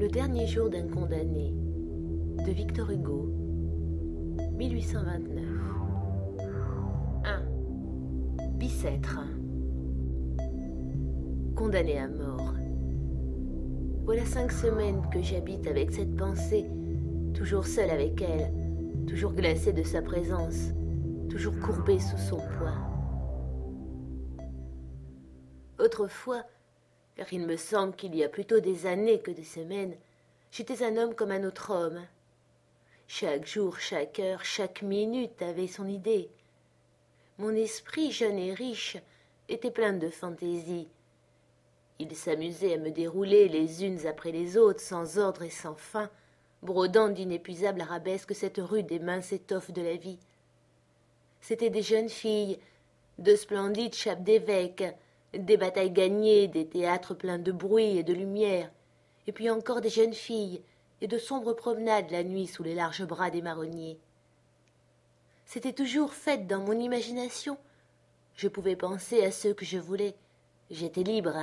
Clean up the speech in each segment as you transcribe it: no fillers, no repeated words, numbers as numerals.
Le dernier jour d'un condamné de Victor Hugo, 1829. 1. Bicêtre. Condamné à mort. Voilà 5 semaines que j'habite avec cette pensée, toujours seule avec elle, toujours glacée de sa présence, toujours courbée sous son poids. Autrefois, car il me semble qu'il y a plutôt des années que des semaines, j'étais un homme comme un autre homme. Chaque jour, chaque heure, chaque minute avait son idée. Mon esprit, jeune et riche, était plein de fantaisie. Il s'amusait à me dérouler les unes après les autres, sans ordre et sans fin, brodant d'inépuisables arabesques cette rude et mince étoffe de la vie. C'étaient des jeunes filles, de splendides chapes d'évêques, des batailles gagnées, des théâtres pleins de bruit et de lumière, et puis encore des jeunes filles, et de sombres promenades la nuit sous les larges bras des marronniers. C'était toujours fait dans mon imagination. Je pouvais penser à ceux que je voulais. J'étais libre.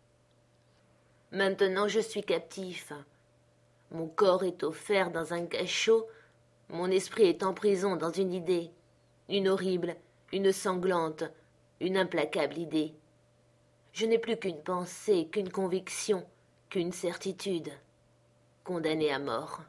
Maintenant je suis captif. Mon corps est offert dans un cachot, mon esprit est en prison dans une idée, une horrible, une sanglante, une implacable idée. Je n'ai plus qu'une pensée, qu'une conviction, qu'une certitude. Condamné à mort.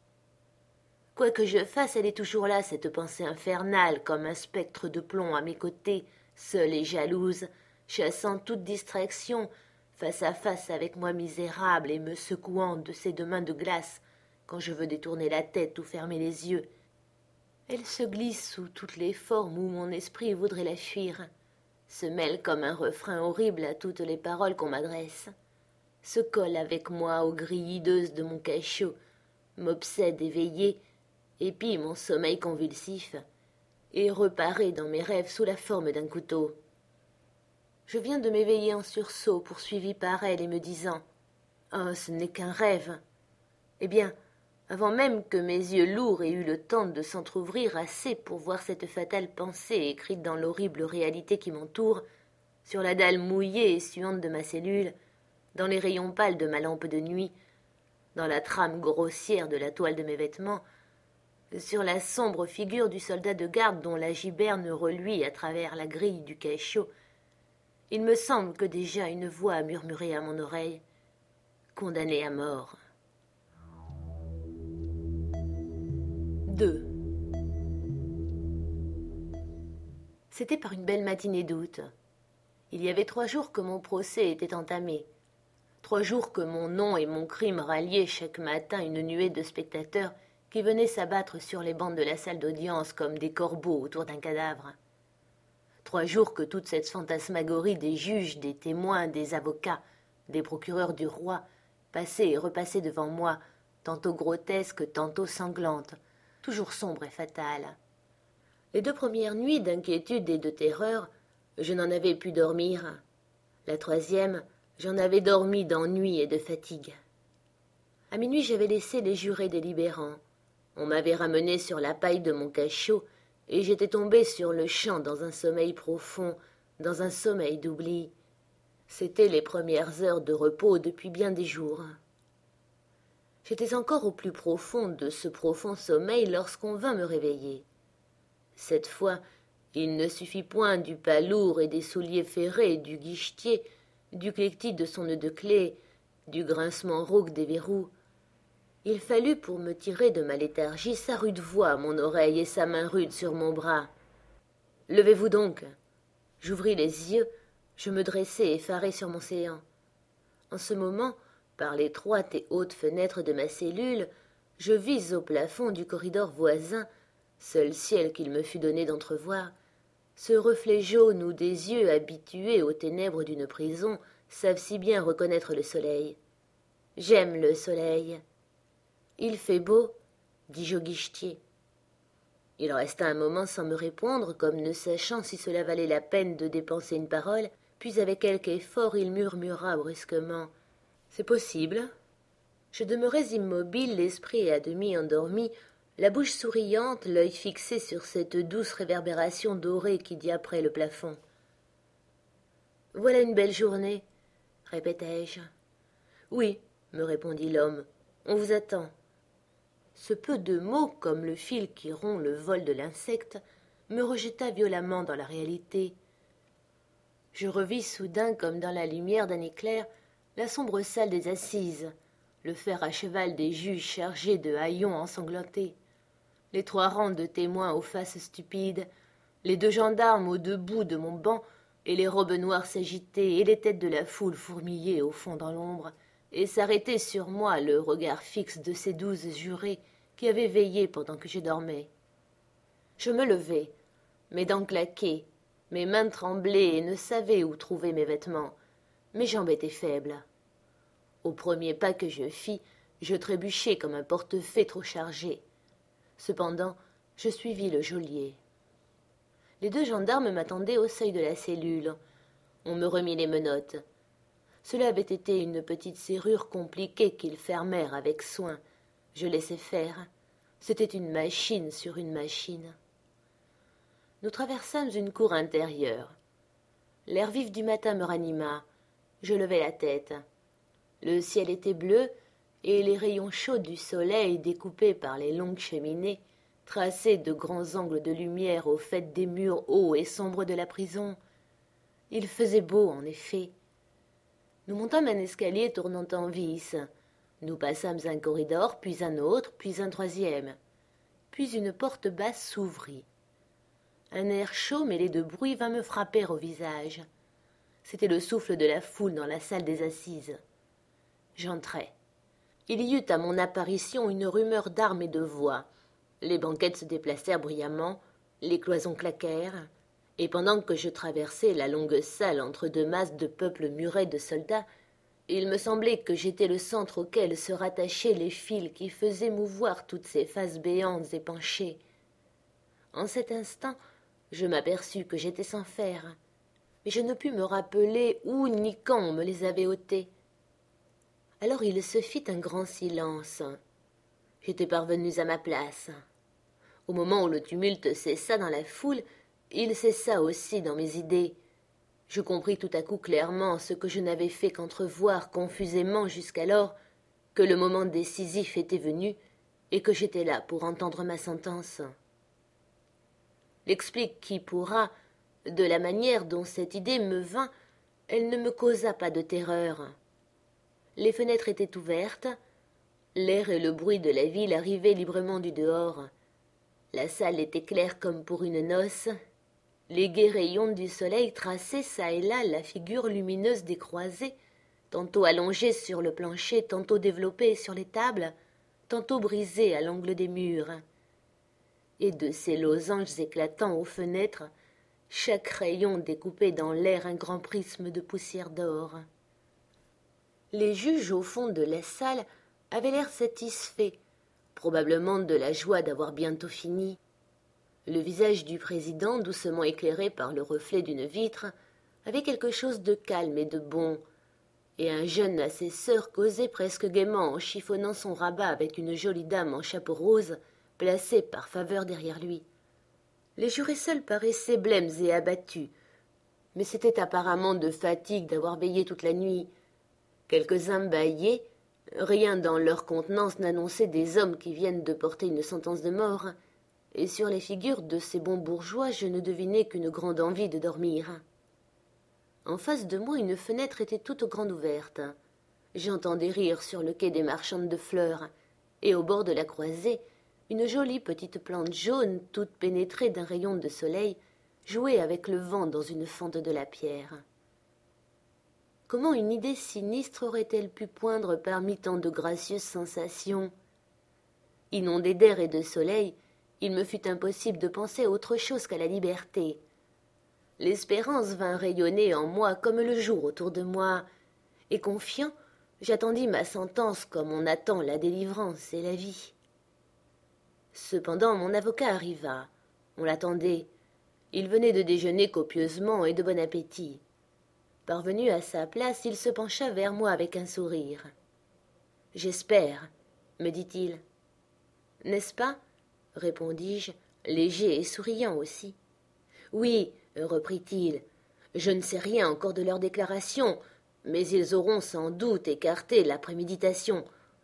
Quoi que je fasse, elle est toujours là, cette pensée infernale, comme un spectre de plomb à mes côtés, seule et jalouse, chassant toute distraction, face à face avec moi misérable et me secouant de ses deux mains de glace quand je veux détourner la tête ou fermer les yeux. Elle se glisse sous toutes les formes où mon esprit voudrait la fuir, se mêle comme un refrain horrible à toutes les paroles qu'on m'adresse, se colle avec moi aux grilles hideuses de mon cachot, m'obsède éveillé, épie mon sommeil convulsif, et reparaît dans mes rêves sous la forme d'un couteau. Je viens de m'éveiller en sursaut, poursuivi par elle et me disant « Oh, ce n'est qu'un rêve !» Eh bien, avant même que mes yeux lourds aient eu le temps de s'entr'ouvrir assez pour voir cette fatale pensée écrite dans l'horrible réalité qui m'entoure, sur la dalle mouillée et suante de ma cellule, dans les rayons pâles de ma lampe de nuit, dans la trame grossière de la toile de mes vêtements, sur la sombre figure du soldat de garde dont la giberne reluit à travers la grille du cachot, il me semble que déjà une voix a murmuré à mon oreille « Condamné à mort ». 2. C'était par une belle matinée d'août. Il y avait 3 jours que mon procès était entamé. 3 jours que mon nom et mon crime ralliaient chaque matin une nuée de spectateurs qui venaient s'abattre sur les bancs de la salle d'audience comme des corbeaux autour d'un cadavre. 3 jours que toute cette fantasmagorie des juges, des témoins, des avocats, des procureurs du roi passait et repassait devant moi, tantôt grotesque, tantôt sanglante, toujours sombre et fatale. Les 2 premières nuits d'inquiétude et de terreur, je n'en avais pu dormir. La 3e, j'en avais dormi d'ennui et de fatigue. À minuit, j'avais laissé les jurés délibérants. On m'avait ramené sur la paille de mon cachot, et j'étais tombé sur le champ dans un sommeil profond, dans un sommeil d'oubli. C'étaient les premières heures de repos depuis bien des jours. J'étais encore au plus profond de ce profond sommeil lorsqu'on vint me réveiller. Cette fois, il ne suffit point du pas lourd et des souliers ferrés du guichetier, du cliquetis de son nœud de clé, du grincement rauque des verrous. Il fallut pour me tirer de ma léthargie sa rude voix à mon oreille et sa main rude sur mon bras. « Levez-vous donc !» J'ouvris les yeux, je me dressai effaré sur mon séant. En ce moment, par l'étroite et haute fenêtre de ma cellule, je vis au plafond du corridor voisin, seul ciel qu'il me fut donné d'entrevoir, ce reflet jaune où des yeux habitués aux ténèbres d'une prison savent si bien reconnaître le soleil. J'aime le soleil. Il fait beau, dis-je au guichetier. Il resta un moment sans me répondre, comme ne sachant si cela valait la peine de dépenser une parole, puis avec quelque effort il murmura brusquement « C'est possible ?» Je demeurais immobile, l'esprit à demi endormi, la bouche souriante, l'œil fixé sur cette douce réverbération dorée qui diaperait le plafond. « Voilà une belle journée, répétai-je. « Oui, me répondit l'homme, On vous attend. » Ce peu de mots, comme le fil qui rompt le vol de l'insecte, me rejeta violemment dans la réalité. Je revis soudain, comme dans la lumière d'un éclair, la sombre salle des assises, le fer à cheval des juges chargés de haillons ensanglantés, les 3 rangs de témoins aux faces stupides, les 2 gendarmes au debout de mon banc, et les robes noires s'agiter, et les têtes de la foule fourmiller au fond dans l'ombre, et s'arrêter sur moi le regard fixe de ces 12 jurés qui avaient veillé pendant que je dormais. Je me levai, mes dents claquaient, mes mains tremblaient et ne savaient où trouver mes vêtements. Mes jambes étaient faibles. Au premier pas que je fis, je trébuchai comme un portefaix trop chargé. Cependant, je suivis le geôlier. Les 2 gendarmes m'attendaient au seuil de la cellule. On me remit les menottes. Cela avait été une petite serrure compliquée qu'ils fermèrent avec soin. Je laissai faire. C'était une machine sur une machine. Nous traversâmes une cour intérieure. L'air vif du matin me ranima. Je levai la tête. Le ciel était bleu, et les rayons chauds du soleil, découpés par les longues cheminées, traçaient de grands angles de lumière au faîte des murs hauts et sombres de la prison. Il faisait beau, en effet. Nous montâmes un escalier tournant en vis. Nous passâmes un corridor, puis un autre, puis un 3e. Puis une porte basse s'ouvrit. Un air chaud mêlé de bruit vint me frapper au visage. C'était le souffle de la foule dans la salle des assises. J'entrai. Il y eut à mon apparition une rumeur d'armes et de voix. Les banquettes se déplacèrent bruyamment, les cloisons claquèrent, et pendant que je traversais la longue salle entre 2 masses de peuple muré de soldats, il me semblait que j'étais le centre auquel se rattachaient les fils qui faisaient mouvoir toutes ces faces béantes et penchées. En cet instant, je m'aperçus que j'étais sans fer, mais je ne pus me rappeler où ni quand on me les avait ôtés. Alors il se fit un grand silence. J'étais parvenue à ma place. Au moment où le tumulte cessa dans la foule, il cessa aussi dans mes idées. Je compris tout à coup clairement ce que je n'avais fait qu'entrevoir confusément jusqu'alors, que le moment décisif était venu et que j'étais là pour entendre ma sentence. L'explique qui pourra, de la manière dont cette idée me vint, elle ne me causa pas de terreur. Les fenêtres étaient ouvertes, l'air et le bruit de la ville arrivaient librement du dehors. La salle était claire comme pour une noce. Les gais rayons du soleil traçaient çà et là la figure lumineuse des croisés, tantôt allongée sur le plancher, tantôt développée sur les tables, tantôt brisée à l'angle des murs. Et de ces losanges éclatants aux fenêtres, chaque rayon découpait dans l'air un grand prisme de poussière d'or. Les juges au fond de la salle avaient l'air satisfaits, probablement de la joie d'avoir bientôt fini. Le visage du président, doucement éclairé par le reflet d'une vitre, avait quelque chose de calme et de bon, et un jeune assesseur causait presque gaiement en chiffonnant son rabat avec une jolie dame en chapeau rose, placée par faveur derrière lui. Les jurés seuls paraissaient blêmes et abattus, mais c'était apparemment de fatigue d'avoir veillé toute la nuit. Quelques-uns bâillaient, rien dans leur contenance n'annonçait des hommes qui viennent de porter une sentence de mort, et sur les figures de ces bons bourgeois je ne devinais qu'une grande envie de dormir. En face de moi, une fenêtre était toute grande ouverte. J'entendais rire sur le quai des marchandes de fleurs, et au bord de la croisée, une jolie petite plante jaune, toute pénétrée d'un rayon de soleil, jouait avec le vent dans une fente de la pierre. Comment une idée sinistre aurait-elle pu poindre parmi tant de gracieuses sensations? Inondé d'air et de soleil, il me fut impossible de penser à autre chose qu'à la liberté. L'espérance vint rayonner en moi comme le jour autour de moi, et confiant, j'attendis ma sentence comme on attend la délivrance et la vie. Cependant, mon avocat arriva. On l'attendait. Il venait de déjeuner copieusement et de bon appétit. Parvenu à sa place, il se pencha vers moi avec un sourire. « J'espère, » me dit-il. « N'est-ce pas ?» répondis-je, léger et souriant aussi. « Oui, » reprit-il, « je ne sais rien encore de leur déclaration, mais ils auront sans doute écarté la préméditation,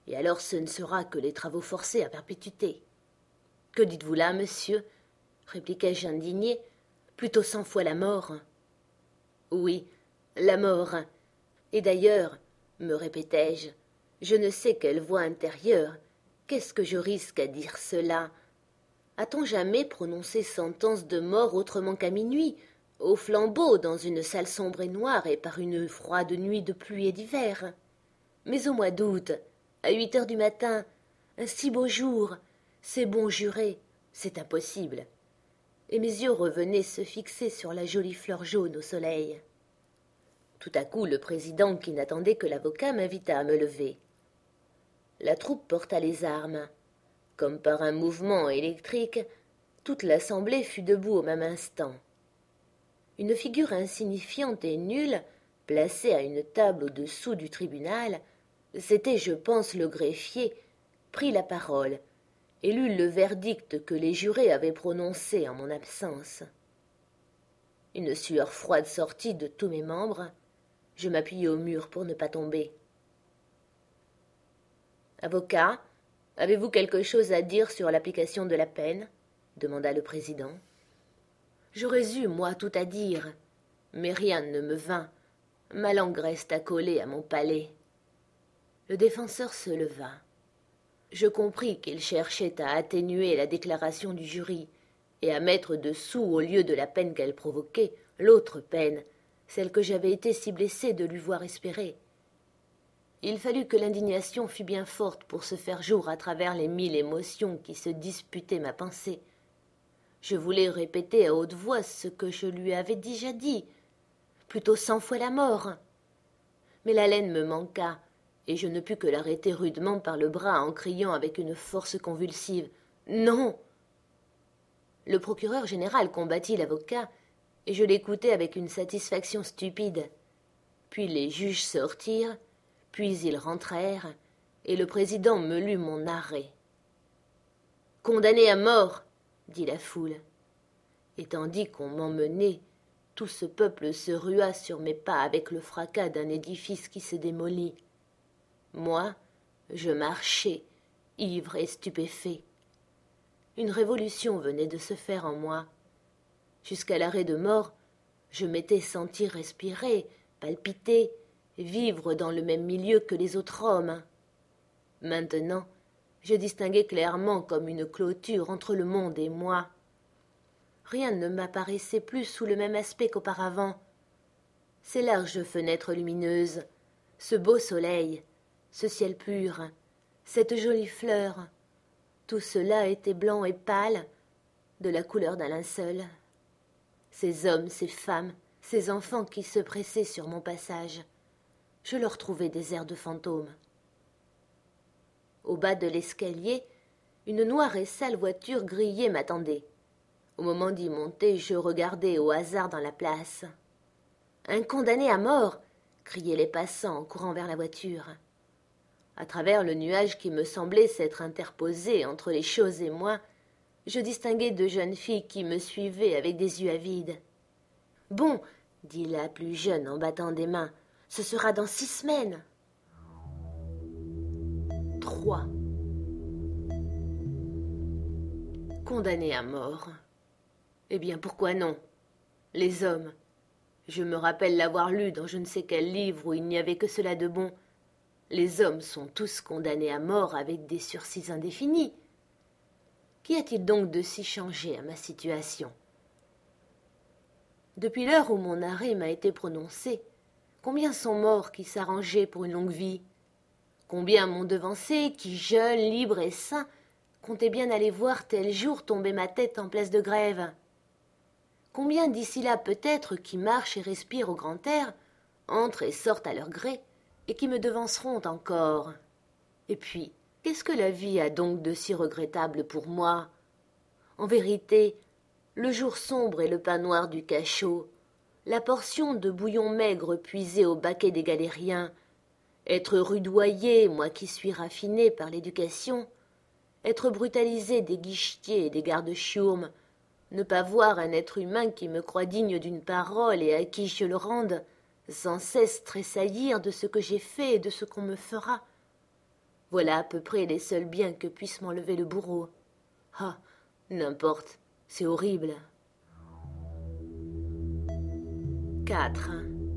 et alors ce ne sera que les travaux forcés à perpétuité. »« Que dites-vous là, monsieur ?» répliquai-je indigné. « Plutôt 100 fois la mort. »« Oui, la mort. Et d'ailleurs, me répétai-je, je ne sais quelle voix intérieure. Qu'est-ce que je risque à dire cela? A-t-on jamais prononcé sentence de mort autrement qu'à minuit, au flambeau, dans une salle sombre et noire, et par une froide nuit de pluie et d'hiver? Mais au mois d'août, à 8 heures du matin, un si beau jour, c'est bon jurer, c'est impossible. » Et mes yeux revenaient se fixer sur la jolie fleur jaune au soleil. Tout à coup, le président, qui n'attendait que l'avocat, m'invita à me lever. La troupe porta les armes. Comme par un mouvement électrique, toute l'assemblée fut debout au même instant. Une figure insignifiante et nulle, placée à une table au-dessous du tribunal, c'était, je pense, le greffier, prit la parole et lut le verdict que les jurés avaient prononcé en mon absence. Une sueur froide sortit de tous mes membres. Je m'appuyai au mur pour ne pas tomber. « Avocat, avez-vous quelque chose à dire sur l'application de la peine ?» demanda le président. J'aurais eu, moi, tout à dire, mais rien ne me vint. Ma langue resta collée à mon palais. Le défenseur se leva. Je compris qu'il cherchait à atténuer la déclaration du jury et à mettre dessous, au lieu de la peine qu'elle provoquait, l'autre peine, celle que j'avais été si blessé de lui voir espérer. Il fallut que l'indignation fût bien forte pour se faire jour à travers les 1000 émotions qui se disputaient ma pensée. Je voulais répéter à haute voix ce que je lui avais déjà dit, plutôt 100 fois la mort. Mais l'haleine me manqua, et je ne pus que l'arrêter rudement par le bras en criant avec une force convulsive « Non !» Le procureur général combattit l'avocat, et je l'écoutai avec une satisfaction stupide. Puis les juges sortirent, puis ils rentrèrent, et le président me lut mon arrêt. « Condamné à mort !» dit la foule. Et tandis qu'on m'emmenait, tout ce peuple se rua sur mes pas avec le fracas d'un édifice qui se démolit. Moi, je marchais, ivre et stupéfait. Une révolution venait de se faire en moi. Jusqu'à l'arrêt de mort, je m'étais senti respirer, palpiter, vivre dans le même milieu que les autres hommes. Maintenant, je distinguais clairement comme une clôture entre le monde et moi. Rien ne m'apparaissait plus sous le même aspect qu'auparavant. Ces larges fenêtres lumineuses, ce beau soleil, ce ciel pur, cette jolie fleur, tout cela était blanc et pâle, de la couleur d'un linceul. Ces hommes, ces femmes, ces enfants qui se pressaient sur mon passage, je leur trouvais des airs de fantômes. Au bas de l'escalier, une noire et sale voiture grillée m'attendait. Au moment d'y monter, je regardai au hasard dans la place. « Un condamné à mort !» criaient les passants en courant vers la voiture. À travers le nuage qui me semblait s'être interposé entre les choses et moi, je distinguai 2 jeunes filles qui me suivaient avec des yeux avides. « Bon, » dit la plus jeune en battant des mains, « ce sera dans 6 semaines. » 3. Condamné à mort. Eh bien, pourquoi non? Les hommes. Je me rappelle l'avoir lu dans je ne sais quel livre où il n'y avait que cela de bon. Les hommes sont tous condamnés à mort avec des sursis indéfinis. Qu'y a-t-il donc de si changé à ma situation? Depuis l'heure où mon arrêt m'a été prononcé, combien sont morts qui s'arrangeaient pour une longue vie? Combien m'ont devancé qui, jeune, libre et sain, comptait bien aller voir tel jour tomber ma tête en place de grève? Combien d'ici là peut-être qui marchent et respirent au grand air, entrent et sortent à leur gré, et qui me devanceront encore? Et puis, qu'est-ce que la vie a donc de si regrettable pour moi? En vérité, le jour sombre et le pain noir du cachot, la portion de bouillon maigre puisée au baquet des galériens, être rudoyé, moi qui suis raffiné par l'éducation, être brutalisé des guichetiers et des gardes-chiourmes, ne pas voir un être humain qui me croit digne d'une parole et à qui je le rende, sans cesse tressaillir de ce que j'ai fait et de ce qu'on me fera. Voilà à peu près les seuls biens que puisse m'enlever le bourreau. Ah, n'importe, c'est horrible. 4.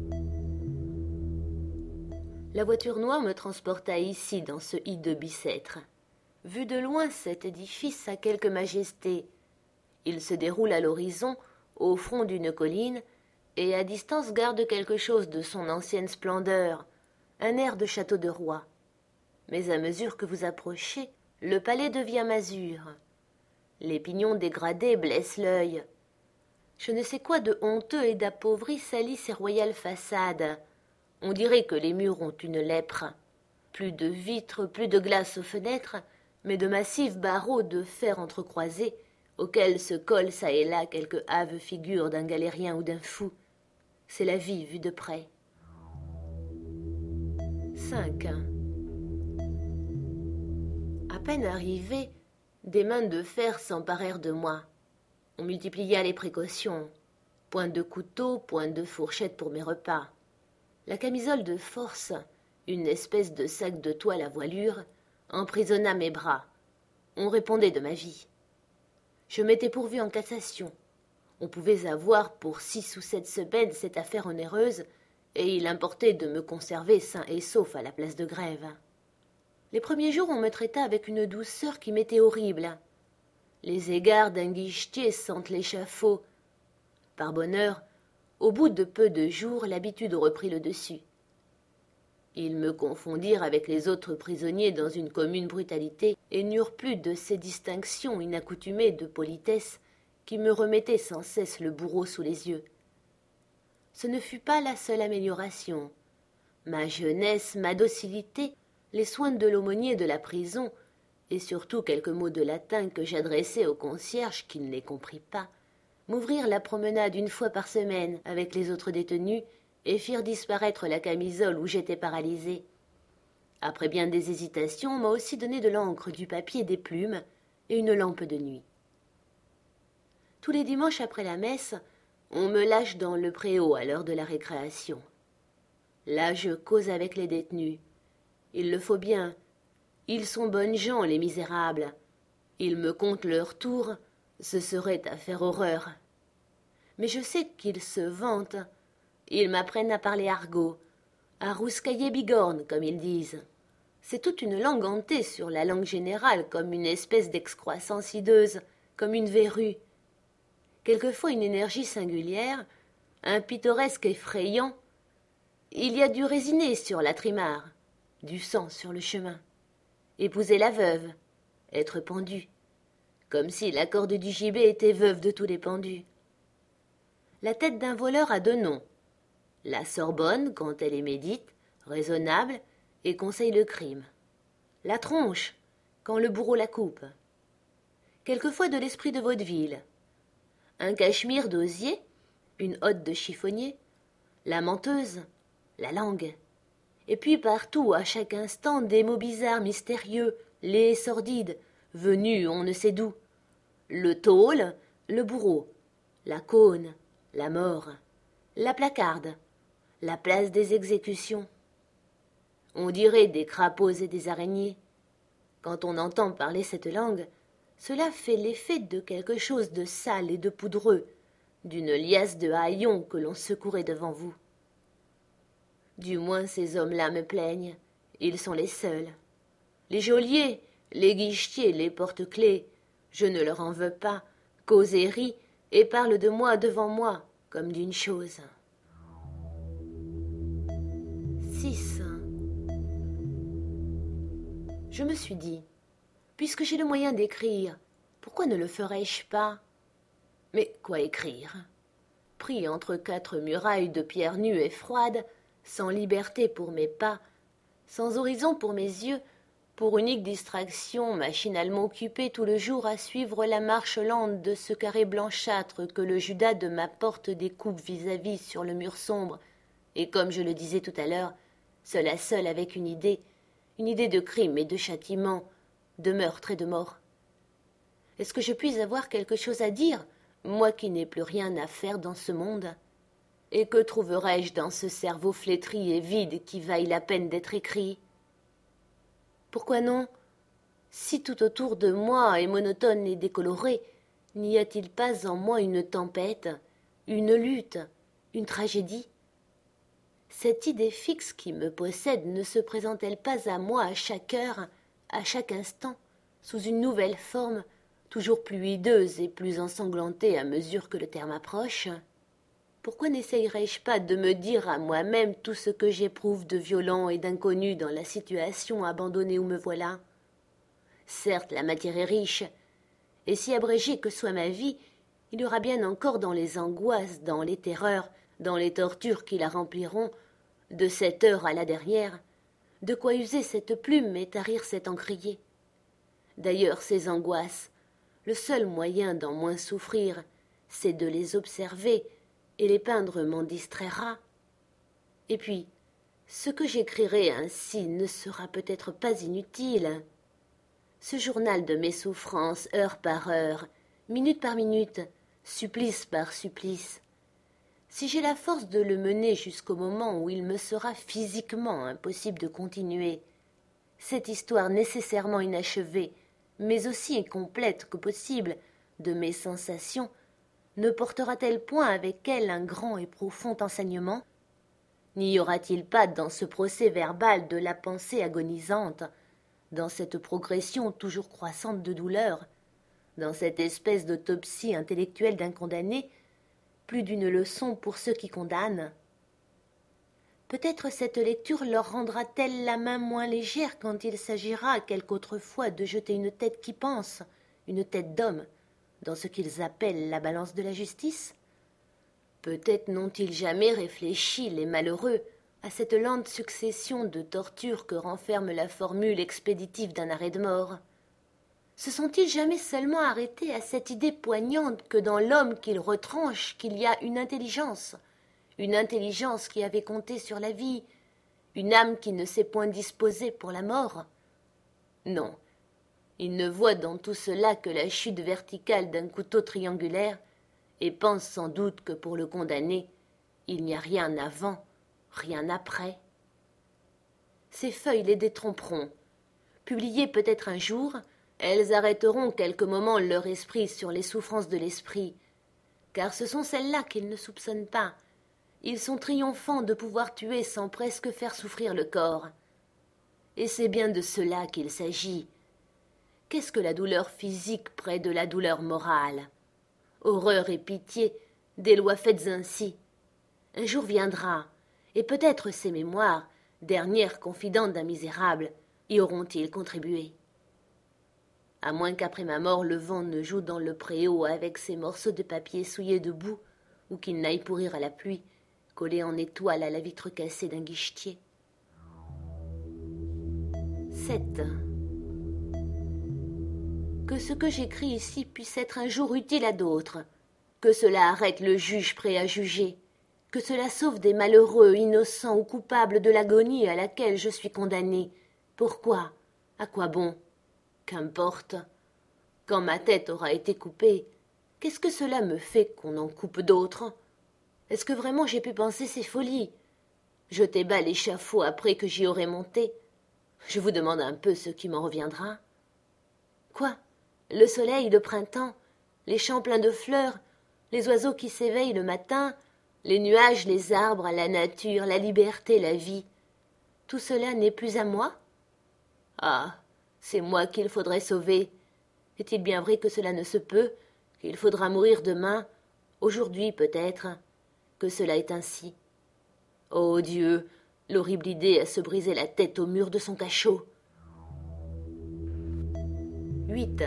La voiture noire me transporta ici, dans ce hideux Bicêtre. Vu de loin, cet édifice a quelque majesté. Il se déroule à l'horizon, au front d'une colline, et à distance garde quelque chose de son ancienne splendeur, un air de château de roi. Mais à mesure que vous approchez, le palais devient masure. Les pignons dégradés blessent l'œil. Je ne sais quoi de honteux et d'appauvri salit ces royales façades. On dirait que les murs ont une lèpre. Plus de vitres, plus de glace aux fenêtres, mais de massifs barreaux de fer entrecroisés, auxquels se colle çà et là quelque hâve figure d'un galérien ou d'un fou. C'est la vie vue de près. 5. À peine arrivé, des mains de fer s'emparèrent de moi. On multiplia les précautions. Point de couteau, point de fourchette pour mes repas. La camisole de force, une espèce de sac de toile à voilure, emprisonna mes bras. On répondait de ma vie. Je m'étais pourvu en cassation. On pouvait avoir pour 6 ou 7 semaines cette affaire onéreuse, et il importait de me conserver sain et sauf à la place de grève. Les premiers jours, on me traita avec une douceur qui m'était horrible. Les égards d'un guichetier sentent l'échafaud. Par bonheur, au bout de peu de jours, l'habitude reprit le dessus. Ils me confondirent avec les autres prisonniers dans une commune brutalité et n'eurent plus de ces distinctions inaccoutumées de politesse qui me remettaient sans cesse le bourreau sous les yeux. Ce ne fut pas la seule amélioration. Ma jeunesse, ma docilité, les soins de l'aumônier de la prison, et surtout quelques mots de latin que j'adressai au concierge qui ne les comprit pas, m'ouvrirent la promenade une fois par semaine avec les autres détenus et firent disparaître la camisole où j'étais paralysé. Après bien des hésitations, on m'a aussi donné de l'encre, du papier, des plumes et une lampe de nuit. Tous les dimanches après la messe, on me lâche dans le préau à l'heure de la récréation. Là, je cause avec les détenus. Il le faut bien. Ils sont bonnes gens, les misérables. Ils me comptent leur tour, ce serait à faire horreur. Mais je sais qu'ils se vantent. Ils m'apprennent à parler argot, à rouscailler bigorne, comme ils disent. C'est toute une langue hantée sur la langue générale, comme une espèce d'excroissance hideuse, comme une verrue. Quelquefois une énergie singulière, un pittoresque effrayant. Il y a du résiné sur la trimarre, du sang sur le chemin. Épouser la veuve, être pendu, comme si la corde du gibet était veuve de tous les pendus. La tête d'un voleur a 2 noms. La Sorbonne, quand elle est médite, raisonnable, et conseille le crime. La tronche, quand le bourreau la coupe. Quelquefois de l'esprit de vaudeville. Un cachemire d'osier, une hotte de chiffonnier, la menteuse, la langue. Et puis partout, à chaque instant, des mots bizarres, mystérieux, laids, sordides, venus on ne sait d'où. Le tôle, le bourreau, la cône, la mort, la placarde, la place des exécutions. On dirait des crapauds et des araignées. Quand on entend parler cette langue, cela fait l'effet de quelque chose de sale et de poudreux, d'une liasse de haillons que l'on secourait devant vous. Du moins ces hommes-là me plaignent, ils sont les seuls. Les geôliers, les guichetiers, les porte-clés, je ne leur en veux pas, causent et rient et parlent de moi devant moi, comme d'une chose. 6. Je me suis dit, puisque j'ai le moyen d'écrire, pourquoi ne le ferais-je pas? Mais quoi écrire? Pris entre 4 murailles de pierre nue et froide, sans liberté pour mes pas, sans horizon pour mes yeux, pour unique distraction, machinalement occupé tout le jour à suivre la marche lente de ce carré blanchâtre que le Judas de ma porte découpe vis-à-vis sur le mur sombre, et comme je le disais tout à l'heure, seul à seul avec une idée de crime et de châtiment, de meurtre et de mort. Est-ce que je puis avoir quelque chose à dire, moi qui n'ai plus rien à faire dans ce monde? Et que trouverai-je dans ce cerveau flétri et vide qui vaille la peine d'être écrit? Pourquoi non? Si tout autour de moi est monotone et décoloré, n'y a-t-il pas en moi une tempête, une lutte, une tragédie? Cette idée fixe qui me possède ne se présente-t-elle pas à moi à chaque heure, à chaque instant, sous une nouvelle forme, toujours plus hideuse et plus ensanglantée à mesure que le terme approche? Pourquoi n'essayerais-je pas de me dire à moi-même tout ce que j'éprouve de violent et d'inconnu dans la situation abandonnée où me voilà? Certes, la matière est riche, et si abrégée que soit ma vie, il y aura bien encore dans les angoisses, dans les terreurs, dans les tortures qui la rempliront, de cette heure à la dernière, de quoi user cette plume et tarir cet encrier. D'ailleurs, ces angoisses, le seul moyen d'en moins souffrir, c'est de les observer, et les peindre m'en distraira. Et puis, ce que j'écrirai ainsi ne sera peut-être pas inutile. Ce journal de mes souffrances, heure par heure, minute par minute, supplice par supplice, si j'ai la force de le mener jusqu'au moment où il me sera physiquement impossible de continuer, cette histoire nécessairement inachevée, mais aussi incomplète que possible, de mes sensations, ne portera-t-elle point avec elle un grand et profond enseignement? N'y aura-t-il pas dans ce procès verbal de la pensée agonisante, dans cette progression toujours croissante de douleur, dans cette espèce d'autopsie intellectuelle d'un condamné, plus d'une leçon pour ceux qui condamnent? Peut-être cette lecture leur rendra-t-elle la main moins légère quand il s'agira quelque autre fois de jeter une tête qui pense, une tête d'homme, dans ce qu'ils appellent la balance de la justice? Peut-être n'ont-ils jamais réfléchi, les malheureux, à cette lente succession de tortures que renferme la formule expéditive d'un arrêt de mort? Se sont-ils jamais seulement arrêtés à cette idée poignante que dans l'homme qu'ils retranchent qu'il y a une intelligence qui avait compté sur la vie, une âme qui ne s'est point disposée pour la mort? Non, ils ne voient dans tout cela que la chute verticale d'un couteau triangulaire, et pensent sans doute que pour le condamné, il n'y a rien avant, rien après. Ces feuilles les détromperont. Publiées peut-être un jour, elles arrêteront quelque moment leur esprit sur les souffrances de l'esprit, car ce sont celles-là qu'ils ne soupçonnent pas. Ils sont triomphants de pouvoir tuer sans presque faire souffrir le corps. Et c'est bien de cela qu'il s'agit. Qu'est-ce que la douleur physique près de la douleur morale? Horreur et pitié, des lois faites ainsi. Un jour viendra, et peut-être ces mémoires, dernières confidentes d'un misérable, y auront-ils contribué. À moins qu'après ma mort le vent ne joue dans le préau avec ses morceaux de papier souillés de boue, ou qu'il n'aille pourrir à la pluie, collé en étoile à la vitre cassée d'un guichetier. 7. Que ce que j'écris ici puisse être un jour utile à d'autres, que cela arrête le juge prêt à juger, que cela sauve des malheureux, innocents ou coupables de l'agonie à laquelle je suis condamné. Pourquoi? À quoi bon? Qu'importe. Quand ma tête aura été coupée, qu'est-ce que cela me fait qu'on en coupe d'autres? Est-ce que vraiment j'ai pu penser ces folies? Jeter bas l'échafaud après que j'y aurai monté? Je vous demande un peu ce qui m'en reviendra. Quoi? Le soleil, le printemps, les champs pleins de fleurs, les oiseaux qui s'éveillent le matin, les nuages, les arbres, la nature, la liberté, la vie. Tout cela n'est plus à moi? Ah, c'est moi qu'il faudrait sauver. Est-il bien vrai que cela ne se peut, qu'il faudra mourir demain, aujourd'hui peut-être, que cela est ainsi? Ô Dieu, l'horrible idée à se briser la tête au mur de son cachot. 8.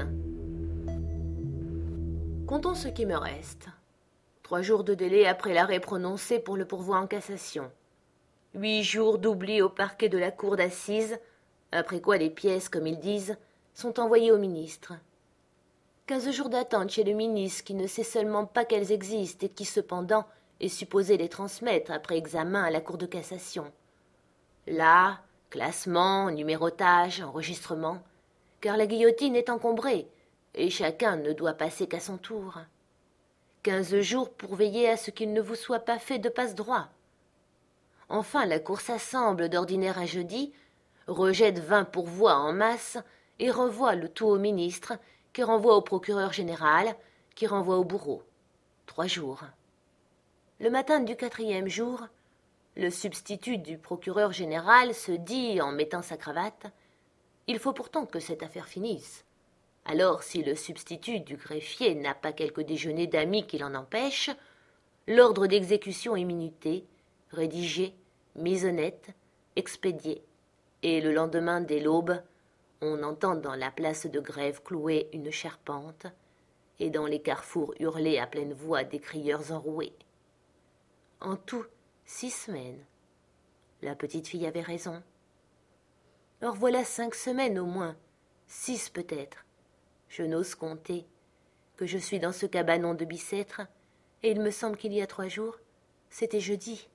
Comptons ce qui me reste. 3 jours de délai après l'arrêt prononcé pour le pourvoi en cassation. 8 jours d'oubli au parquet de la cour d'assises, après quoi les pièces, comme ils disent, sont envoyées au ministre. 15 jours d'attente chez le ministre qui ne sait seulement pas qu'elles existent et qui, cependant, est supposé les transmettre après examen à la cour de cassation. Là, classement, numérotage, enregistrement, car la guillotine est encombrée, et chacun ne doit passer qu'à son tour. 15 jours pour veiller à ce qu'il ne vous soit pas fait de passe-droit. Enfin, la cour s'assemble d'ordinaire un jeudi, rejette 20 pourvois en masse et renvoie le tout au ministre, qui renvoie au procureur général, qui renvoie au bourreau. 3 jours. Le matin du 4e jour, le substitut du procureur général se dit, en mettant sa cravate, « Il faut pourtant que cette affaire finisse. » Alors, si le substitut du greffier n'a pas quelque déjeuner d'amis qui l'en empêche, l'ordre d'exécution est minuté, rédigé, mis au net, expédié, et le lendemain dès l'aube, on entend dans la place de Grève clouer une charpente, et dans les carrefours hurler à pleine voix des crieurs enroués. En tout, 6 semaines. La petite fille avait raison. Or voilà 5 semaines au moins, 6 peut-être. Je n'ose compter, que je suis dans ce cabanon de Bicêtre, et il me semble qu'il y a 3 jours, c'était jeudi.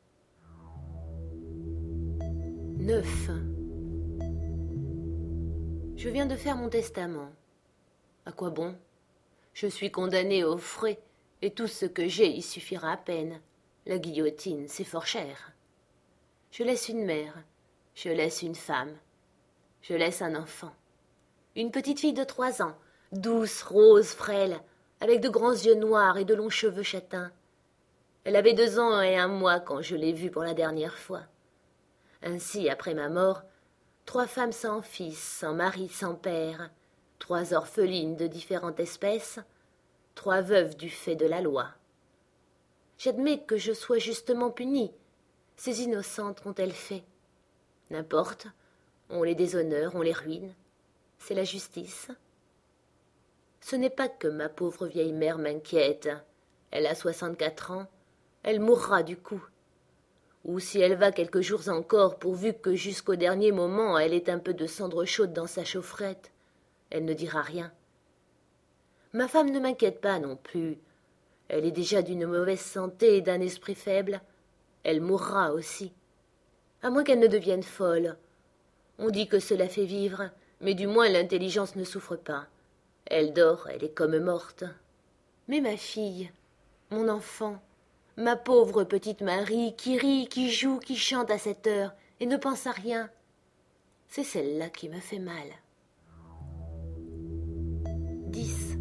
9. Je viens de faire mon testament. À quoi bon? Je suis condamnée au frais, et tout ce que j'ai y suffira à peine. La guillotine, c'est fort cher. Je laisse une mère, je laisse une femme, je laisse un enfant. Une petite fille de 3 ans, douce, rose, frêle, avec de grands yeux noirs et de longs cheveux châtains. Elle avait 2 ans et 1 mois quand je l'ai vue pour la dernière fois. Ainsi, après ma mort, 3 femmes sans fils, sans mari, sans père, 3 orphelines de différentes espèces, 3 veuves du fait de la loi. J'admets que je sois justement punie. Ces innocentes qu'ont-elles fait? N'importe, on les déshonore, on les ruine. C'est la justice. Ce n'est pas que ma pauvre vieille mère m'inquiète. Elle a 64 ans, elle mourra du coup. Ou si elle va quelques jours encore, pourvu que jusqu'au dernier moment elle ait un peu de cendre chaude dans sa chaufferette, elle ne dira rien. Ma femme ne m'inquiète pas non plus. Elle est déjà d'une mauvaise santé et d'un esprit faible. Elle mourra aussi. À moins qu'elle ne devienne folle. On dit que cela fait vivre, mais du moins l'intelligence ne souffre pas. Elle dort, elle est comme morte. Mais ma fille, mon enfant, ma pauvre petite Marie, qui rit, qui joue, qui chante à cette heure, et ne pense à rien, c'est celle-là qui me fait mal. 10.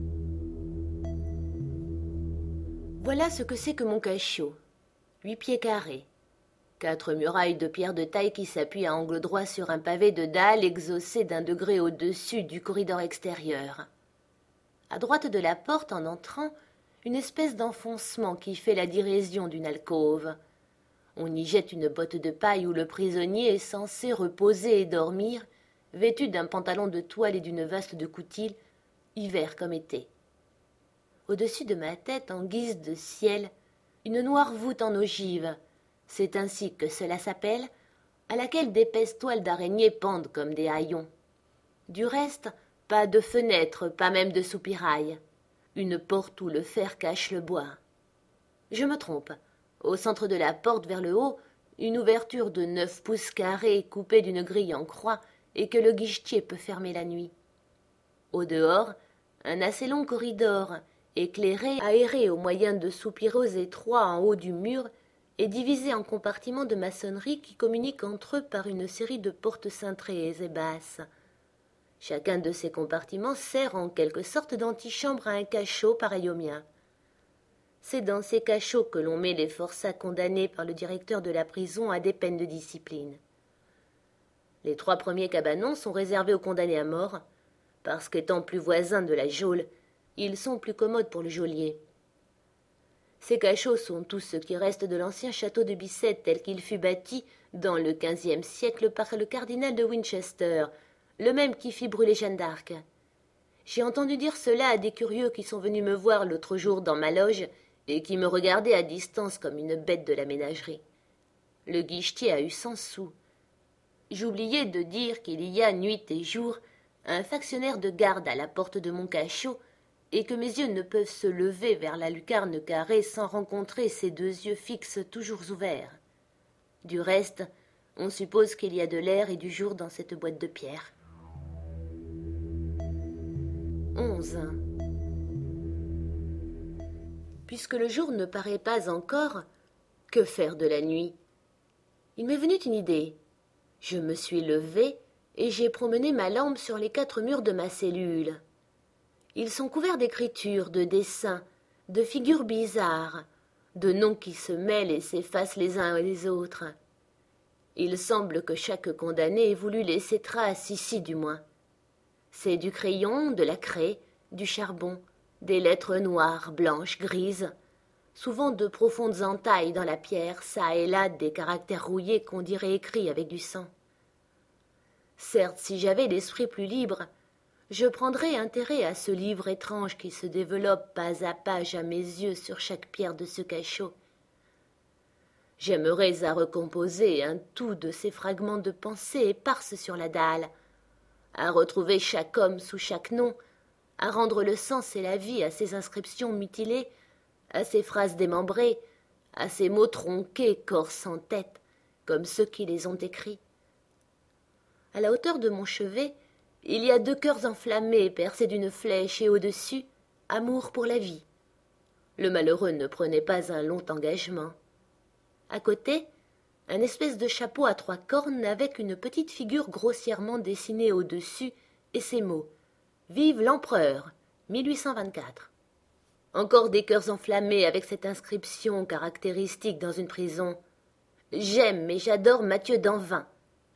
Voilà ce que c'est que mon cachot. 8 pieds carrés. 4 murailles de pierre de taille qui s'appuient à angle droit sur un pavé de dalle exaucé d'1 degré au-dessus du corridor extérieur. À droite de la porte, en entrant, une espèce d'enfoncement qui fait la dérision d'une alcôve. On y jette une botte de paille où le prisonnier est censé reposer et dormir, vêtu d'un pantalon de toile et d'une veste de coutil, hiver comme été. Au-dessus de ma tête, en guise de ciel, une noire voûte en ogive, c'est ainsi que cela s'appelle, à laquelle d'épaisses toiles d'araignée pendent comme des haillons. Du reste, pas de fenêtre, pas même de soupirail. Une porte où le fer cache le bois. Je me trompe. Au centre de la porte, vers le haut, une ouverture de 9 pouces carrés coupée d'une grille en croix et que le guichetier peut fermer la nuit. Au dehors, un assez long corridor, éclairé, aéré au moyen de soupiraux étroits en haut du mur, est divisé en compartiments de maçonnerie qui communiquent entre eux par une série de portes cintrées et basses. Chacun de ces compartiments sert en quelque sorte d'antichambre à un cachot pareil au mien. C'est dans ces cachots que l'on met les forçats condamnés par le directeur de la prison à des peines de discipline. Les 3 premiers cabanons sont réservés aux condamnés à mort, parce qu'étant plus voisins de la geôle, ils sont plus commodes pour le geôlier. Ces cachots sont tout ce qui reste de l'ancien château de Bicêtre tel qu'il fut bâti dans le XVe siècle par le cardinal de Winchester, le même qui fit brûler Jeanne d'Arc. J'ai entendu dire cela à des curieux qui sont venus me voir l'autre jour dans ma loge et qui me regardaient à distance comme une bête de la ménagerie. Le guichetier a eu 100 sous. J'oubliais de dire qu'il y a nuit et jour un factionnaire de garde à la porte de mon cachot et que mes yeux ne peuvent se lever vers la lucarne carrée sans rencontrer ces 2 yeux fixes toujours ouverts. Du reste, on suppose qu'il y a de l'air et du jour dans cette boîte de pierre. 11. Puisque le jour ne paraît pas encore, que faire de la nuit? Il m'est venu une idée. Je me suis levée, et j'ai promené ma lampe sur les 4 murs de ma cellule. Ils sont couverts d'écritures, de dessins, de figures bizarres, de noms qui se mêlent et s'effacent les uns et les autres. Il semble que chaque condamné ait voulu laisser trace, ici du moins. C'est du crayon, de la craie, du charbon, des lettres noires, blanches, grises, souvent de profondes entailles dans la pierre, çà et là des caractères rouillés qu'on dirait écrits avec du sang. Certes, si j'avais l'esprit plus libre, je prendrais intérêt à ce livre étrange qui se développe pas à pas à mes yeux sur chaque pierre de ce cachot. J'aimerais à recomposer un tout de ces fragments de pensée éparses sur la dalle, à retrouver chaque homme sous chaque nom, à rendre le sens et la vie à ces inscriptions mutilées, à ces phrases démembrées, à ces mots tronqués, corps sans tête, comme ceux qui les ont écrits. À la hauteur de mon chevet, il y a 2 cœurs enflammés percés d'une flèche et au-dessus, amour pour la vie. Le malheureux ne prenait pas un long engagement. À côté, un espèce de chapeau à 3 cornes avec une petite figure grossièrement dessinée au-dessus et ces mots « Vive l'empereur, 1824 ». Encore des cœurs enflammés avec cette inscription caractéristique dans une prison « J'aime et j'adore Mathieu d'Anvin, Jacques ».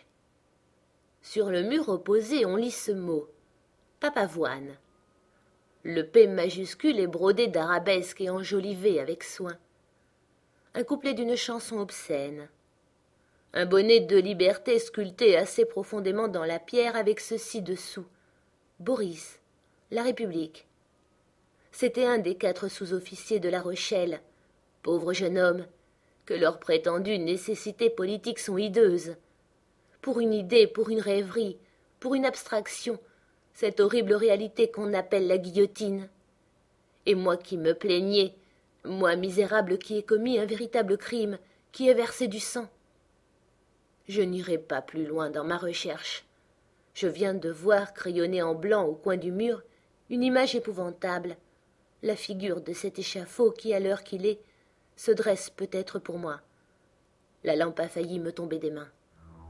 Sur le mur opposé, on lit ce mot « Papavoine ». Le P majuscule est brodé d'arabesques et enjolivé avec soin. Un couplet d'une chanson obscène. Un bonnet de liberté sculpté assez profondément dans la pierre avec ceci dessous. Boris, la République. C'était un des 4 sous-officiers de La Rochelle, pauvre jeune homme, que leurs prétendues nécessités politiques sont hideuses. Pour une idée, pour une rêverie, pour une abstraction, cette horrible réalité qu'on appelle la guillotine. Et moi qui me plaignais, moi misérable qui ai commis un véritable crime, qui ai versé du sang. Je n'irai pas plus loin dans ma recherche. Je viens de voir crayonnée en blanc au coin du mur une image épouvantable, la figure de cet échafaud qui, à l'heure qu'il est, se dresse peut-être pour moi. La lampe a failli me tomber des mains.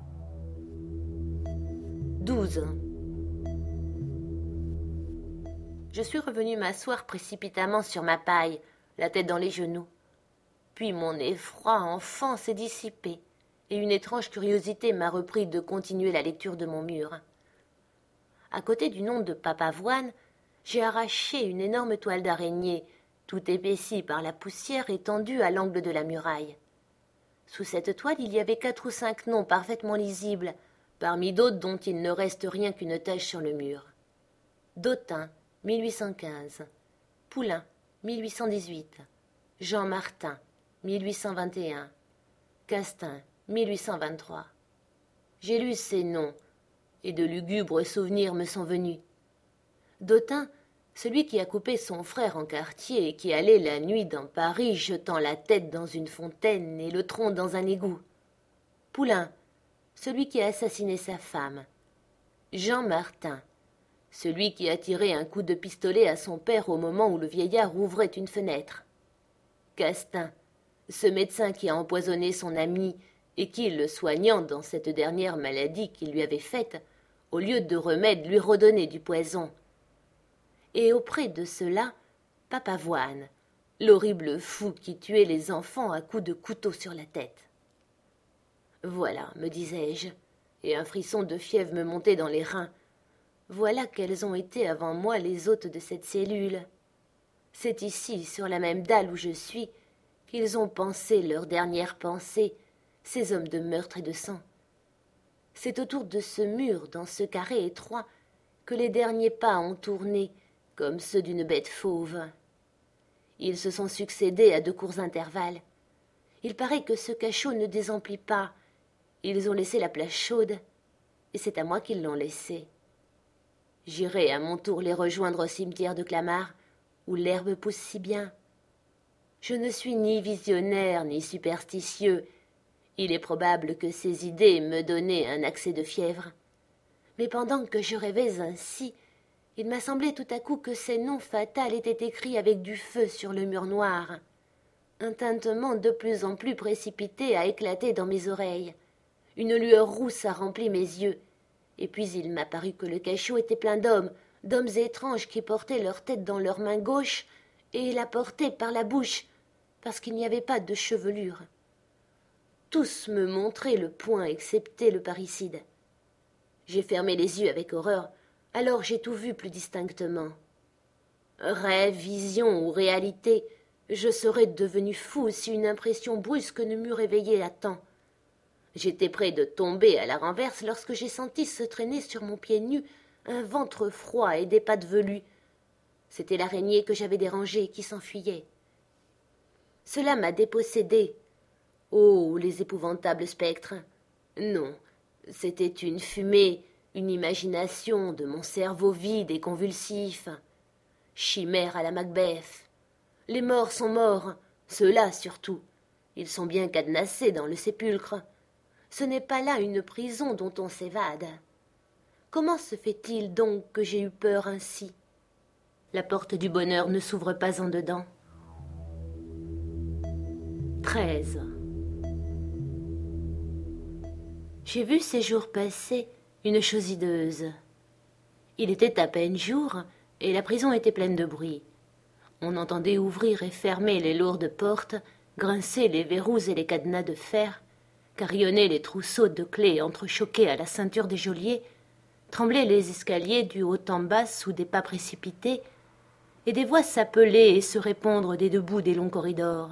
12. Je suis revenu m'asseoir précipitamment sur ma paille, la tête dans les genoux. Puis mon effroi enfant s'est dissipé, et une étrange curiosité m'a repris de continuer la lecture de mon mur. À côté du nom de Papavoine, j'ai arraché une énorme toile d'araignée, toute épaissie par la poussière étendue à l'angle de la muraille. Sous cette toile, il y avait 4 ou 5 noms parfaitement lisibles, parmi d'autres dont il ne reste rien qu'une tache sur le mur. Dautin, 1815. Poulain, 1818. Jean Martin, 1821. Castin, 1823. J'ai lu ces noms, et de lugubres souvenirs me sont venus. Dautin, celui qui a coupé son frère en quartier et qui allait la nuit dans Paris jetant la tête dans une fontaine et le tronc dans un égout. Poulain, celui qui a assassiné sa femme. Jean Martin, celui qui a tiré un coup de pistolet à son père au moment où le vieillard ouvrait une fenêtre. Castin, ce médecin qui a empoisonné son ami et qui, le soignant dans cette dernière maladie qu'il lui avait faite, au lieu de remède, lui redonnait du poison. Et auprès de cela, Papavoine, l'horrible fou qui tuait les enfants à coups de couteau sur la tête. Voilà, me disais-je, et un frisson de fièvre me montait dans les reins. Voilà quels ont été avant moi les hôtes de cette cellule. C'est ici, sur la même dalle où je suis, qu'ils ont pensé leur dernière pensée, ces hommes de meurtre et de sang. C'est autour de ce mur, dans ce carré étroit, que les derniers pas ont tourné, comme ceux d'une bête fauve. Ils se sont succédé à de courts intervalles. Il paraît que ce cachot ne désemplit pas. Ils ont laissé la place chaude, et c'est à moi qu'ils l'ont laissée. J'irai à mon tour les rejoindre au cimetière de Clamart, où l'herbe pousse si bien. Je ne suis ni visionnaire ni superstitieux. Il est probable que ces idées me donnaient un accès de fièvre. Mais pendant que je rêvais ainsi, il m'a semblé tout à coup que ces noms fatals étaient écrits avec du feu sur le mur noir. Un tintement de plus en plus précipité a éclaté dans mes oreilles. Une lueur rousse a rempli mes yeux, Et puis il m'apparut que le cachot était plein d'hommes étranges qui portaient leur tête dans leur main gauche et la portaient par la bouche, parce qu'il n'y avait pas de chevelure. Tous me montraient le poing excepté le parricide. J'ai fermé les yeux avec horreur, alors j'ai tout vu plus distinctement. Rêve, vision ou réalité, je serais devenu fou si une impression brusque ne m'eût réveillé à temps. J'étais près de tomber à la renverse lorsque j'ai senti se traîner sur mon pied nu un ventre froid et des pattes velues. C'était l'araignée que j'avais dérangée qui s'enfuyait. Cela m'a dépossédé. Oh, les épouvantables spectres! Non, c'était une fumée, une imagination de mon cerveau vide et convulsif. Chimère à la Macbeth. Les morts sont morts, ceux-là surtout. Ils sont bien cadenassés dans le sépulcre. Ce n'est pas là une prison dont on s'évade. Comment se fait-il donc que j'ai eu peur ainsi? La porte du bonheur ne s'ouvre pas en dedans. 13. J'ai vu ces jours passés une chose hideuse. Il était à peine jour, et la prison était pleine de bruit. On entendait ouvrir et fermer les lourdes portes, grincer les verrous et les cadenas de fer, carillonner les trousseaux de clés entrechoqués à la ceinture des geôliers, trembler les escaliers du haut en bas sous des pas précipités, et des voix s'appeler et se répondre des deux bouts des longs corridors.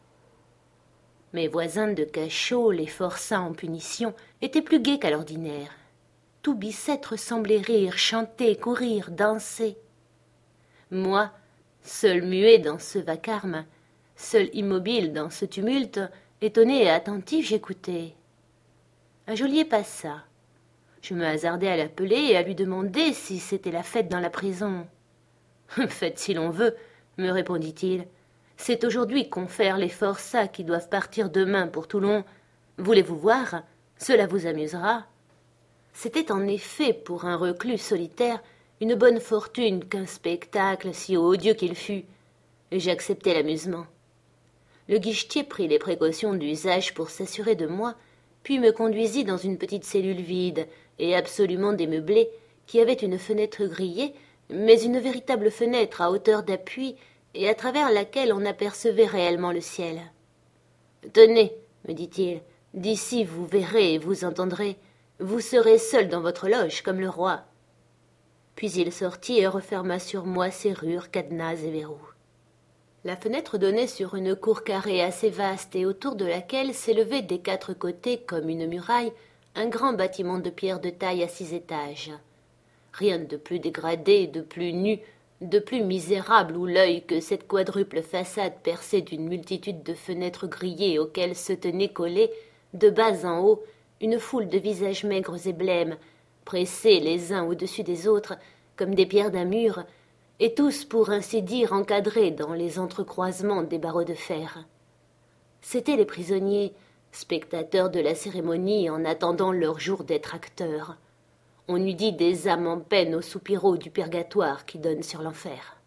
Mes voisins de cachot, les forçats en punition, étaient plus gais qu'à l'ordinaire. Tout Bicêtre semblait rire, chanter, courir, danser. Moi, seul muet dans ce vacarme, seul immobile dans ce tumulte, étonné et attentif, j'écoutais. Un geôlier passa. Je me hasardai à l'appeler et à lui demander si c'était la fête dans la prison. « Fête si l'on veut, » me répondit-il. « C'est aujourd'hui qu'on fait les forçats qui doivent partir demain pour Toulon. Voulez-vous voir? Cela vous amusera. » C'était en effet, pour un reclus solitaire, une bonne fortune qu'un spectacle si odieux qu'il fût. J'acceptai l'amusement. Le guichetier prit les précautions d'usage pour s'assurer de moi, puis me conduisit dans une petite cellule vide et absolument démeublée, qui avait une fenêtre grillée, mais une véritable fenêtre à hauteur d'appui et à travers laquelle on apercevait réellement le ciel. « Tenez, me dit-il, d'ici vous verrez et vous entendrez. Vous serez seul dans votre loge, comme le roi. » Puis il sortit et referma sur moi serrures, cadenas et verrous. La fenêtre donnait sur une cour carrée assez vaste et autour de laquelle s'élevait des quatre côtés, comme une muraille, un grand bâtiment de pierre de taille à 6 étages. Rien de plus dégradé, de plus nu, de plus misérable où l'œil que cette quadruple façade percée d'une multitude de fenêtres grillées auxquelles se tenait collée, de bas en haut, une foule de visages maigres et blêmes, pressés les uns au-dessus des autres, comme des pierres d'un mur, et tous, pour ainsi dire, encadrés dans les entrecroisements des barreaux de fer. C'étaient les prisonniers, spectateurs de la cérémonie en attendant leur jour d'être acteurs. On eût dit des âmes en peine aux soupiraux du purgatoire qui donne sur l'enfer.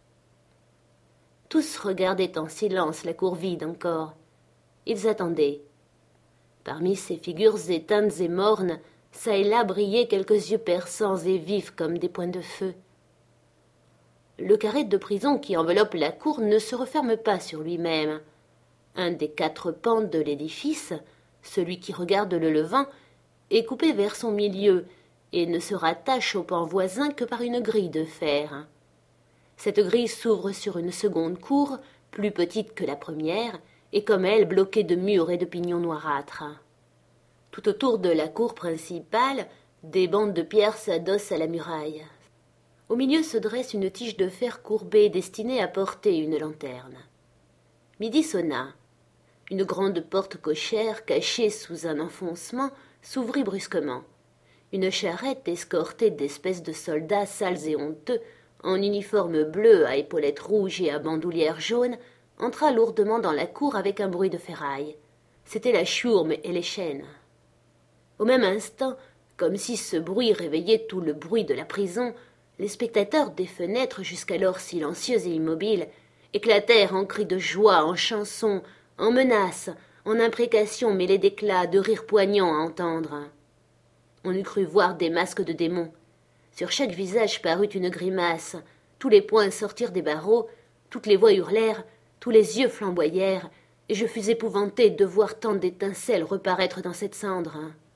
Tous regardaient en silence la cour vide encore. Ils attendaient. Parmi ces figures éteintes et mornes, çà et là brillaient quelques yeux perçants et vifs comme des points de feu. Le carré de prison qui enveloppe la cour ne se referme pas sur lui-même. Un des 4 pans de l'édifice, celui qui regarde le Levant, est coupé vers son milieu et ne se rattache au pan voisin que par une grille de fer. Cette grille s'ouvre sur une seconde cour, plus petite que la première, et comme elle, bloquée de murs et de pignons noirâtres. Tout autour de la cour principale, des bandes de pierre s'adossent à la muraille. Au milieu se dresse une tige de fer courbée destinée à porter une lanterne. Midi sonna. Une grande porte cochère, cachée sous un enfoncement, s'ouvrit brusquement. Une charrette escortée d'espèces de soldats sales et honteux, en uniforme bleu à épaulettes rouges et à bandoulière jaune, entra lourdement dans la cour avec un bruit de ferraille. C'étaient la chiourme et les chaînes. Au même instant, comme si ce bruit réveillait tout le bruit de la prison, les spectateurs des fenêtres, jusqu'alors silencieux et immobiles, éclatèrent en cris de joie, en chansons, en menaces, en imprécations mêlées d'éclats, de rires poignants à entendre. On eût cru voir des masques de démons. Sur chaque visage parut une grimace, tous les poings sortirent des barreaux, toutes les voix hurlèrent, tous les yeux flamboyèrent, et je fus épouvanté de voir tant d'étincelles reparaître dans cette cendre.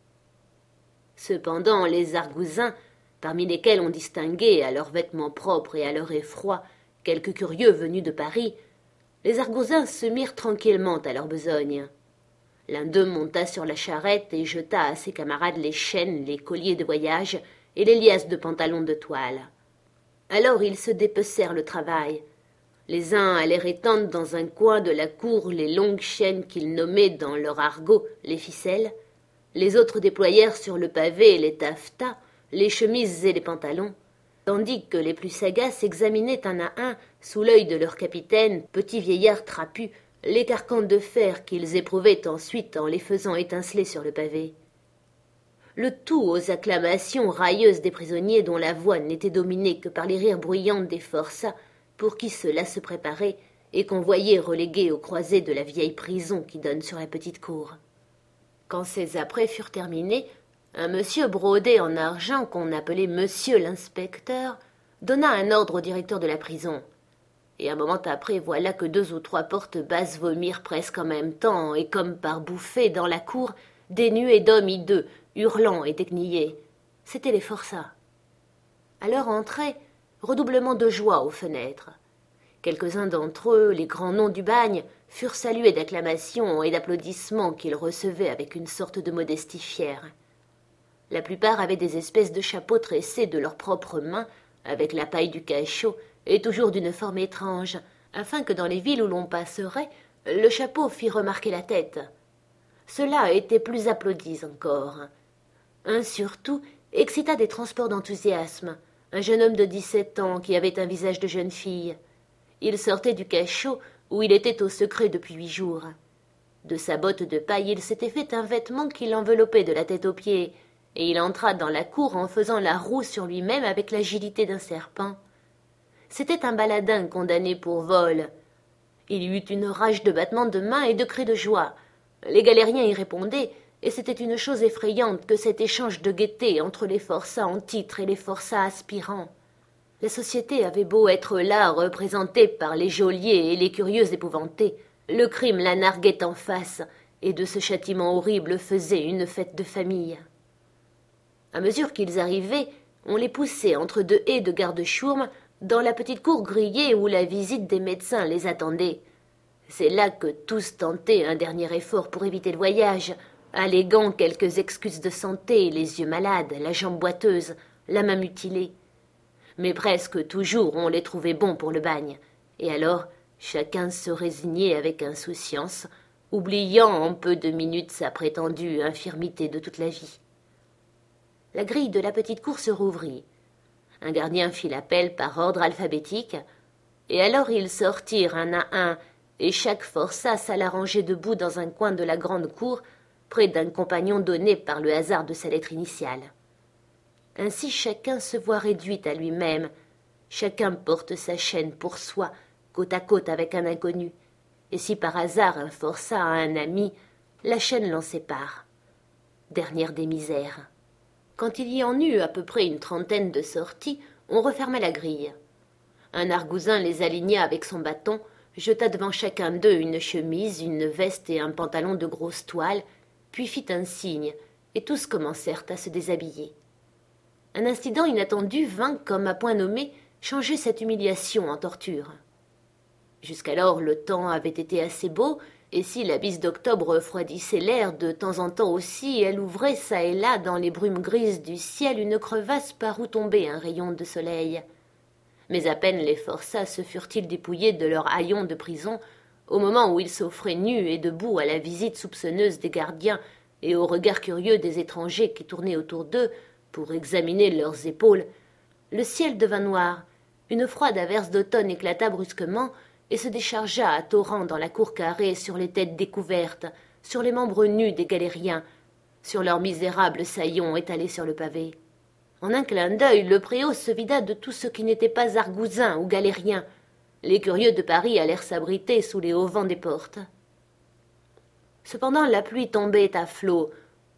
Cependant, les argousins, parmi lesquels on distinguait, à leurs vêtements propres et à leur effroi, quelques curieux venus de Paris, les argousins se mirent tranquillement à leur besogne. L'un d'eux monta sur la charrette et jeta à ses camarades les chaînes, les colliers de voyage et les liasses de pantalons de toile. Alors ils se dépecèrent le travail. Les uns allèrent étendre dans un coin de la cour les longues chaînes qu'ils nommaient dans leur argot les ficelles, les autres déployèrent sur le pavé les taffetas, les chemises et les pantalons, tandis que les plus sagaces examinaient un à un, sous l'œil de leur capitaine, petit vieillard trapu, les carcans de fer qu'ils éprouvaient ensuite en les faisant étinceler sur le pavé. Le tout aux acclamations railleuses des prisonniers dont la voix n'était dominée que par les rires bruyants des forçats pour qui cela se préparait et qu'on voyait relégués aux croisées de la vieille prison qui donne sur la petite cour. Quand ces apprêts furent terminés, un monsieur brodé en argent qu'on appelait monsieur l'inspecteur donna un ordre au directeur de la prison. Et un moment après, voilà que 2 ou 3 portes basses vomirent presque en même temps, et comme par bouffées dans la cour, des nuées d'hommes hideux, hurlant et déguenillés. C'étaient les forçats. À leur entrée, redoublement de joie aux fenêtres. Quelques-uns d'entre eux, les grands noms du bagne, furent salués d'acclamations et d'applaudissements qu'ils recevaient avec une sorte de modestie fière. La plupart avaient des espèces de chapeaux tressés de leurs propres mains, avec la paille du cachot, et toujours d'une forme étrange, afin que dans les villes où l'on passerait, le chapeau fît remarquer la tête. Ceux-là étaient plus applaudis encore. Un surtout excita des transports d'enthousiasme, un jeune homme de 17 ans qui avait un visage de jeune fille. Il sortait du cachot où il était au secret depuis 8 jours. De sa botte de paille, il s'était fait un vêtement qui l'enveloppait de la tête aux pieds, et il entra dans la cour en faisant la roue sur lui-même avec l'agilité d'un serpent. C'était un baladin condamné pour vol. Il y eut une rage de battements de mains et de cris de joie. Les galériens y répondaient, et c'était une chose effrayante que cet échange de gaieté entre les forçats en titre et les forçats aspirants. La société avait beau être là, représentée par les geôliers et les curieux épouvantés, le crime la narguait en face, et de ce châtiment horrible faisait une fête de famille. À mesure qu'ils arrivaient, on les poussait entre 2 haies de garde-chourme dans la petite cour grillée où la visite des médecins les attendait. C'est là que tous tentaient un dernier effort pour éviter le voyage, alléguant quelques excuses de santé, les yeux malades, la jambe boiteuse, la main mutilée. Mais presque toujours on les trouvait bons pour le bagne, et alors chacun se résignait avec insouciance, oubliant en peu de minutes sa prétendue infirmité de toute la vie. La grille de la petite cour se rouvrit. Un gardien fit l'appel par ordre alphabétique, et alors ils sortirent un à un, et chaque forçat s'alla ranger debout dans un coin de la grande cour, près d'un compagnon donné par le hasard de sa lettre initiale. Ainsi chacun se voit réduit à lui-même, chacun porte sa chaîne pour soi, côte à côte avec un inconnu, et si par hasard un forçat a un ami, la chaîne l'en sépare. Dernière des misères. Quand il y en eut à peu près une trentaine de sorties, on referma la grille. Un argousin les aligna avec son bâton, jeta devant chacun d'eux une chemise, une veste et un pantalon de grosse toile, puis fit un signe, et tous commencèrent à se déshabiller. Un incident inattendu vint, comme à point nommé, changer cette humiliation en torture. Jusqu'alors le temps avait été assez beau, et si la bise d'octobre refroidissait l'air, de temps en temps aussi, elle ouvrait çà et là dans les brumes grises du ciel une crevasse par où tombait un rayon de soleil. Mais à peine les forçats se furent-ils dépouillés de leur haillon de prison, au moment où ils s'offraient nus et debout à la visite soupçonneuse des gardiens et aux regards curieux des étrangers qui tournaient autour d'eux pour examiner leurs épaules, le ciel devint noir, une froide averse d'automne éclata brusquement, et se déchargea à torrents dans la cour carrée sur les têtes découvertes, sur les membres nus des galériens, sur leurs misérables saillons étalés sur le pavé. En un clin d'œil, le préau se vida de tout ce qui n'était pas argousin ou galérien. Les curieux de Paris allèrent s'abriter sous les auvents des portes. Cependant la pluie tombait à flots.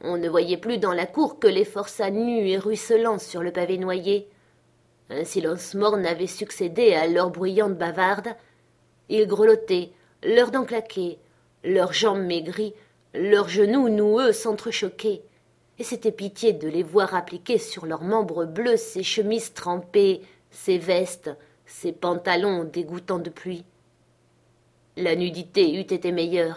On ne voyait plus dans la cour que les forçats nus et ruisselants sur le pavé noyé. Un silence morne avait succédé à leur bruyante bavarde. Ils grelottaient, leurs dents claquaient, leurs jambes maigries, leurs genoux noueux s'entrechoquaient, et c'était pitié de les voir appliquer sur leurs membres bleus ces chemises trempées, ces vestes, ces pantalons dégoûtants de pluie. La nudité eût été meilleure.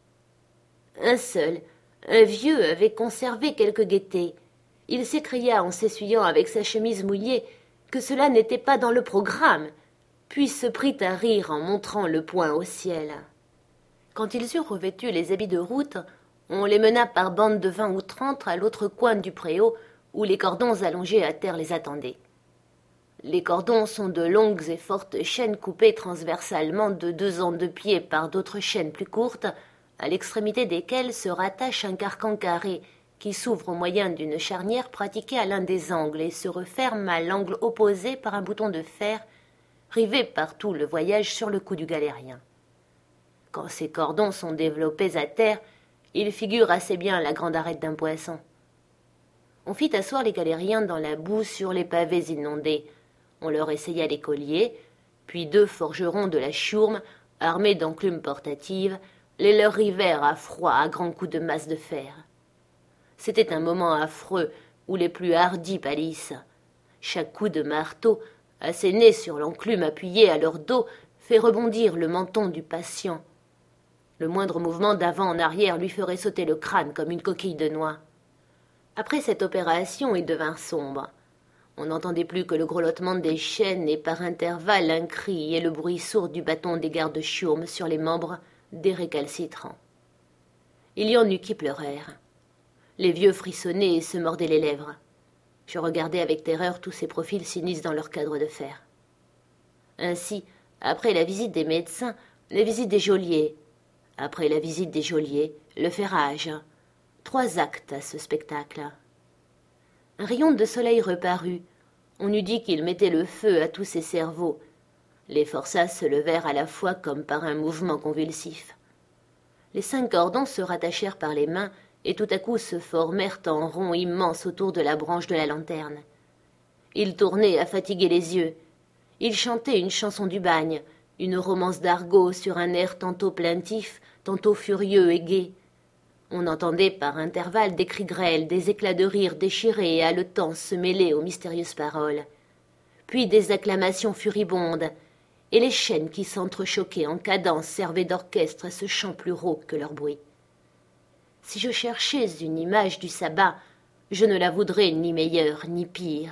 Un seul, un vieux, avait conservé quelque gaieté. Il s'écria en s'essuyant avec sa chemise mouillée que cela n'était pas dans le programme, puis se prit à rire en montrant le poing au ciel. Quand ils eurent revêtu les habits de route, on les mena par bandes de 20 ou 30 à l'autre coin du préau, où les cordons allongés à terre les attendaient. Les cordons sont de longues et fortes chaînes coupées transversalement de 2 ans de pied par d'autres chaînes plus courtes, à l'extrémité desquelles se rattache un carcan carré qui s'ouvre au moyen d'une charnière pratiquée à l'un des angles et se referme à l'angle opposé par un bouton de fer rivé par tout le voyage sur le cou du galérien. Quand ces cordons sont développés à terre, ils figurent assez bien la grande arête d'un poisson. On fit asseoir les galériens dans la boue sur les pavés inondés. On leur essaya les colliers, puis 2 forgerons de la Chourme, armés d'enclumes portatives, les leur rivèrent à froid à grands coups de masse de fer. C'était un moment affreux où les plus hardis pâlissent. Chaque coup de marteau, asséné sur l'enclume appuyée à leur dos, fait rebondir le menton du patient. Le moindre mouvement d'avant en arrière lui ferait sauter le crâne comme une coquille de noix. Après cette opération, ils devinrent sombres. On n'entendait plus que le grelottement des chaînes et par intervalles un cri et le bruit sourd du bâton des gardes Chourme sur les membres des récalcitrants. Il y en eut qui pleurèrent. Les vieux frissonnaient et se mordaient les lèvres. Je regardais avec terreur tous ces profils sinistres dans leur cadre de fer. Ainsi, après la visite des médecins, la visite des geôliers. Après la visite des geôliers, le ferrage. 3 actes à ce spectacle. Un rayon de soleil reparut. On eût dit qu'il mettait le feu à tous ces cerveaux. Les forçats se levèrent à la fois comme par un mouvement convulsif. Les 5 cordons se rattachèrent par les mains et tout à coup se formèrent en rond immense autour de la branche de la lanterne. Ils tournaient à fatiguer les yeux. Ils chantaient une chanson du bagne, une romance d'argot sur un air tantôt plaintif, tantôt furieux et gai. On entendait par intervalles des cris grêles, des éclats de rire déchirés et haletants se mêler aux mystérieuses paroles. Puis des acclamations furibondes, et les chaînes qui s'entrechoquaient en cadence servaient d'orchestre à ce chant plus rauque que leur bruit. Si je cherchais une image du sabbat, je ne la voudrais ni meilleure ni pire.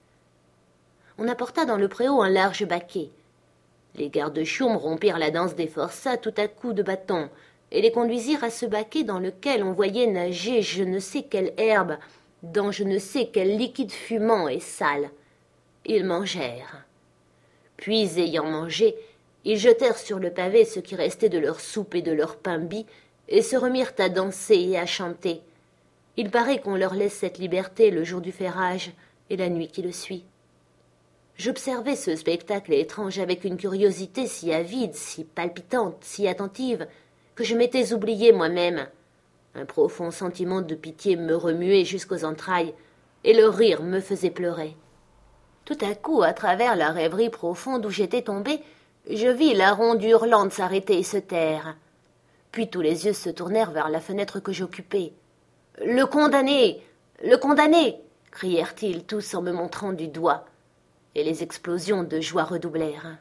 On apporta dans le préau un large baquet. Les gardes Chourme rompirent la danse des forçats tout à coups de bâton, et les conduisirent à ce baquet dans lequel on voyait nager je ne sais quelle herbe, dans je ne sais quel liquide fumant et sale. Ils mangèrent. Puis, ayant mangé, ils jetèrent sur le pavé ce qui restait de leur soupe et de leur pain bis, et se remirent à danser et à chanter. Il paraît qu'on leur laisse cette liberté le jour du ferrage et la nuit qui le suit. J'observais ce spectacle étrange avec une curiosité si avide, si palpitante, si attentive, que je m'étais oublié moi-même. Un profond sentiment de pitié me remuait jusqu'aux entrailles, et le rire me faisait pleurer. Tout à coup, à travers la rêverie profonde où j'étais tombé, je vis la ronde hurlante s'arrêter et se taire. Puis tous les yeux se tournèrent vers la fenêtre que j'occupais. « Le condamné! Le condamné !» crièrent-ils tous en me montrant du doigt, et les explosions de joie redoublèrent.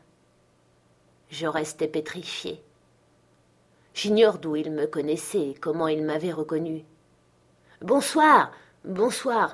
Je restais pétrifié. J'ignore d'où ils me connaissaient et comment ils m'avaient reconnu. « Bonsoir! Bonsoir !»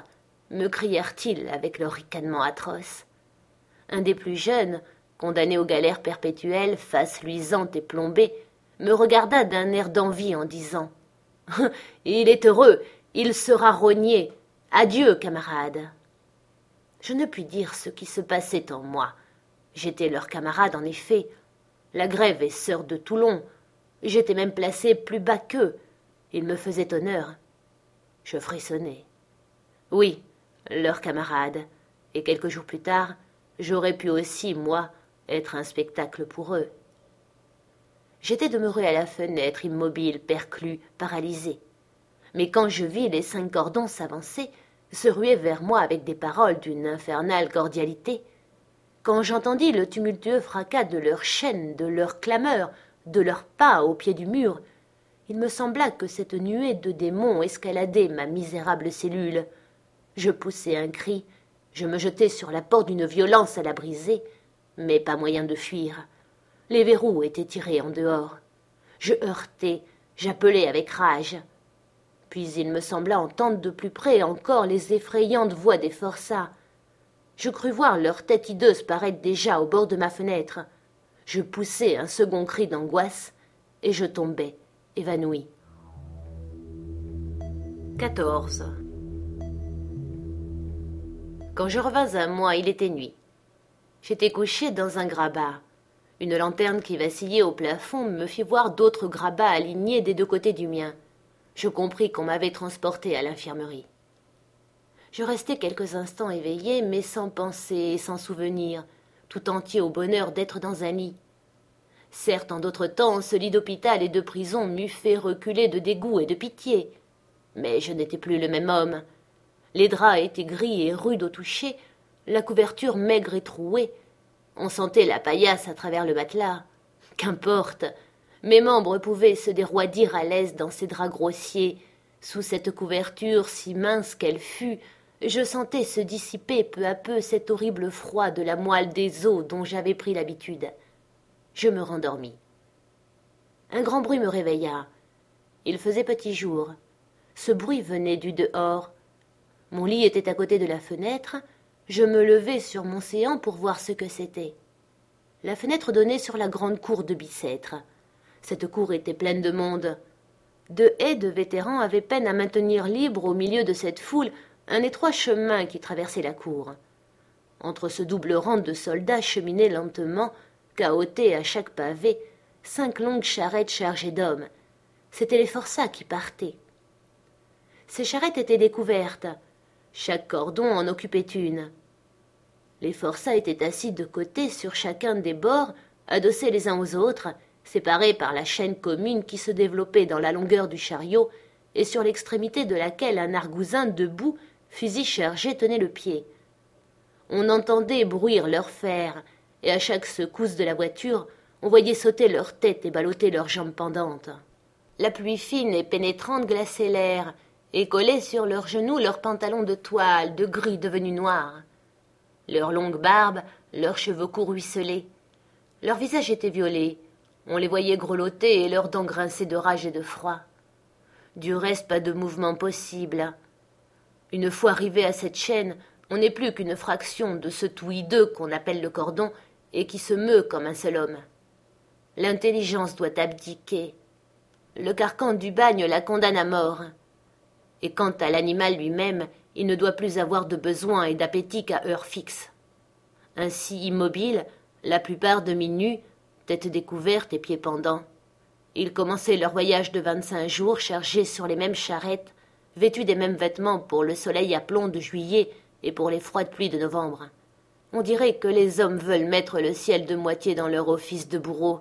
me crièrent-ils avec leur ricanement atroce. Un des plus jeunes, condamné aux galères perpétuelles, face luisante et plombée, me regarda d'un air d'envie en disant « Il est heureux, il sera rogné. Adieu, camarade !» Je ne puis dire ce qui se passait en moi. J'étais leur camarade, en effet. La Grève est sœur de Toulon. J'étais même placé plus bas qu'eux. Ils me faisaient honneur. Je frissonnais. Oui, leur camarade. Et quelques jours plus tard, j'aurais pu aussi, moi, être un spectacle pour eux. J'étais demeuré à la fenêtre, immobile, perclus, paralysé. Mais quand je vis les 5 cordons s'avancer, se ruer vers moi avec des paroles d'une infernale cordialité, quand j'entendis le tumultueux fracas de leurs chaînes, de leurs clameurs, de leurs pas au pied du mur, il me sembla que cette nuée de démons escaladait ma misérable cellule. Je poussai un cri, je me jetai sur la porte d'une violence à la briser, mais pas moyen de fuir. Les verrous étaient tirés en dehors. Je heurtai, j'appelai avec rage. Puis il me sembla entendre de plus près encore les effrayantes voix des forçats. Je crus voir leurs têtes hideuses paraître déjà au bord de ma fenêtre. Je poussai un second cri d'angoisse, et je tombai, évanoui. 14. Quand je revins à moi, il était nuit. J'étais couché dans un grabat. Une lanterne qui vacillait au plafond me fit voir d'autres grabats alignés des 2 côtés du mien. Je compris qu'on m'avait transporté à l'infirmerie. Je restai quelques instants éveillé, mais sans pensée et sans souvenir, tout entier au bonheur d'être dans un lit. Certes, en d'autres temps, ce lit d'hôpital et de prison m'eût fait reculer de dégoût et de pitié. Mais je n'étais plus le même homme. Les draps étaient gris et rudes au toucher, la couverture maigre et trouée. On sentait la paillasse à travers le matelas. Qu'importe, mes membres pouvaient se déroidir à l'aise dans ces draps grossiers. Sous cette couverture, si mince qu'elle fût, je sentais se dissiper peu à peu cet horrible froid de la moelle des os dont j'avais pris l'habitude. Je me rendormis. Un grand bruit me réveilla. Il faisait petit jour. Ce bruit venait du dehors. Mon lit était à côté de la fenêtre. Je me levai sur mon séant pour voir ce que c'était. La fenêtre donnait sur la grande cour de Bicêtre. Cette cour était pleine de monde. 2 haies de vétérans avaient peine à maintenir libre au milieu de cette foule un étroit chemin qui traversait la cour. Entre ce double rang de soldats cheminaient lentement, cahotés à chaque pavé, 5 longues charrettes chargées d'hommes. C'étaient les forçats qui partaient. Ces charrettes étaient découvertes. Chaque cordon en occupait une. Les forçats étaient assis de côté sur chacun des bords, adossés les uns aux autres, séparés par la chaîne commune qui se développait dans la longueur du chariot et sur l'extrémité de laquelle un argousin debout, fusil chargé, tenait le pied. On entendait bruire leurs fers, et à chaque secousse de la voiture, on voyait sauter leurs têtes et ballotter leurs jambes pendantes. La pluie fine et pénétrante glaçait l'air, et collait sur leurs genoux leurs pantalons de toile, de gris devenus noirs. Leurs longues barbes, leurs cheveux courts ruisselaient. Leurs visages étaient violets. On les voyait grelotter et leurs dents grinçaient de rage et de froid. Du reste, pas de mouvement possible. Une fois arrivé à cette chaîne, on n'est plus qu'une fraction de ce tout hideux qu'on appelle le cordon et qui se meut comme un seul homme. L'intelligence doit abdiquer. Le carcan du bagne la condamne à mort. Et quant à l'animal lui-même, il ne doit plus avoir de besoin et d'appétit qu'à heure fixe. Ainsi immobiles, la plupart demi-nus, tête découverte et pieds pendants, ils commençaient leur voyage de 25 jours chargés sur les mêmes charrettes, vêtus des mêmes vêtements pour le soleil à plomb de juillet et pour les froides pluies de novembre. On dirait que les hommes veulent mettre le ciel de moitié dans leur office de bourreau.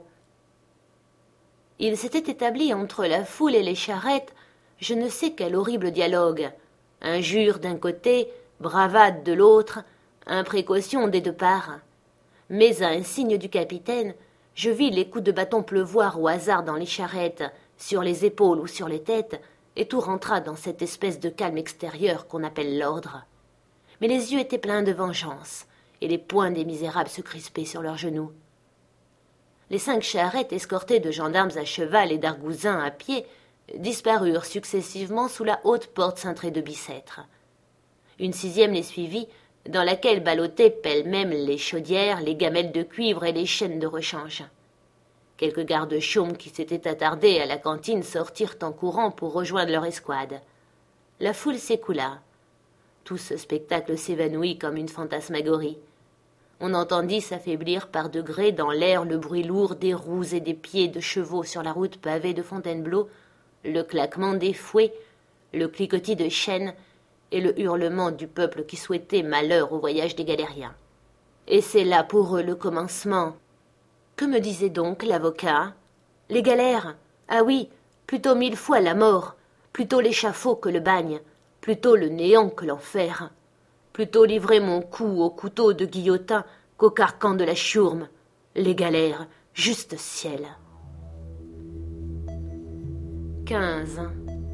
Il s'était établi entre la foule et les charrettes je ne sais quel horrible dialogue, injures d'un côté, bravade de l'autre, imprécautions des 2 parts. Mais à un signe du capitaine, je vis les coups de bâton pleuvoir au hasard dans les charrettes, sur les épaules ou sur les têtes, et tout rentra dans cette espèce de calme extérieur qu'on appelle l'ordre. Mais les yeux étaient pleins de vengeance, et les poings des misérables se crispaient sur leurs genoux. Les 5 charrettes escortées de gendarmes à cheval et d'argousins à pied disparurent successivement sous la haute porte cintrée de Bicêtre. Une 6e les suivit, dans laquelle ballottaient pêle-mêle les chaudières, les gamelles de cuivre et les chaînes de rechange. Quelques gardes chaumes qui s'étaient attardés à la cantine sortirent en courant pour rejoindre leur escouade. La foule s'écoula. Tout ce spectacle s'évanouit comme une fantasmagorie. On entendit s'affaiblir par degrés dans l'air le bruit lourd des roues et des pieds de chevaux sur la route pavée de Fontainebleau, le claquement des fouets, le cliquetis de chaînes et le hurlement du peuple qui souhaitait malheur au voyage des galériens. Et c'est là pour eux le commencement. Que me disait donc l'avocat? Les galères? Ah oui, plutôt 1000 fois la mort. plutôt l'échafaud que le bagne, plutôt le néant que l'enfer. Plutôt livrer mon cou au couteau de guillotin qu'au carcan de la chiourme. Les galères, juste ciel. 15.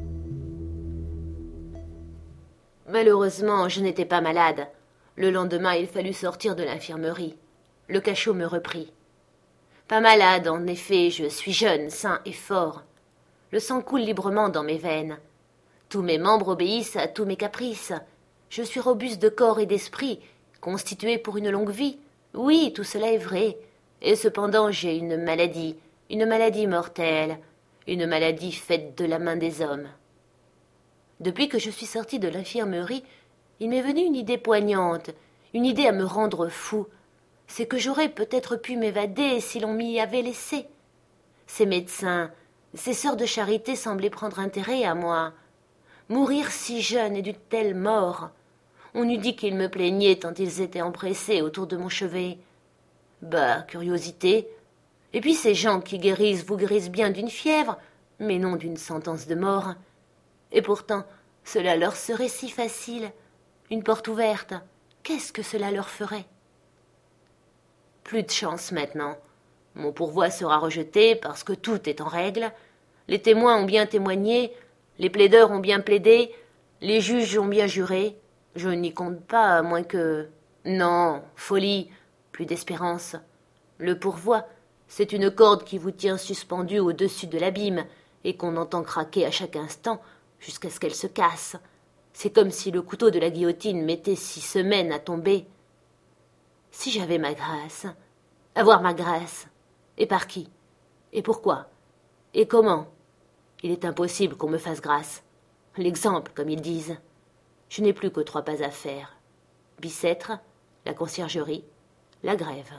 Malheureusement, je n'étais pas malade. Le lendemain, il fallut sortir de l'infirmerie. Le cachot me reprit. Pas malade, en effet, je suis jeune, sain et fort. Le sang coule librement dans mes veines. Tous mes membres obéissent à tous mes caprices. Je suis robuste de corps et d'esprit, constitué pour une longue vie. Oui, tout cela est vrai. Et cependant, j'ai une maladie mortelle, une maladie faite de la main des hommes. Depuis que je suis sorti de l'infirmerie, il m'est venu une idée poignante, une idée à me rendre fou. C'est que j'aurais peut-être pu m'évader si l'on m'y avait laissé. Ces médecins, ces sœurs de charité semblaient prendre intérêt à moi. Mourir si jeune et d'une telle mort. On eût dit qu'ils me plaignaient tant ils étaient empressés autour de mon chevet. Bah, curiosité. Et puis ces gens qui guérissent vous guérissent bien d'une fièvre, mais non d'une sentence de mort. Et pourtant, cela leur serait si facile. Une porte ouverte, qu'est-ce que cela leur ferait? Plus de chance maintenant. Mon pourvoi sera rejeté parce que tout est en règle. Les témoins ont bien témoigné, les plaideurs ont bien plaidé, les juges ont bien juré. Je n'y compte pas, à moins que... Non, folie, plus d'espérance. Le pourvoi, c'est une corde qui vous tient suspendu au-dessus de l'abîme et qu'on entend craquer à chaque instant jusqu'à ce qu'elle se casse. C'est comme si le couteau de la guillotine mettait 6 semaines à tomber. Si j'avais ma grâce, avoir ma grâce, et par qui? Et pourquoi? Et comment? Il est impossible qu'on me fasse grâce. L'exemple, comme ils disent. Je n'ai plus que 3 pas à faire. Bicêtre, la conciergerie, la grève.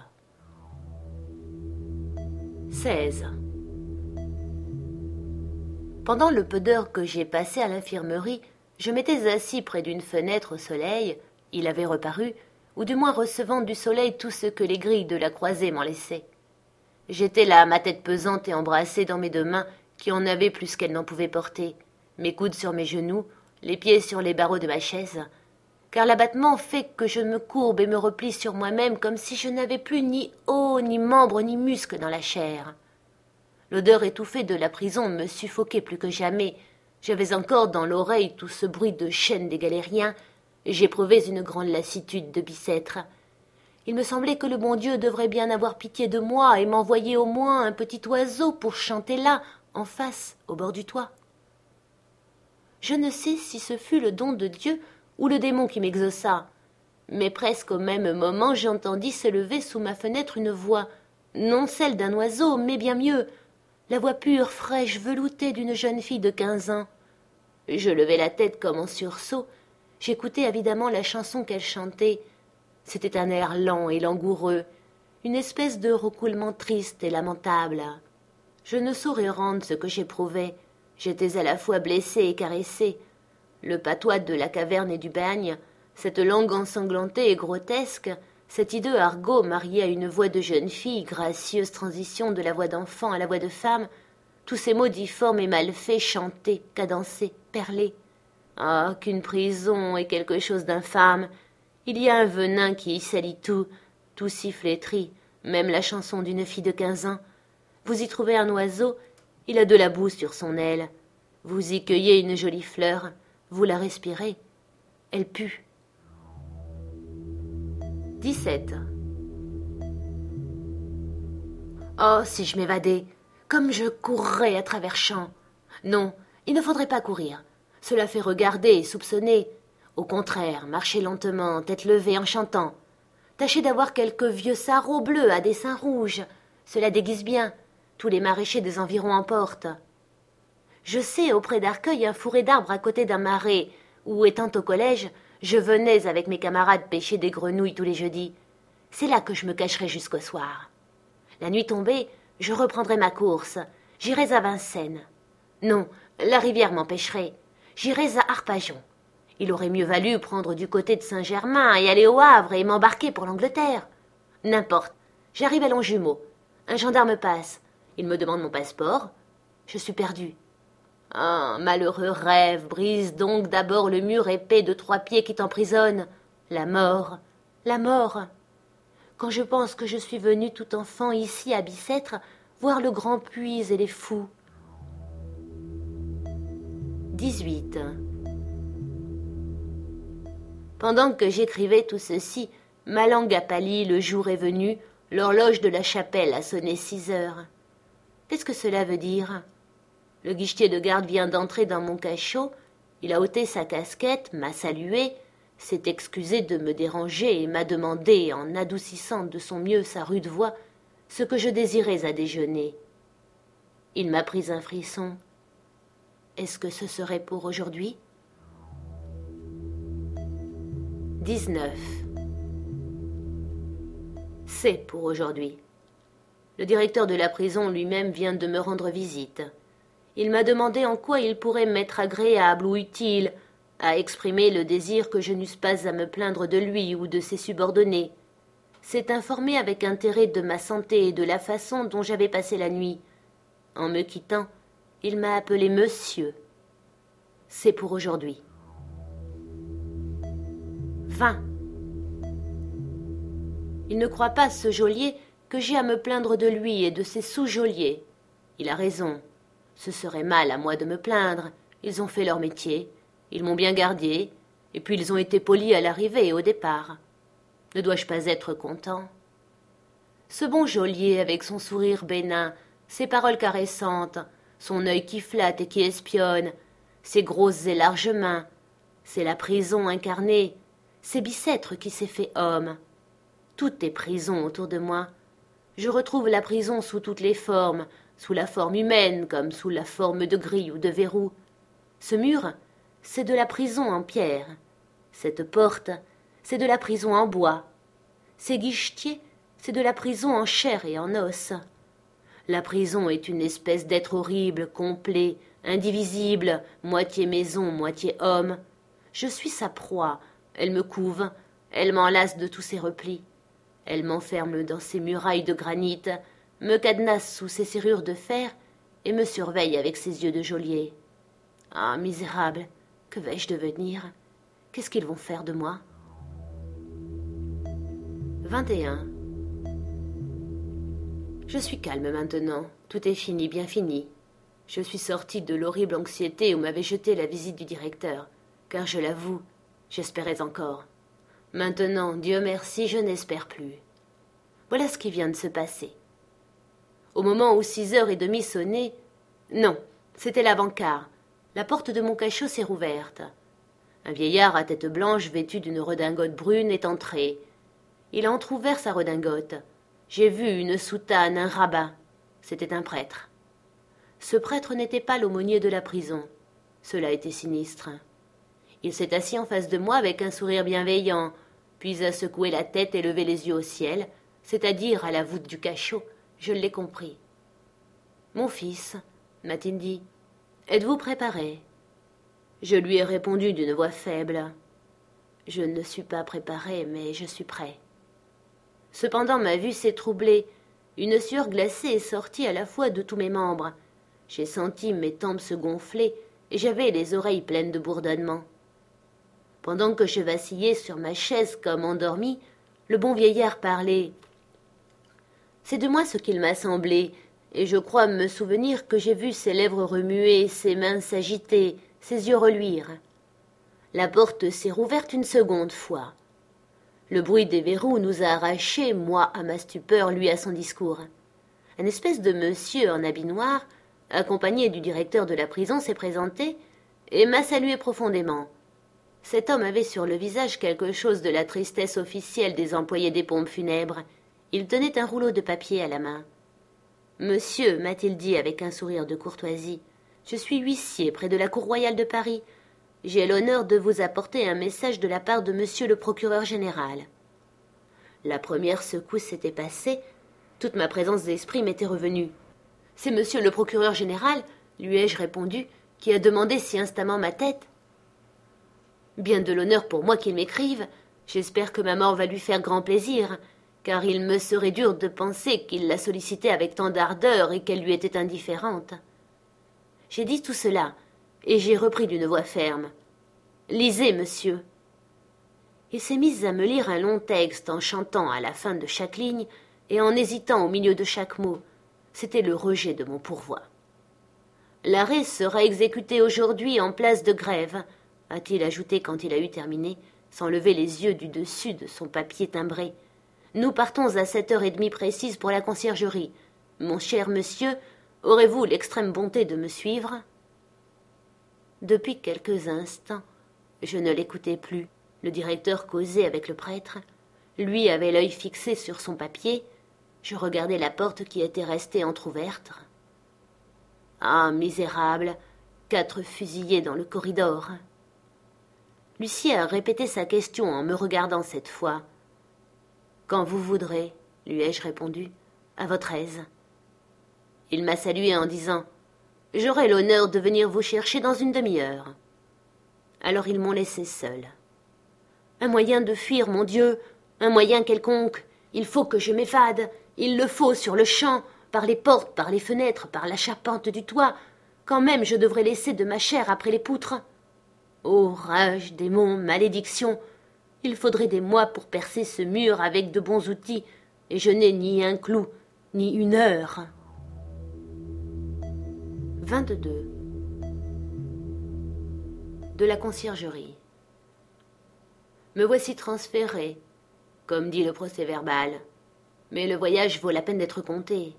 16. Pendant le peu d'heures que j'ai passé à l'infirmerie, je m'étais assis près d'une fenêtre au soleil, il avait reparu, ou du moins recevant du soleil tout ce que les grilles de la croisée m'en laissaient. J'étais là, ma tête pesante et embrassée dans mes 2 mains, qui en avaient plus qu'elles n'en pouvaient porter, mes coudes sur mes genoux, les pieds sur les barreaux de ma chaise, car l'abattement fait que je me courbe et me replie sur moi-même comme si je n'avais plus ni os, ni membres, ni muscles dans la chair. L'odeur étouffée de la prison me suffoquait plus que jamais. J'avais encore dans l'oreille tout ce bruit de chaînes des galériens, et j'éprouvais une grande lassitude de Bicêtre. Il me semblait que le bon Dieu devrait bien avoir pitié de moi et m'envoyer au moins un petit oiseau pour chanter là, en face, au bord du toit. Je ne sais si ce fut le don de Dieu ou le démon qui m'exauça, mais presque au même moment j'entendis se lever sous ma fenêtre une voix, non celle d'un oiseau, mais bien mieux, la voix pure, fraîche, veloutée d'une jeune fille de 15 ans. Je levai la tête comme en sursaut, j'écoutai avidement la chanson qu'elle chantait. C'était un air lent et langoureux, une espèce de roucoulement triste et lamentable. Je ne saurais rendre ce que j'éprouvais. J'étais à la fois blessée et caressée. Le patois de la caverne et du bagne, cette langue ensanglantée et grotesque, cet hideux argot marié à une voix de jeune fille, gracieuse transition de la voix d'enfant à la voix de femme, tous ces mots difformes et mal faits, chantés, cadencés, perlés. Ah, qu'une prison est quelque chose d'infâme. Il y a un venin qui y salit tout, tout s'y flétrit, même la chanson d'une fille de 15 ans. Vous y trouvez un oiseau, il a de la boue sur son aile. Vous y cueillez une jolie fleur, vous la respirez, elle pue. 17. Oh, si je m'évadais, comme je courrais à travers champs. Non, il ne faudrait pas courir. Cela fait regarder et soupçonner. Au contraire, marchez lentement, tête levée, en chantant. Tâchez d'avoir quelques vieux sarraux bleus à dessins rouges. Cela déguise bien. Tous les maraîchers des environs en portent. Je sais, auprès d'Arcueil, un fourré d'arbres à côté d'un marais, où, étant au collège, je venais avec mes camarades pêcher des grenouilles tous les jeudis. C'est là que je me cacherai jusqu'au soir. La nuit tombée, je reprendrai ma course. J'irai à Vincennes. Non, la rivière m'empêcherait. J'irai à Arpajon. Il aurait mieux valu prendre du côté de Saint-Germain et aller au Havre et m'embarquer pour l'Angleterre. N'importe. J'arrive à Longjumeau. Un gendarme passe. Il me demande mon passeport. Je suis perdue. Ah, malheureux rêve, brise donc d'abord le mur épais de 3 pieds qui t'emprisonne. La mort, la mort. Quand je pense que je suis venue tout enfant ici à Bicêtre, voir le grand puits et les fous. 18. Pendant que j'écrivais tout ceci, ma langue a pâli, le jour est venu, l'horloge de la chapelle a sonné 6 heures. Qu'est-ce que cela veut dire? Le guichetier de garde vient d'entrer dans mon cachot, il a ôté sa casquette, m'a salué, s'est excusé de me déranger et m'a demandé, en adoucissant de son mieux sa rude voix, ce que je désirais à déjeuner. Il m'a pris un frisson. Est-ce que ce serait pour aujourd'hui? 19. C'est pour aujourd'hui. Le directeur de la prison lui-même vient de me rendre visite. Il m'a demandé en quoi il pourrait m'être agréable ou utile, a exprimé le désir que je n'eusse pas à me plaindre de lui ou de ses subordonnés. S'est informé avec intérêt de ma santé et de la façon dont j'avais passé la nuit. En me quittant, il m'a appelé monsieur. C'est pour aujourd'hui. 20. Il ne croit pas, ce geôlier, que j'ai à me plaindre de lui et de ses sous-geôliers. Il a raison. Ce serait mal à moi de me plaindre. Ils ont fait leur métier. Ils m'ont bien gardé. Et puis ils ont été polis à l'arrivée et au départ. Ne dois-je pas être content? Ce bon geôlier, avec son sourire bénin, ses paroles caressantes, son œil qui flatte et qui espionne, ses grosses et larges mains, c'est la prison incarnée, c'est Bicêtre qui s'est fait homme. Tout est prison autour de moi. Je retrouve la prison sous toutes les formes, sous la forme humaine comme sous la forme de grille ou de verrou. Ce mur, c'est de la prison en pierre. Cette porte, c'est de la prison en bois. Ces guichetiers, c'est de la prison en chair et en os. La prison est une espèce d'être horrible, complet, indivisible, moitié maison, moitié homme. Je suis sa proie, elle me couve, elle m'enlace de tous ses replis. Elle m'enferme dans ses murailles de granit, me cadenasse sous ses serrures de fer et me surveille avec ses yeux de geôlier. Ah, misérable, que vais-je devenir? Qu'est-ce qu'ils vont faire de moi? 21. Je suis calme maintenant, tout est fini, bien fini. Je suis sortie de l'horrible anxiété où m'avait jeté la visite du directeur, car je l'avoue, j'espérais encore. Maintenant, Dieu merci, je n'espère plus. Voilà ce qui vient de se passer. Au moment où 6h30 sonnaient, non, c'était l'avant-quart. La porte de mon cachot s'est rouverte. Un vieillard à tête blanche, vêtu d'une redingote brune, est entré. Il a entr'ouvert sa redingote. J'ai vu une soutane, un rabbin. C'était un prêtre. Ce prêtre n'était pas l'aumônier de la prison. Cela était sinistre. Il s'est assis en face de moi avec un sourire bienveillant, puis a secoué la tête et levé les yeux au ciel, c'est-à-dire à la voûte du cachot. Je l'ai compris. « Mon fils, m'a-t-il dit, êtes-vous préparé ?» Je lui ai répondu d'une voix faible. « Je ne suis pas préparé, mais je suis prêt. » Cependant, ma vue s'est troublée. Une sueur glacée est sortie à la fois de tous mes membres. J'ai senti mes tempes se gonfler et j'avais les oreilles pleines de bourdonnements. Pendant que je vacillais sur ma chaise comme endormi, le bon vieillard parlait. C'est de moi ce qu'il m'a semblé, et je crois me souvenir que j'ai vu ses lèvres remuer, ses mains s'agiter, ses yeux reluire. La porte s'est rouverte une seconde fois. Le bruit des verrous nous a arrachés, moi à ma stupeur, lui à son discours. Un espèce de monsieur en habit noir, accompagné du directeur de la prison, s'est présenté et m'a salué profondément. Cet homme avait sur le visage quelque chose de la tristesse officielle des employés des pompes funèbres. Il tenait un rouleau de papier à la main. « Monsieur, m'a-t-il dit avec un sourire de courtoisie, je suis huissier près de la cour royale de Paris. J'ai l'honneur de vous apporter un message de la part de monsieur le procureur général. » La première secousse s'était passée. Toute ma présence d'esprit m'était revenue. « C'est monsieur le procureur général, lui ai-je répondu, qui a demandé si instamment ma tête. Bien de l'honneur pour moi qu'il m'écrive. J'espère que ma mort va lui faire grand plaisir, car il me serait dur de penser qu'il la sollicitait avec tant d'ardeur et qu'elle lui était indifférente. J'ai dit tout cela, et j'ai repris d'une voix ferme. « Lisez, monsieur !» Il s'est mis à me lire un long texte en chantant à la fin de chaque ligne et en hésitant au milieu de chaque mot. C'était le rejet de mon pourvoi. « L'arrêt sera exécuté aujourd'hui en place de Grève, » a-t-il ajouté quand il a eu terminé, sans lever les yeux du dessus de son papier timbré. « Nous partons à 7h30 précise pour la conciergerie. Mon cher monsieur, aurez-vous l'extrême bonté de me suivre ?» Depuis quelques instants, je ne l'écoutais plus. Le directeur causait avec le prêtre. Lui avait l'œil fixé sur son papier. Je regardais la porte qui était restée entr'ouverte. Ah, misérable, 4 fusillés dans le corridor. Lucie a répété sa question en me regardant cette fois. « Quand vous voudrez, lui ai-je répondu, à votre aise. » Il m'a salué en disant « J'aurai l'honneur de venir vous chercher dans une demi-heure. » Alors ils m'ont laissé seul. Un moyen de fuir, mon Dieu, un moyen quelconque. Il faut que je m'évade. Il le faut sur le champ, par les portes, par les fenêtres, par la charpente du toit. Quand même je devrais laisser de ma chair après les poutres. Ô rage, démon, malédiction! Il faudrait des mois pour percer ce mur avec de bons outils, et je n'ai ni un clou, ni une heure. 22. De la conciergerie. Me voici transféré, comme dit le procès-verbal, mais le voyage vaut la peine d'être compté.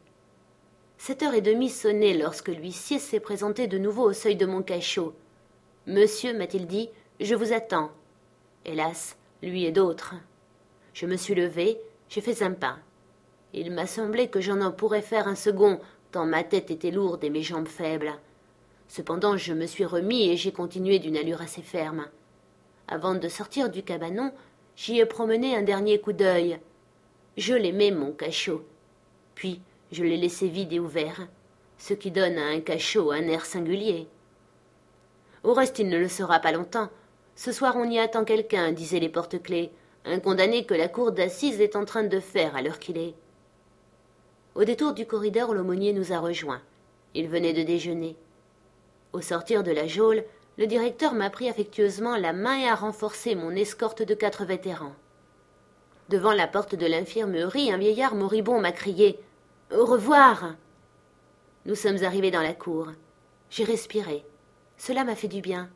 7h30 sonnaient lorsque l'huissier s'est présenté de nouveau au seuil de mon cachot. « Monsieur, m'a-t-il dit, je vous attends. » Hélas, lui et d'autres. Je me suis levé, j'ai fait un pas. Il m'a semblé que j'en en pourrais faire un second, tant ma tête était lourde et mes jambes faibles. Cependant, je me suis remis et j'ai continué d'une allure assez ferme. Avant de sortir du cabanon, j'y ai promené un dernier coup d'œil. Je l'aimais, mon cachot. Puis, je l'ai laissé vide et ouvert, ce qui donne à un cachot un air singulier. Au reste, il ne le sera pas longtemps. Ce soir, on y attend quelqu'un, disaient les porte-clés, un condamné que la cour d'assises est en train de faire à l'heure qu'il est. Au détour du corridor, l'aumônier nous a rejoints. Il venait de déjeuner. Au sortir de la geôle, le directeur m'a pris affectueusement la main et a renforcé mon escorte de 4 vétérans. Devant la porte de l'infirmerie, un vieillard moribond m'a crié « Au revoir !» Nous sommes arrivés dans la cour. J'ai respiré. Cela m'a fait du bien.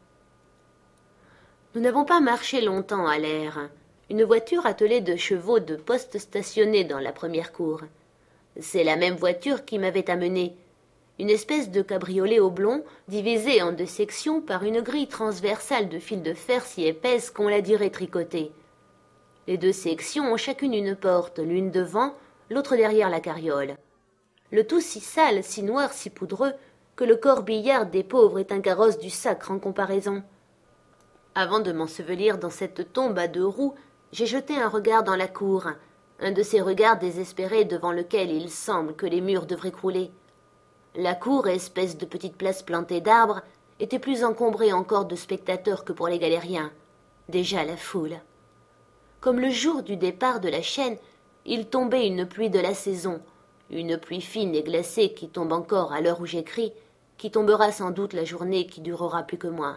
Nous n'avons pas marché longtemps à l'air. Une voiture attelée de chevaux de poste stationnait dans la première cour. C'est la même voiture qui m'avait amené. Une espèce de cabriolet oblong, divisé en 2 sections par une grille transversale de fil de fer si épaisse qu'on la dirait tricotée. Les 2 sections ont chacune une porte, l'une devant, l'autre derrière la carriole. Le tout si sale, si noir, si poudreux, que le corbillard des pauvres est un carrosse du sacre en comparaison. Avant de m'ensevelir dans cette tombe à 2 roues, j'ai jeté un regard dans la cour, un de ces regards désespérés devant lequel il semble que les murs devraient crouler. La cour, espèce de petite place plantée d'arbres, était plus encombrée encore de spectateurs que pour les galériens. Déjà la foule. Comme le jour du départ de la chaîne, il tombait une pluie de la saison, une pluie fine et glacée qui tombe encore à l'heure où j'écris, qui tombera sans doute la journée qui durera plus que moi.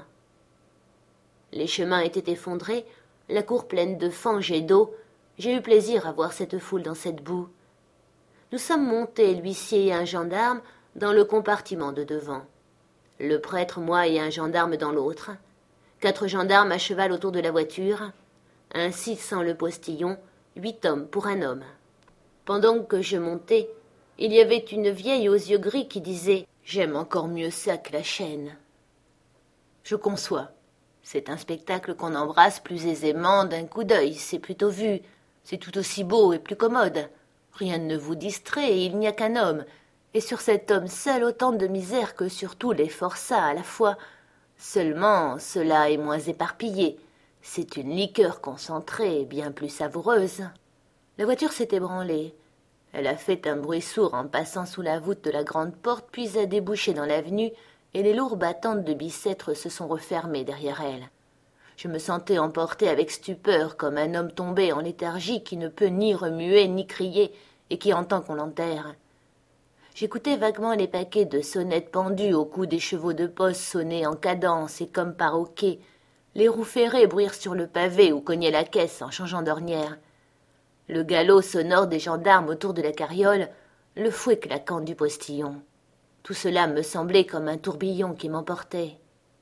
Les chemins étaient effondrés, la cour pleine de fange et d'eau. J'ai eu plaisir à voir cette foule dans cette boue. Nous sommes montés, l'huissier et un gendarme, dans le compartiment de devant. Le prêtre, moi et un gendarme dans l'autre. 4 gendarmes à cheval autour de la voiture. Ainsi, sans le postillon, 8 hommes pour un homme. Pendant que je montais, il y avait une vieille aux yeux gris qui disait « J'aime encore mieux ça que la chaîne. » Je conçois. C'est un spectacle qu'on embrasse plus aisément d'un coup d'œil, c'est plutôt vu, c'est tout aussi beau et plus commode. Rien ne vous distrait et il n'y a qu'un homme, et sur cet homme seul autant de misère que sur tous les forçats à la fois. Seulement, cela est moins éparpillé. C'est une liqueur concentrée, bien plus savoureuse. La voiture s'est ébranlée. Elle a fait un bruit sourd en passant sous la voûte de la grande porte, puis a débouché dans l'avenue, et les lourdes battantes de Bicêtre se sont refermées derrière elle. Je me sentais emporté avec stupeur, comme un homme tombé en léthargie qui ne peut ni remuer ni crier, et qui entend qu'on l'enterre. J'écoutais vaguement les paquets de sonnettes pendues au cou des chevaux de poste sonner en cadence et comme par hoquet, les roues ferrées bruire sur le pavé ou cogner la caisse en changeant d'ornière. Le galop sonore des gendarmes autour de la carriole, le fouet claquant du postillon. Tout cela me semblait comme un tourbillon qui m'emportait.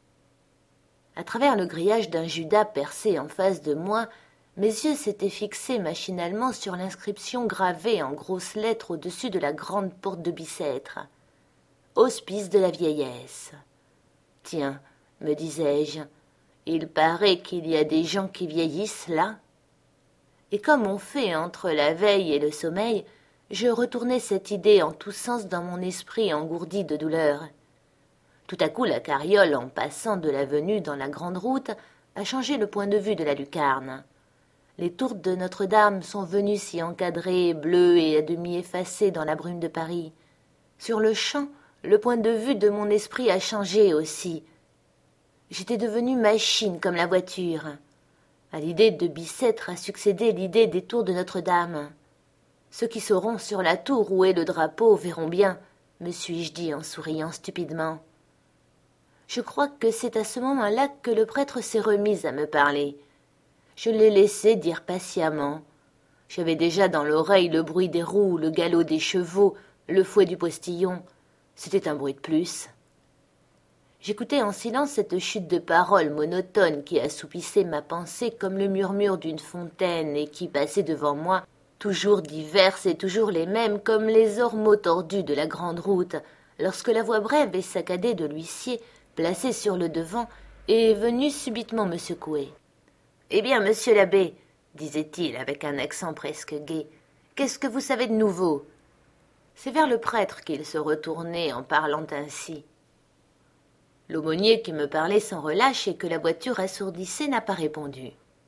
À travers le grillage d'un Judas percé en face de moi, mes yeux s'étaient fixés machinalement sur l'inscription gravée en grosses lettres au-dessus de la grande porte de Bicêtre. « Hospice de la vieillesse ». Tiens, me disais-je, il paraît qu'il y a des gens qui vieillissent là. Et comme on fait entre la veille et le sommeil, je retournais cette idée en tous sens dans mon esprit engourdi de douleur. Tout à coup, la carriole, en passant de l'avenue dans la grande route, a changé le point de vue de la lucarne. Les tours de Notre-Dame sont venues s'y encadrer, bleues et à demi effacées dans la brume de Paris. Sur le champ, le point de vue de mon esprit a changé aussi. J'étais devenue machine comme la voiture. À l'idée de Bicêtre a succédé l'idée des tours de Notre-Dame. Ceux qui sauront sur la tour où est le drapeau verront bien, me suis-je dit en souriant stupidement. Je crois que c'est à ce moment-là que le prêtre s'est remis à me parler. Je l'ai laissé dire patiemment. J'avais déjà dans l'oreille le bruit des roues, le galop des chevaux, le fouet du postillon. C'était un bruit de plus. J'écoutais en silence cette chute de paroles monotone qui assoupissait ma pensée comme le murmure d'une fontaine et qui passait devant moi, toujours diverses et toujours les mêmes, comme les ormeaux tordus de la grande route, lorsque la voix brève et saccadée de l'huissier, placé sur le devant, est venue subitement me secouer. « Eh bien, monsieur l'abbé, disait-il avec un accent presque gai, qu'est-ce que vous savez de nouveau ?» C'est vers le prêtre qu'il se retournait en parlant ainsi. L'aumônier qui me parlait sans relâche et que la voiture assourdissait n'a pas répondu.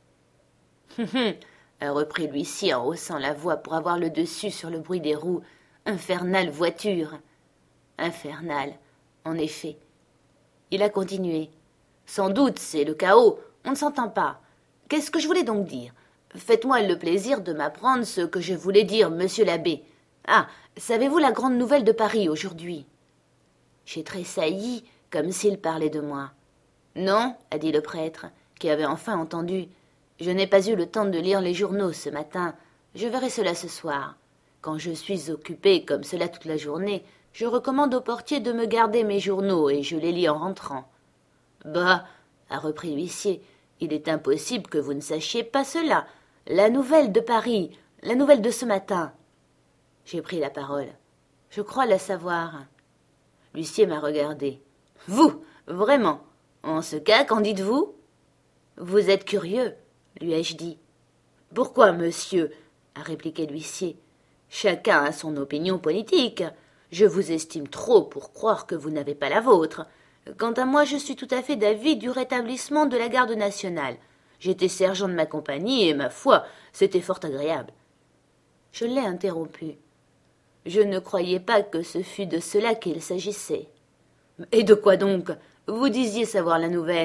« Hum, a repris l'huissier en haussant la voix pour avoir le dessus sur le bruit des roues. « Infernale voiture !» Infernale, en effet. Il a continué. « Sans doute, c'est le chaos, on ne s'entend pas. Qu'est-ce que je voulais donc dire? Faites-moi le plaisir de m'apprendre ce que je voulais dire, monsieur l'abbé. Ah, savez-vous la grande nouvelle de Paris aujourd'hui ?» J'ai tressailli, comme s'il parlait de moi. « Non, a dit le prêtre, qui avait enfin entendu. Je n'ai pas eu le temps de lire les journaux ce matin. Je verrai cela ce soir. Quand je suis occupé comme cela toute la journée, je recommande au portier de me garder mes journaux et je les lis en rentrant. »« Bah, a repris l'huissier, il est impossible que vous ne sachiez pas cela. La nouvelle de Paris, la nouvelle de ce matin. » J'ai pris la parole. « Je crois la savoir. » L'huissier m'a regardé. « Vous, vraiment? En ce cas, qu'en dites-vous ?»« Vous êtes curieux, lui ai-je dit. »« Pourquoi, monsieur ?» a répliqué l'huissier. « Chacun a son opinion politique. Je vous estime trop pour croire que vous n'avez pas la vôtre. Quant à moi, je suis tout à fait d'avis du rétablissement de la garde nationale. J'étais sergent de ma compagnie et, ma foi, c'était fort agréable. » Je l'ai interrompu. Je ne croyais pas que ce fût de cela qu'il s'agissait. « Et de quoi donc? Vous disiez savoir la nouvelle. »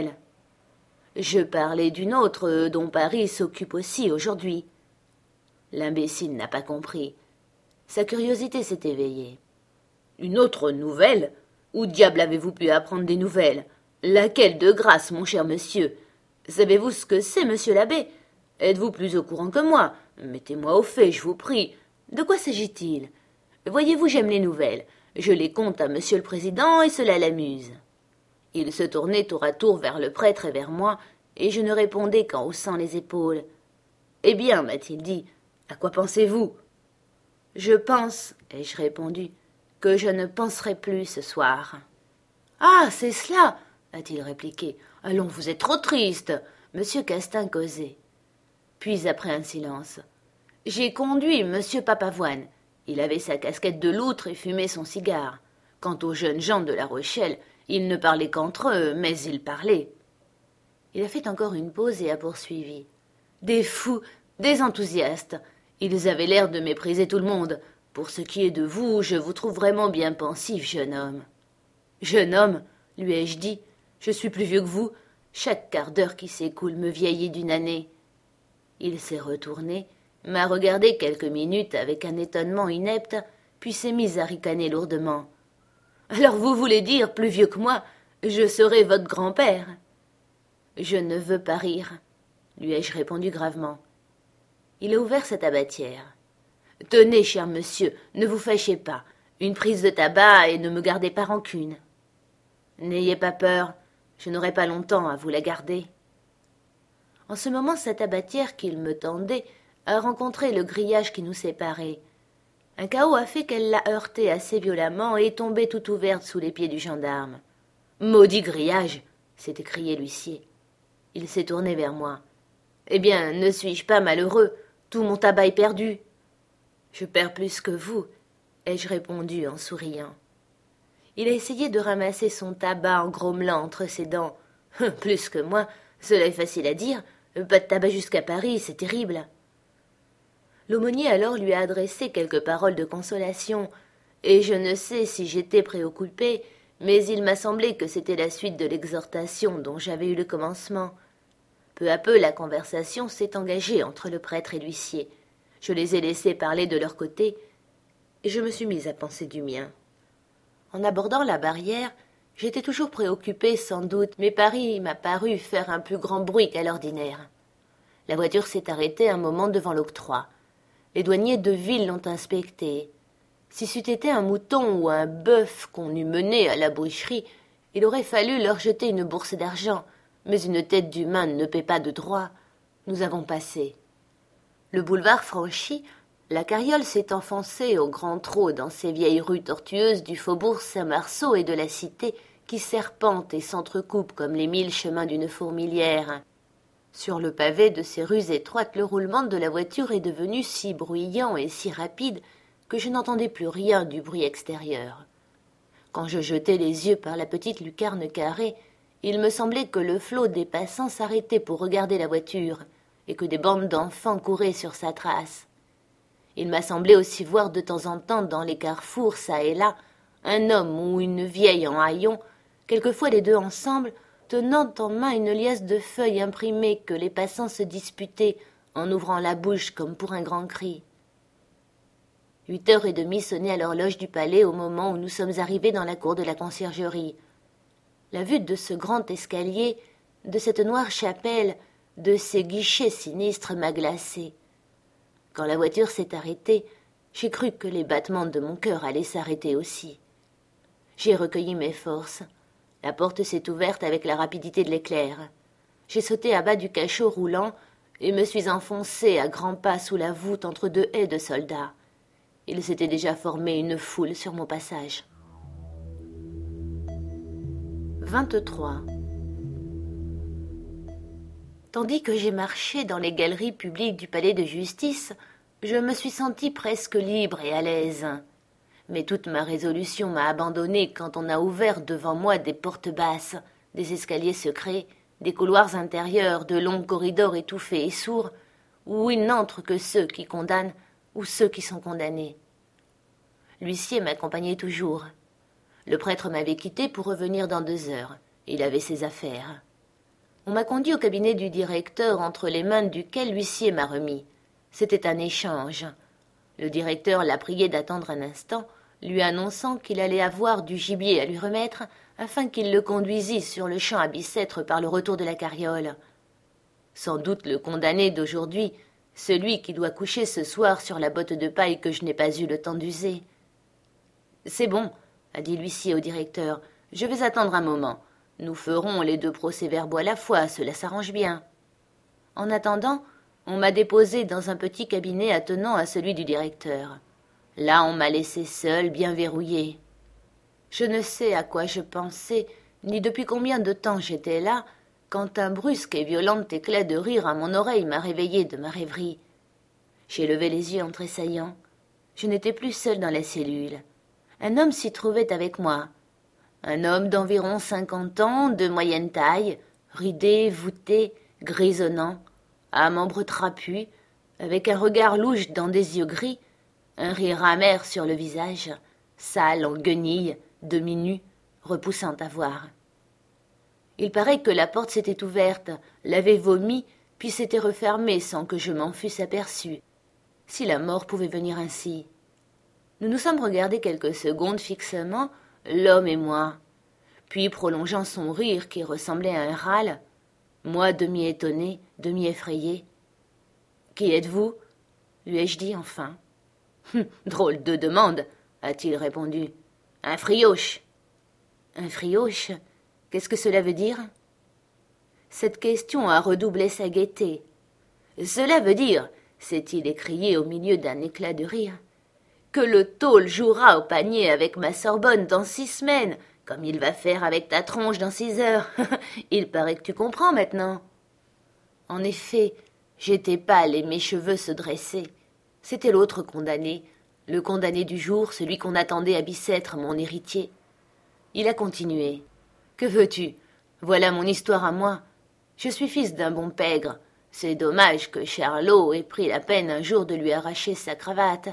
Je parlais d'une autre dont Paris s'occupe aussi aujourd'hui. L'imbécile n'a pas compris. Sa curiosité s'est éveillée. « Une autre nouvelle? Où diable avez-vous pu apprendre des nouvelles? Laquelle de grâce, mon cher monsieur? Savez-vous ce que c'est, monsieur l'abbé? Êtes-vous plus au courant que moi? Mettez-moi au fait, je vous prie. De quoi s'agit-il? Voyez-vous, j'aime les nouvelles. Je les conte à monsieur le président et cela l'amuse. » Il se tournait tour à tour vers le prêtre et vers moi, et je ne répondais qu'en haussant les épaules. « Eh bien, m'a-t-il dit, à quoi pensez-vous ?»« Je pense, ai-je répondu, que je ne penserai plus ce soir. »« Ah, c'est cela !» a-t-il répliqué. « Allons, vous êtes trop triste. » Monsieur Castin causait. Puis, après un silence, « J'ai conduit monsieur Papavoine. Il avait sa casquette de loutre et fumait son cigare. Quant aux jeunes gens de La Rochelle, ils ne parlaient qu'entre eux, mais ils parlaient. » Il a fait encore une pause et a poursuivi. « Des fous, des enthousiastes. Ils avaient l'air de mépriser tout le monde. Pour ce qui est de vous, je vous trouve vraiment bien pensif, jeune homme. »« Jeune homme, lui ai-je dit, je suis plus vieux que vous. Chaque quart d'heure qui s'écoule me vieillit d'une année. » Il s'est retourné, m'a regardé quelques minutes avec un étonnement inepte, puis s'est mise à ricaner lourdement. « Alors vous voulez dire, plus vieux que moi, je serai votre grand-père ?» « Je ne veux pas rire, » lui ai-je répondu gravement. Il a ouvert sa tabatière. « Tenez, cher monsieur, ne vous fâchez pas. Une prise de tabac et ne me gardez pas rancune. »« N'ayez pas peur, je n'aurai pas longtemps à vous la garder. » En ce moment, sa tabatière qu'il me tendait a rencontré le grillage qui nous séparait. Un cahot a fait qu'elle l'a heurtée assez violemment et est tombée tout ouverte sous les pieds du gendarme. « Maudit grillage !» s'est écrié l'huissier. Il s'est tourné vers moi. « Eh bien, ne suis-je pas malheureux? Tout mon tabac est perdu. »« Je perds plus que vous, » ai-je répondu en souriant. Il a essayé de ramasser son tabac en grommelant entre ses dents. « Plus que moi, cela est facile à dire. Pas de tabac jusqu'à Paris, c'est terrible. » L'aumônier alors lui a adressé quelques paroles de consolation, et je ne sais si j'étais préoccupée, mais il m'a semblé que c'était la suite de l'exhortation dont j'avais eu le commencement. Peu à peu, la conversation s'est engagée entre le prêtre et l'huissier. Je les ai laissés parler de leur côté, et je me suis mise à penser du mien. En abordant la barrière, j'étais toujours préoccupée sans doute, mais Paris m'a paru faire un plus grand bruit qu'à l'ordinaire. La voiture s'est arrêtée un moment devant l'octroi. Les douaniers de ville l'ont inspectée. Si c'eût été un mouton ou un bœuf qu'on eût mené à la boucherie, il aurait fallu leur jeter une bourse d'argent, mais une tête d'humain ne paie pas de droit. Nous avons passé. Le boulevard franchi, la carriole s'est enfoncée au grand trot dans ces vieilles rues tortueuses du faubourg Saint-Marceau et de la cité qui serpentent et s'entrecoupent comme les 1000 chemins d'une fourmilière. Sur le pavé de ces rues étroites, le roulement de la voiture est devenu si bruyant et si rapide que je n'entendais plus rien du bruit extérieur. Quand je jetai les yeux par la petite lucarne carrée, il me semblait que le flot des passants s'arrêtait pour regarder la voiture et que des bandes d'enfants couraient sur sa trace. Il m'a semblé aussi voir de temps en temps dans les carrefours, çà et là, un homme ou une vieille en haillons, quelquefois les deux ensemble, tenant en main une liasse de feuilles imprimées que les passants se disputaient en ouvrant la bouche comme pour un grand cri. 8h30 sonnaient à l'horloge du palais au moment où nous sommes arrivés dans la cour de la conciergerie. La vue de ce grand escalier, de cette noire chapelle, de ces guichets sinistres m'a glacée. Quand la voiture s'est arrêtée, j'ai cru que les battements de mon cœur allaient s'arrêter aussi. J'ai recueilli mes forces. La porte s'est ouverte avec la rapidité de l'éclair. J'ai sauté à bas du cachot roulant et me suis enfoncé à grands pas sous la voûte entre deux haies de soldats. Il s'était déjà formé une foule sur mon passage. 23. Tandis que j'ai marché dans les galeries publiques du palais de justice, je me suis sentie presque libre et à l'aise. Mais toute ma résolution m'a abandonnée quand on a ouvert devant moi des portes basses, des escaliers secrets, des couloirs intérieurs, de longs corridors étouffés et sourds, où il n'entre que ceux qui condamnent ou ceux qui sont condamnés. L'huissier m'accompagnait toujours. Le prêtre m'avait quitté pour revenir dans 2 heures. Il avait ses affaires. On m'a conduit au cabinet du directeur, entre les mains duquel l'huissier m'a remis. C'était un échange. Le directeur l'a prié d'attendre un instant, lui annonçant qu'il allait avoir du gibier à lui remettre, afin qu'il le conduisît sur le champ à Bicêtre par le retour de la carriole. Sans doute le condamné d'aujourd'hui, celui qui doit coucher ce soir sur la botte de paille que je n'ai pas eu le temps d'user. « C'est bon, » a dit l'huissier au directeur, « je vais attendre un moment. Nous ferons les 2 procès-verbaux à la fois, cela s'arrange bien. » En attendant, on m'a déposé dans un petit cabinet attenant à celui du directeur. Là, on m'a laissé seul, bien verrouillé. Je ne sais à quoi je pensais, ni depuis combien de temps j'étais là, quand un brusque et violent éclat de rire à mon oreille m'a réveillé de ma rêverie. J'ai levé les yeux en tressaillant. Je n'étais plus seule dans la cellule. Un homme s'y trouvait avec moi. Un homme d'environ 50 ans, de moyenne taille, ridé, voûté, grisonnant, à membres trapus, avec un regard louche dans des yeux gris, un rire amer sur le visage, sale en guenilles, demi-nu, repoussant à voir. Il paraît que la porte s'était ouverte, l'avait vomi, puis s'était refermée sans que je m'en fusse aperçu. Si la mort pouvait venir ainsi. Nous nous sommes regardés quelques secondes fixement, l'homme et moi. Puis, prolongeant son rire qui ressemblait à un râle, moi demi-étonné, demi-effrayé. « Qui êtes-vous » lui ai-je dit enfin. « Drôle de demande, » a-t-il répondu. « Un frioche. » Un frioche? Qu'est-ce que cela veut dire? Cette question a redoublé sa gaieté. « Cela veut dire, » s'est-il écrié au milieu d'un éclat de rire, « que le tôle jouera au panier avec ma Sorbonne dans 6 semaines, comme il va faire avec ta tronche dans 6 heures. Il paraît que tu comprends maintenant. » En effet, j'étais pâle et mes cheveux se dressaient. C'était l'autre condamné, le condamné du jour, celui qu'on attendait à Bicêtre, mon héritier. Il a continué. « Que veux-tu? Voilà mon histoire à moi. Je suis fils d'un bon pègre. C'est dommage que Charlot ait pris la peine un jour de lui arracher sa cravate.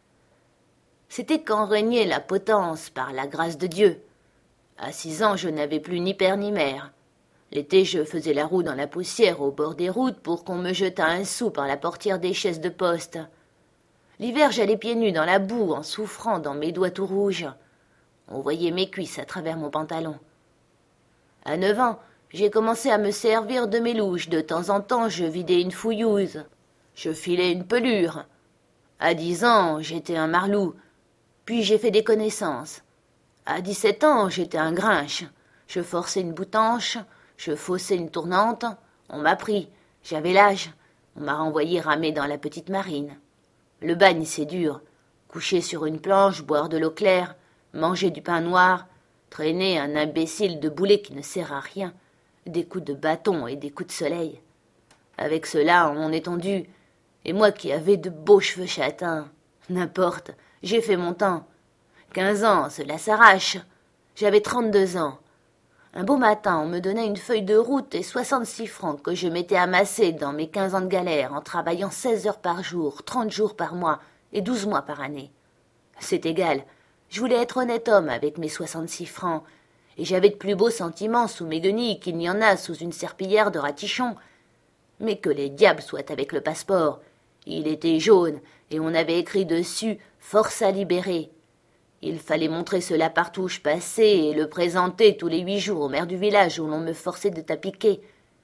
C'était quand régnait la potence, par la grâce de Dieu. À 6 ans, je n'avais plus ni père ni mère. L'été, je faisais la roue dans la poussière au bord des routes pour qu'on me jetât un sou par la portière des chaises de poste. L'hiver, j'allais pieds nus dans la boue en souffrant dans mes doigts tout rouges. On voyait mes cuisses à travers mon pantalon. À 9 ans, j'ai commencé à me servir de mes louches. De temps en temps, je vidais une fouillouse. Je filais une pelure. À 10 ans, j'étais un marlou. Puis j'ai fait des connaissances. À 17 ans, j'étais un grinche. Je forçais une boutanche, je faussais une tournante. On m'a pris. J'avais l'âge. On m'a renvoyé ramer dans la petite marine. Le bagne, c'est dur. Coucher sur une planche, boire de l'eau claire, manger du pain noir, traîner un imbécile de boulet qui ne sert à rien, des coups de bâton et des coups de soleil. Avec cela, on est tendu. Et moi qui avais de beaux cheveux châtains. N'importe, j'ai fait mon temps. 15 ans, cela s'arrache. J'avais 32 ans. Un beau matin, on me donnait une feuille de route et 66 francs que je m'étais amassés dans mes 15 ans de galère en travaillant 16 heures par jour, 30 jours par mois et 12 mois par année. C'est égal. Je voulais être honnête homme avec mes 66 francs, et j'avais de plus beaux sentiments sous mes guenilles qu'il n'y en a sous une serpillière de ratichon. Mais que les diables soient avec le passeport. Il était jaune, et on avait écrit dessus « Force à libérer ». Il fallait montrer cela partout où je passais et le présenter tous les 8 jours au maire du village où l'on me forçait de t'appliquer.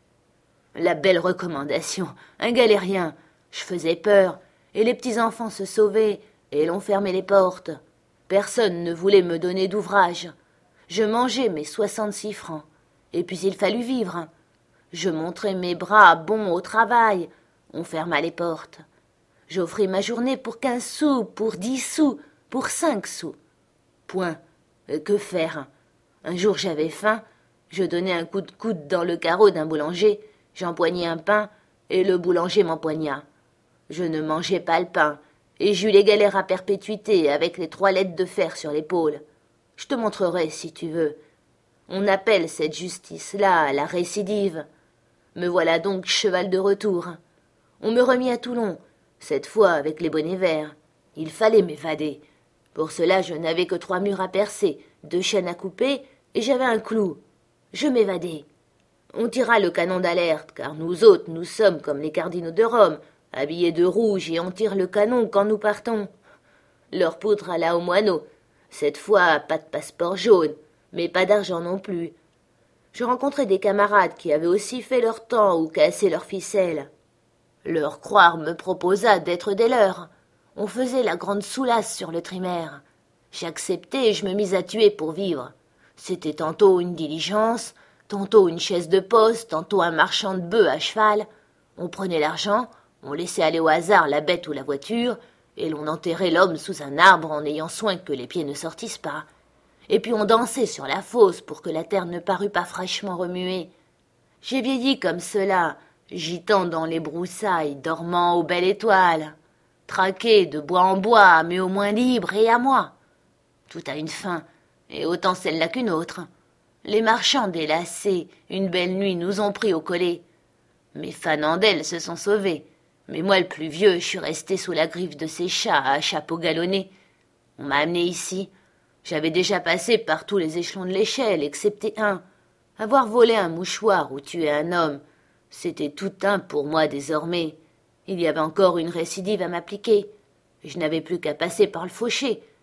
La belle recommandation, un galérien. Je faisais peur, et les petits-enfants se sauvaient, et l'on fermait les portes. Personne ne voulait me donner d'ouvrage. Je mangeais mes 66 francs, et puis il fallut vivre. Je montrais mes bras bons au travail. On ferma les portes. J'offris ma journée pour 15 sous, pour 10 sous, pour 5 sous. Point. Que faire? Un jour j'avais faim, je donnai un coup de coude dans le carreau d'un boulanger, j'empoignai un pain, et le boulanger m'empoigna. Je ne mangeais pas le pain, et j'eus les galères à perpétuité avec les 3 lettres de fer sur l'épaule. Je te montrerai, si tu veux. On appelle cette justice-là la récidive. Me voilà donc cheval de retour. On me remit à Toulon, cette fois avec les bonnets verts. Il fallait m'évader. Pour cela, je n'avais que 3 murs à percer, 2 chaînes à couper, et j'avais un clou. Je m'évadai. On tira le canon d'alerte, car nous autres, nous sommes comme les cardinaux de Rome, habillés de rouge, et on tire le canon quand nous partons. Leur poutre alla au moineau. Cette fois, pas de passeport jaune, mais pas d'argent non plus. Je rencontrai des camarades qui avaient aussi fait leur temps ou cassé leurs ficelles. Leur croire me proposa d'être des leurs. On faisait la grande soulasse sur le trimère. J'acceptai et je me mis à tuer pour vivre. C'était tantôt une diligence, tantôt une chaise de poste, tantôt un marchand de bœufs à cheval. On prenait l'argent, on laissait aller au hasard la bête ou la voiture, et l'on enterrait l'homme sous un arbre en ayant soin que les pieds ne sortissent pas. Et puis on dansait sur la fosse pour que la terre ne parût pas fraîchement remuée. J'ai vieilli comme cela, gitant dans les broussailles, dormant aux belles étoiles. Traqué de bois en bois, mais au moins libre et à moi. Tout a une fin, et autant celle-là qu'une autre. Les marchands délassés, une belle nuit, nous ont pris au collet. Mes fanandelles se sont sauvés, mais moi, le plus vieux, je suis resté sous la griffe de ces chats à chapeau galonné. On m'a amené ici. J'avais déjà passé par tous les échelons de l'échelle, excepté un. Avoir volé un mouchoir ou tué un homme, c'était tout un pour moi désormais. Il y avait encore une récidive à m'appliquer. Je n'avais plus qu'à passer par le fauché,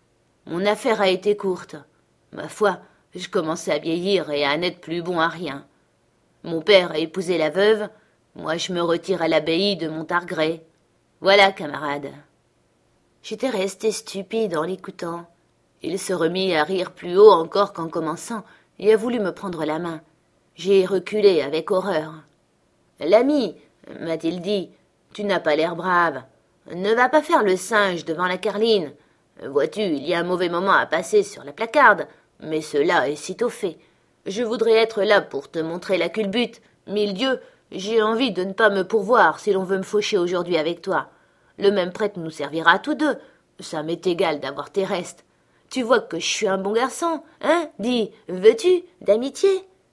Mon affaire a été courte. Ma foi, je commençais à vieillir et à n'être plus bon à rien. Mon père a épousé la veuve, moi je me retire à l'abbaye de Montargret. Voilà, camarade. » J'étais resté stupide en l'écoutant. Il se remit à rire plus haut encore qu'en commençant et a voulu me prendre la main. J'ai reculé avec horreur. « L'ami, m'a-t-il dit, tu n'as pas l'air brave. Ne va pas faire le singe devant la carline. Vois-tu, il y a un mauvais moment à passer sur la placarde, mais cela est sitôt fait. Je voudrais être là pour te montrer la culbute. Mille dieux, j'ai envie de ne pas me pourvoir si l'on veut me faucher aujourd'hui avec toi. Le même prêtre nous servira à tous deux. Ça m'est égal d'avoir tes restes. Tu vois que je suis un bon garçon, hein? Dis, veux-tu, d'amitié? »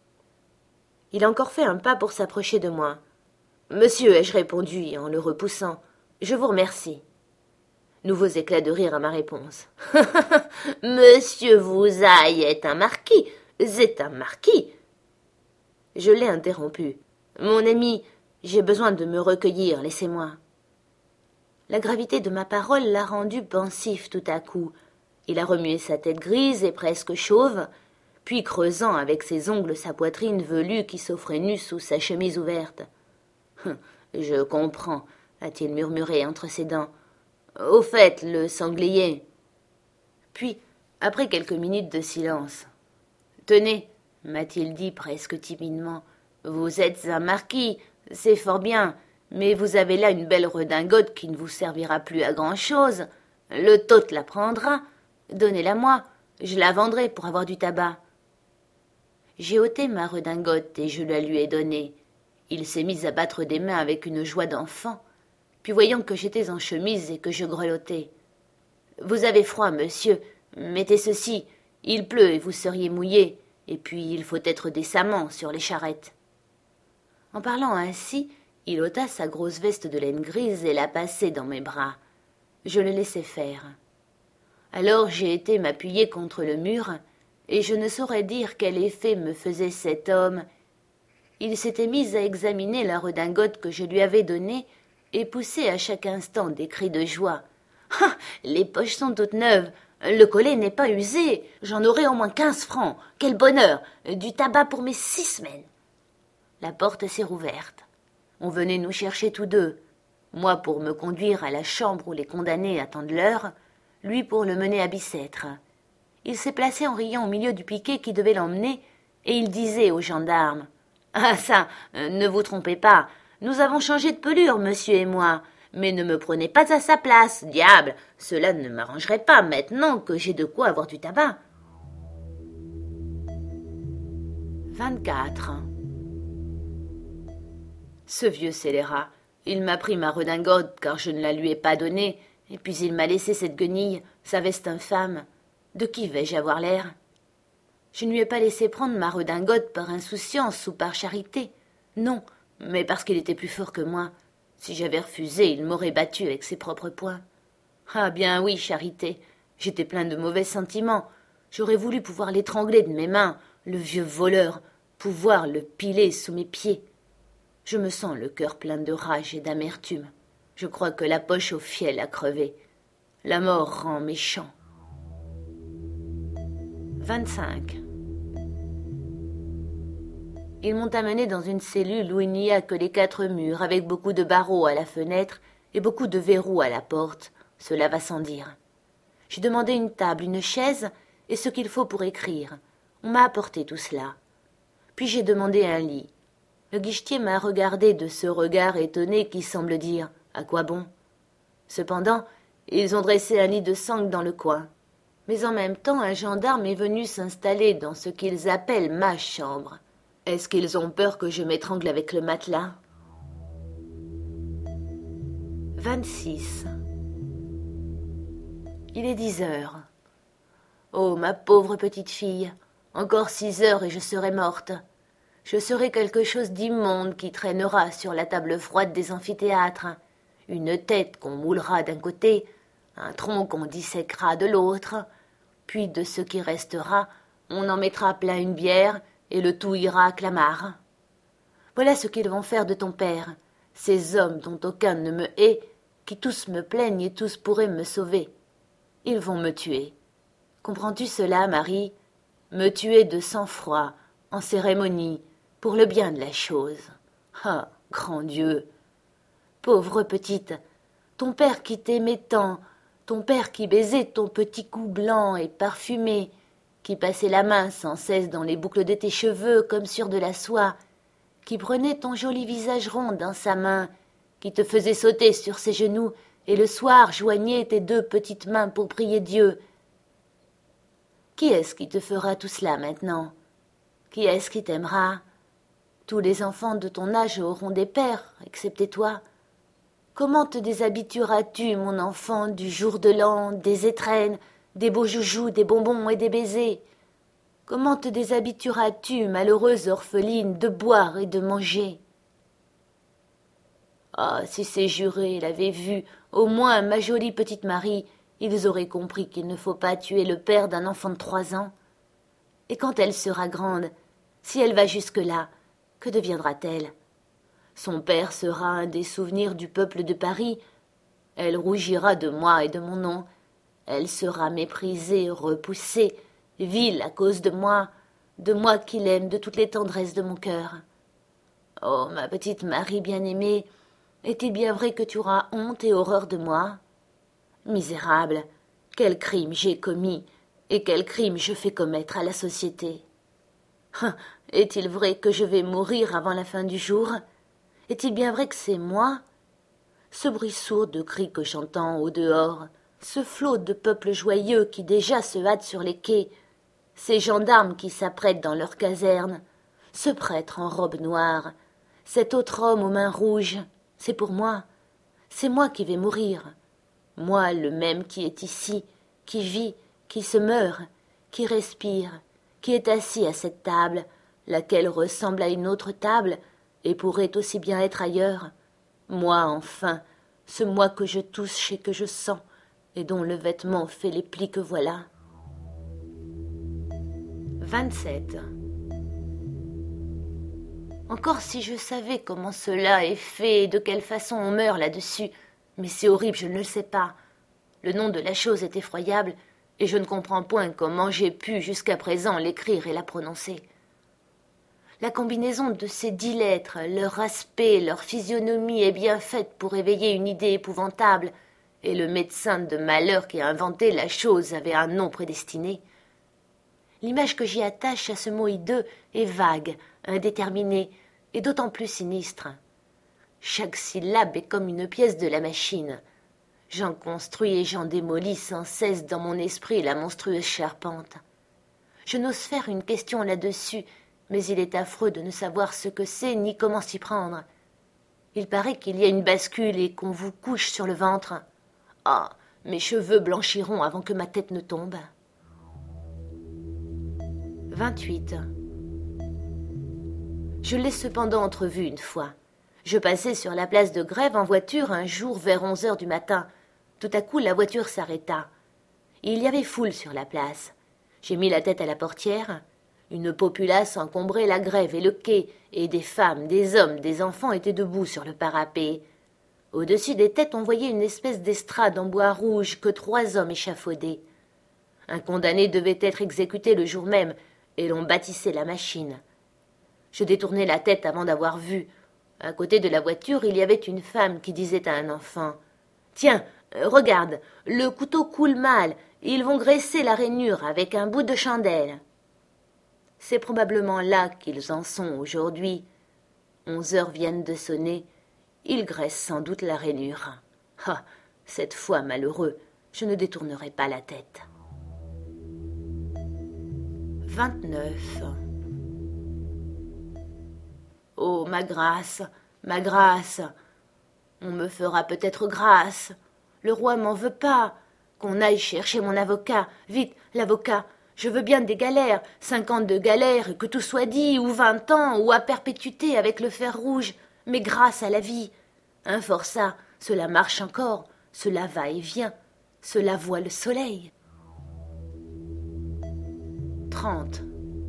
Il a encore fait un pas pour s'approcher de moi. « Monsieur, ai-je répondu en le repoussant, je vous remercie. » Nouveaux éclats de rire à ma réponse. « Monsieur Vousaille est un marquis, c'est un marquis. » Je l'ai interrompu. « Mon ami, j'ai besoin de me recueillir, laissez-moi. » La gravité de ma parole l'a rendu pensif tout à coup. Il a remué sa tête grise et presque chauve, puis creusant avec ses ongles sa poitrine velue qui s'offrait nue sous sa chemise ouverte. « Je comprends, » a-t-il murmuré entre ses dents. « Au fait, le sanglier. » Puis, après quelques minutes de silence, « Tenez, » m'a-t-il dit presque timidement, « vous êtes un marquis, c'est fort bien, mais vous avez là une belle redingote qui ne vous servira plus à grand-chose. Le tote la prendra. Donnez-la-moi, je la vendrai pour avoir du tabac. » J'ai ôté ma redingote et je la lui ai donnée. Il s'est mis à battre des mains avec une joie d'enfant. Puis voyant que j'étais en chemise et que je grelottais. « Vous avez froid, monsieur. Mettez ceci. Il pleut et vous seriez mouillé. Et puis il faut être décemment sur les charrettes. » En parlant ainsi, il ôta sa grosse veste de laine grise et la passait dans mes bras. Je le laissai faire. Alors j'ai été m'appuyer contre le mur, et je ne saurais dire quel effet me faisait cet homme. Il s'était mis à examiner la redingote que je lui avais donnée et poussait à chaque instant des cris de joie. « Ah, les poches sont toutes neuves, le collet n'est pas usé, j'en aurai au moins 15 francs, quel bonheur, du tabac pour mes 6 semaines. » La porte s'est rouverte. On venait nous chercher tous deux, moi pour me conduire à la chambre où les condamnés attendent l'heure, lui pour le mener à Bicêtre. Il s'est placé en riant au milieu du piquet qui devait l'emmener, et il disait aux gendarmes « Ah ça, ne vous trompez pas, nous avons changé de pelure, monsieur et moi, mais ne me prenez pas à sa place, diable, cela ne m'arrangerait pas maintenant que j'ai de quoi avoir du tabac. » 24. Ce vieux scélérat, il m'a pris ma redingote car je ne la lui ai pas donnée, et puis il m'a laissé cette guenille, sa veste infâme. De qui vais-je avoir l'air? Je ne lui ai pas laissé prendre ma redingote par insouciance ou par charité. Non, mais parce qu'il était plus fort que moi. Si j'avais refusé, il m'aurait battu avec ses propres poings. Ah bien oui, charité, j'étais plein de mauvais sentiments. J'aurais voulu pouvoir l'étrangler de mes mains, le vieux voleur, pouvoir le piler sous mes pieds. Je me sens le cœur plein de rage et d'amertume. Je crois que la poche au fiel a crevé. La mort rend méchant. 25. Ils m'ont amené dans une cellule où il n'y a que les 4 murs, avec beaucoup de barreaux à la fenêtre et beaucoup de verrous à la porte. Cela va sans dire. J'ai demandé une table, une chaise et ce qu'il faut pour écrire. On m'a apporté tout cela. Puis j'ai demandé un lit. Le guichetier m'a regardé de ce regard étonné qui semble dire « À quoi bon ?» Cependant, ils ont dressé un lit de sangle dans le coin. Mais en même temps, un gendarme est venu s'installer dans ce qu'ils appellent ma chambre. Est-ce qu'ils ont peur que je m'étrangle avec le matelas? 26. Il est 10 heures. Oh, ma pauvre petite fille, encore 6 heures et je serai morte. Je serai quelque chose d'immonde qui traînera sur la table froide des amphithéâtres, une tête qu'on moulera d'un côté, un tronc qu'on disséquera de l'autre, puis de ce qui restera, on en mettra plein une bière et le tout ira à Clamart. Voilà ce qu'ils vont faire de ton père, ces hommes dont aucun ne me hait, qui tous me plaignent et tous pourraient me sauver. Ils vont me tuer. Comprends-tu cela, Marie? Me tuer de sang-froid, en cérémonie, pour le bien de la chose. Ah, grand Dieu! Pauvre petite, ton père qui t'aimait tant, ton père qui baisait ton petit cou blanc et parfumé, qui passait la main sans cesse dans les boucles de tes cheveux comme sur de la soie, qui prenait ton joli visage rond dans sa main, qui te faisait sauter sur ses genoux et le soir joignait tes deux petites mains pour prier Dieu. Qui est-ce qui te fera tout cela maintenant? Qui est-ce qui t'aimera? Tous les enfants de ton âge auront des pères, excepté toi. Comment te déshabitueras-tu, mon enfant, du jour de l'an, des étrennes, des beaux joujoux, des bonbons et des baisers? Comment te déshabitueras-tu, malheureuse orpheline, de boire et de manger? Ah, si ces jurés l'avaient vue, au moins ma jolie petite Marie, ils auraient compris qu'il ne faut pas tuer le père d'un enfant de 3 ans. Et quand elle sera grande, si elle va jusque-là, que deviendra-t-elle? Son père sera un des souvenirs du peuple de Paris. Elle rougira de moi et de mon nom. Elle sera méprisée, repoussée, vile à cause de moi qui l'aime de toutes les tendresses de mon cœur. Oh, ma petite Marie bien-aimée, est-il bien vrai que tu auras honte et horreur de moi? Misérable, quel crime j'ai commis, et quel crime je fais commettre à la société. Est-il vrai que je vais mourir avant la fin du jour? Est-il bien vrai que c'est moi? Ce bruit sourd de cris que j'entends au dehors, ce flot de peuple joyeux qui déjà se hâte sur les quais, ces gendarmes qui s'apprêtent dans leurs casernes, ce prêtre en robe noire, cet autre homme aux mains rouges, c'est pour moi. C'est moi qui vais mourir. Moi, le même qui est ici, qui vit, qui se meurt, qui respire, qui est assis à cette table, laquelle ressemble à une autre table et pourrait aussi bien être ailleurs. Moi, enfin, ce moi que je touche et que je sens, et dont le vêtement fait les plis que voilà. 27. Encore si je savais comment cela est fait et de quelle façon on meurt là-dessus, mais c'est horrible, je ne le sais pas. Le nom de la chose est effroyable, et je ne comprends point comment j'ai pu jusqu'à présent l'écrire et la prononcer. La combinaison de ces 10 lettres, leur aspect, leur physionomie est bien faite pour éveiller une idée épouvantable, et le médecin de malheur qui a inventé la chose avait un nom prédestiné. L'image que j'y attache à ce mot hideux est vague, indéterminée, et d'autant plus sinistre. Chaque syllabe est comme une pièce de la machine. J'en construis et j'en démolis sans cesse dans mon esprit la monstrueuse charpente. Je n'ose faire une question là-dessus, mais il est affreux de ne savoir ce que c'est ni comment s'y prendre. Il paraît qu'il y a une bascule et qu'on vous couche sur le ventre. Ah, mes cheveux blanchiront avant que ma tête ne tombe. 28. Je l'ai cependant entrevu une fois. Je passais sur la place de Grève en voiture un jour vers 11 heures du matin. Tout à coup, la voiture s'arrêta. Il y avait foule sur la place. J'ai mis la tête à la portière. Une populace encombrait la Grève et le quai, et des femmes, des hommes, des enfants étaient debout sur le parapet. Au-dessus des têtes, on voyait une espèce d'estrade en bois rouge que 3 hommes échafaudaient. Un condamné devait être exécuté le jour même, et l'on bâtissait la machine. Je détournai la tête avant d'avoir vu. À côté de la voiture, il y avait une femme qui disait à un enfant « Tiens, regarde, le couteau coule mal, ils vont graisser la rainure avec un bout de chandelle. » C'est probablement là qu'ils en sont aujourd'hui. 11 heures viennent de sonner, ils graissent sans doute la rainure. Ah, cette fois, malheureux, je ne détournerai pas la tête. 29. Oh, ma grâce, on me fera peut-être grâce. Le roi m'en veut pas. Qu'on aille chercher mon avocat. Vite, l'avocat. Je veux bien des galères, 50 de galères, que tout soit dit, ou 20 ans, ou à perpétuité avec le fer rouge, mais grâce à la vie. Un forçat, cela marche encore, cela va et vient, cela voit le soleil. 30.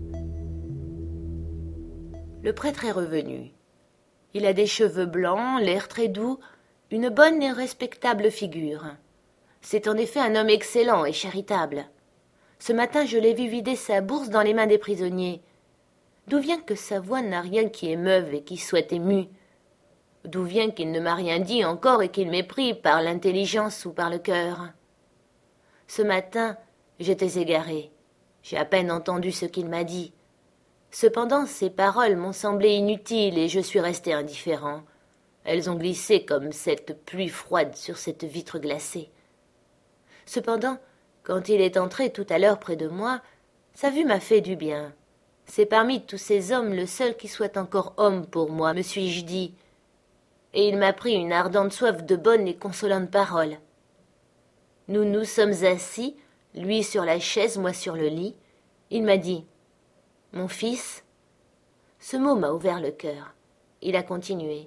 Le prêtre est revenu. Il a des cheveux blancs, l'air très doux, une bonne et respectable figure. C'est en effet un homme excellent et charitable. Ce matin, je l'ai vu vider sa bourse dans les mains des prisonniers. D'où vient que sa voix n'a rien qui émeuve et qui soit émue? D'où vient qu'il ne m'a rien dit encore et qu'il m'ait pris par l'intelligence ou par le cœur? Ce matin, j'étais égaré. J'ai à peine entendu ce qu'il m'a dit. Cependant, ses paroles m'ont semblé inutiles et je suis resté indifférent. Elles ont glissé comme cette pluie froide sur cette vitre glacée. Cependant, quand il est entré tout à l'heure près de moi, sa vue m'a fait du bien. C'est parmi tous ces hommes le seul qui soit encore homme pour moi, me suis-je dit. Et il m'a pris une ardente soif de bonnes et consolantes paroles. Nous nous sommes assis, lui sur la chaise, moi sur le lit. Il m'a dit « Mon fils ?» Ce mot m'a ouvert le cœur. Il a continué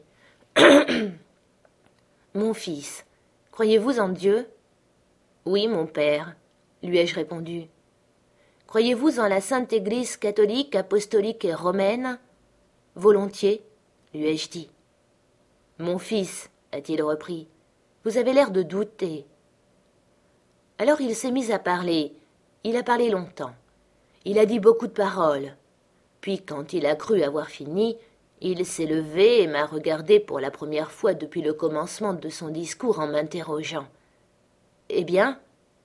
« Mon fils, croyez-vous en Dieu ?»« Oui, mon père, » lui ai-je répondu. « Croyez-vous en la Sainte Église catholique, apostolique et romaine ?»« Volontiers, » lui ai-je dit. « Mon fils, » a-t-il repris, « vous avez l'air de douter. » Alors il s'est mis à parler. Il a parlé longtemps. Il a dit beaucoup de paroles. Puis, quand il a cru avoir fini, il s'est levé et m'a regardé pour la première fois depuis le commencement de son discours en m'interrogeant. « Eh bien ?»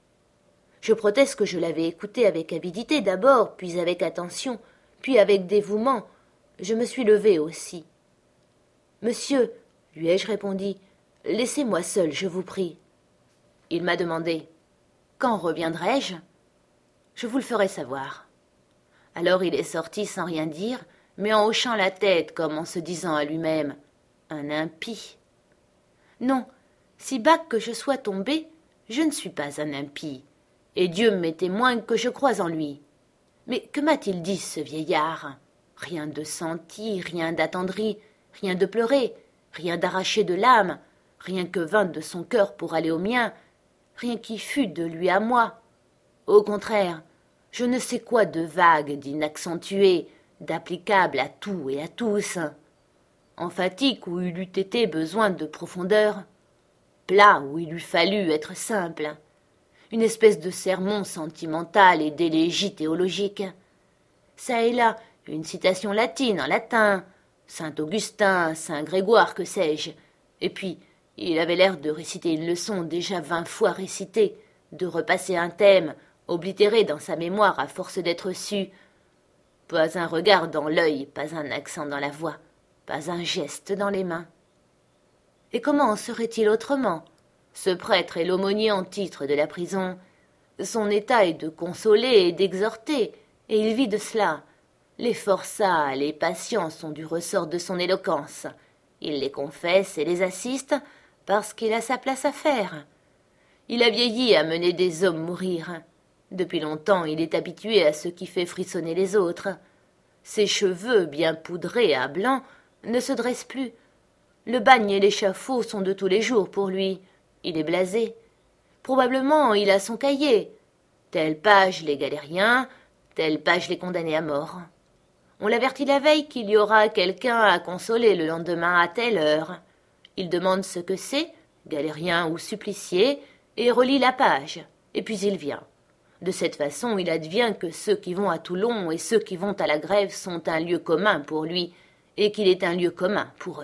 Je proteste que je l'avais écouté avec avidité d'abord, puis avec attention, puis avec dévouement. Je me suis levé aussi. « Monsieur, » lui ai-je répondu, « laissez-moi seul, je vous prie. » Il m'a demandé « Quand reviendrai-je » Je vous le ferai savoir. Alors il est sorti sans rien dire, mais en hochant la tête comme en se disant à lui-même « Un impie !» Non, si bas que je sois tombé, je ne suis pas un impie, et Dieu m'est témoin que je crois en lui. Mais que m'a-t-il dit, ce vieillard? Rien de senti, rien d'attendri, rien de pleuré, rien d'arraché de l'âme, rien que vint de son cœur pour aller au mien, rien qui fût de lui à moi. Au contraire, je ne sais quoi de vague, d'inaccentué, d'applicable à tout et à tous. Emphatique où il eût été besoin de profondeur, plat où il eût fallu être simple, une espèce de sermon sentimental et d'élégie théologique. Ça et là, une citation latine en latin, Saint Augustin, Saint Grégoire, que sais-je, et puis il avait l'air de réciter une leçon déjà 20 fois récitée, de repasser un thème, oblitéré dans sa mémoire à force d'être su. Pas un regard dans l'œil, pas un accent dans la voix, pas un geste dans les mains. Et comment en serait-il autrement? Ce prêtre est l'aumônier en titre de la prison. Son état est de consoler et d'exhorter, et il vit de cela. Les forçats, les patients sont du ressort de son éloquence. Il les confesse et les assiste parce qu'il a sa place à faire. Il a vieilli à mener des hommes mourir. Depuis longtemps, il est habitué à ce qui fait frissonner les autres. Ses cheveux, bien poudrés à blanc, ne se dressent plus. Le bagne et l'échafaud sont de tous les jours pour lui. Il est blasé. Probablement, il a son cahier. Telle page les galériens, telle page les condamnés à mort. On l'avertit la veille qu'il y aura quelqu'un à consoler le lendemain à telle heure. Il demande ce que c'est, galérien ou supplicié, et relit la page. Et puis il vient. De cette façon, il advient que ceux qui vont à Toulon et ceux qui vont à la grève sont un lieu commun pour lui, et qu'il est un lieu commun pour eux.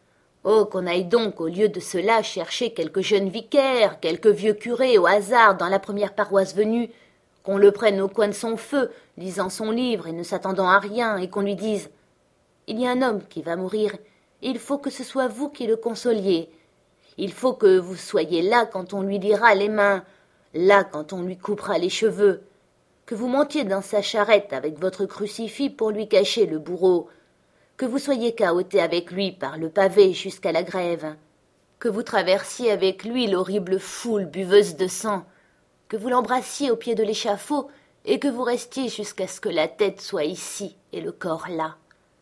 Oh, qu'on aille donc, au lieu de cela, chercher quelque jeune vicaire, quelque vieux curé au hasard dans la première paroisse venue, qu'on le prenne au coin de son feu, lisant son livre et ne s'attendant à rien, et qu'on lui dise « Il y a un homme qui va mourir, et il faut que ce soit vous qui le consoliez. Il faut que vous soyez là quand on lui liera les mains, là quand on lui coupera les cheveux, que vous montiez dans sa charrette avec votre crucifix pour lui cacher le bourreau, que vous soyez cahoté avec lui par le pavé jusqu'à la grève, que vous traversiez avec lui l'horrible foule buveuse de sang, que vous l'embrassiez au pied de l'échafaud et que vous restiez jusqu'à ce que la tête soit ici et le corps là.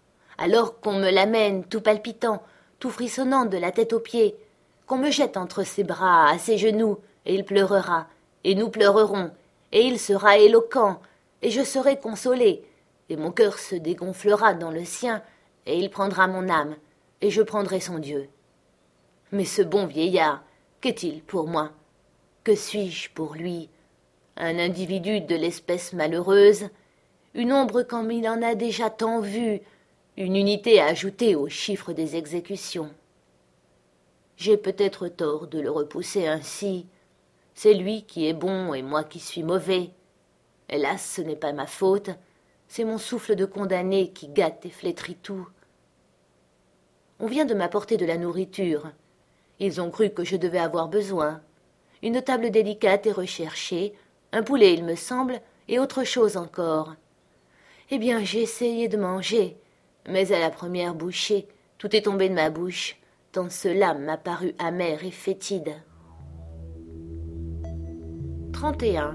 Alors qu'on me l'amène tout palpitant, tout frissonnant de la tête aux pieds, qu'on me jette entre ses bras, à ses genoux, et il pleurera, et nous pleurerons, et il sera éloquent, et je serai consolé, et mon cœur se dégonflera dans le sien, et il prendra mon âme, et je prendrai son Dieu. Mais ce bon vieillard, qu'est-il pour moi? Que suis-je pour lui? un individu de l'espèce malheureuse, une ombre comme il en a déjà tant vu, une unité à ajouter au chiffre des exécutions. J'ai peut-être tort de le repousser ainsi. C'est lui qui est bon et moi qui suis mauvais. Hélas, ce n'est pas ma faute, c'est mon souffle de condamné qui gâte et flétrit tout. On vient de m'apporter de la nourriture. Ils ont cru que je devais avoir besoin. Une table délicate et recherchée, un poulet, il me semble, et autre chose encore. Eh bien, j'ai essayé de manger, mais à la première bouchée, tout est tombé de ma bouche, tant cela m'a paru amer et fétide. 31.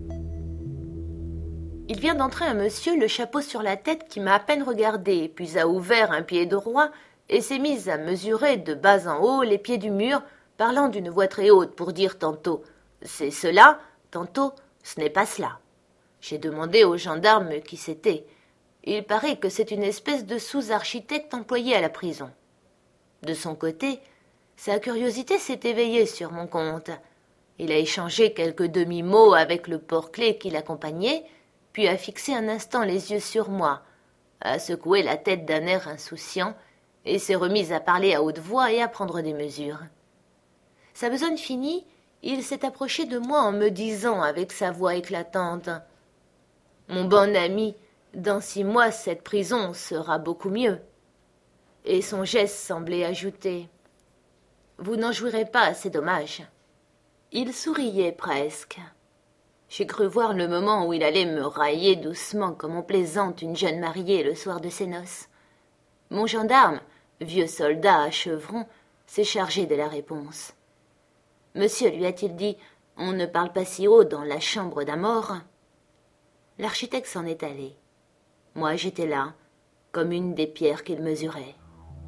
Il vient d'entrer un monsieur, le chapeau sur la tête, qui m'a à peine regardé, puis a ouvert un pied droit et s'est mis à mesurer de bas en haut les pieds du mur, parlant d'une voix très haute pour dire tantôt « c'est cela », tantôt « ce n'est pas cela ». J'ai demandé au gendarme qui c'était. Il paraît que c'est une espèce de sous-architecte employé à la prison. De son côté, sa curiosité s'est éveillée sur mon compte. Il a échangé quelques demi-mots avec le porte-clés qui l'accompagnait, puis a fixé un instant les yeux sur moi, a secoué la tête d'un air insouciant et s'est remis à parler à haute voix et à prendre des mesures. Sa besogne finie, il s'est approché de moi en me disant avec sa voix éclatante « Mon bon ami, dans 6 mois, cette prison sera beaucoup mieux. » Et son geste semblait ajouter « Vous n'en jouirez pas, c'est dommage. » Il souriait presque. J'ai cru voir le moment où il allait me railler doucement comme on plaisante une jeune mariée le soir de ses noces. Mon gendarme, vieux soldat à chevrons, s'est chargé de la réponse. « Monsieur, lui a-t-il dit, on ne parle pas si haut dans la chambre d'un mort ?» L'architecte s'en est allé. Moi, j'étais là, comme une des pierres qu'il mesurait.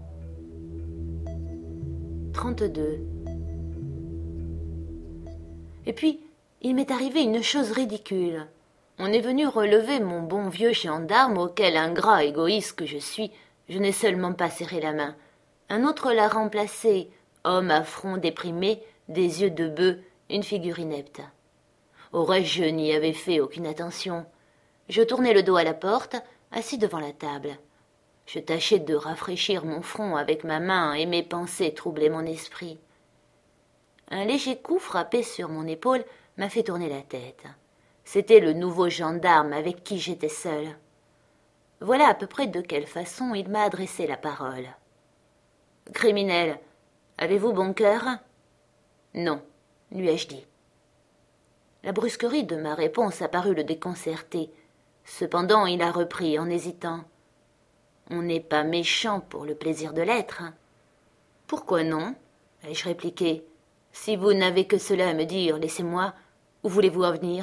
32. Et puis, il m'est arrivé une chose ridicule. On est venu relever mon bon vieux gendarme auquel, ingrat égoïste que je suis, je n'ai seulement pas serré la main. Un autre l'a remplacé, homme à front déprimé, des yeux de bœuf, une figure inepte. Au reste, je n'y avais fait aucune attention. Je tournai le dos à la porte, assis devant la table. Je tâchais de rafraîchir mon front avec ma main et mes pensées troublaient mon esprit. Un léger coup frappé sur mon épaule m'a fait tourner la tête. C'était le nouveau gendarme avec qui j'étais seule. Voilà à peu près de quelle façon il m'a adressé la parole. « Criminel, avez-vous bon cœur ?»« Non, lui ai-je dit. » La brusquerie de ma réponse a paru le déconcerter. Cependant, il a repris en hésitant. « On n'est pas méchant pour le plaisir de l'être. »« Pourquoi non ?» ai-je répliqué. « Si vous n'avez que cela à me dire, laissez-moi. Où voulez-vous en venir ?»«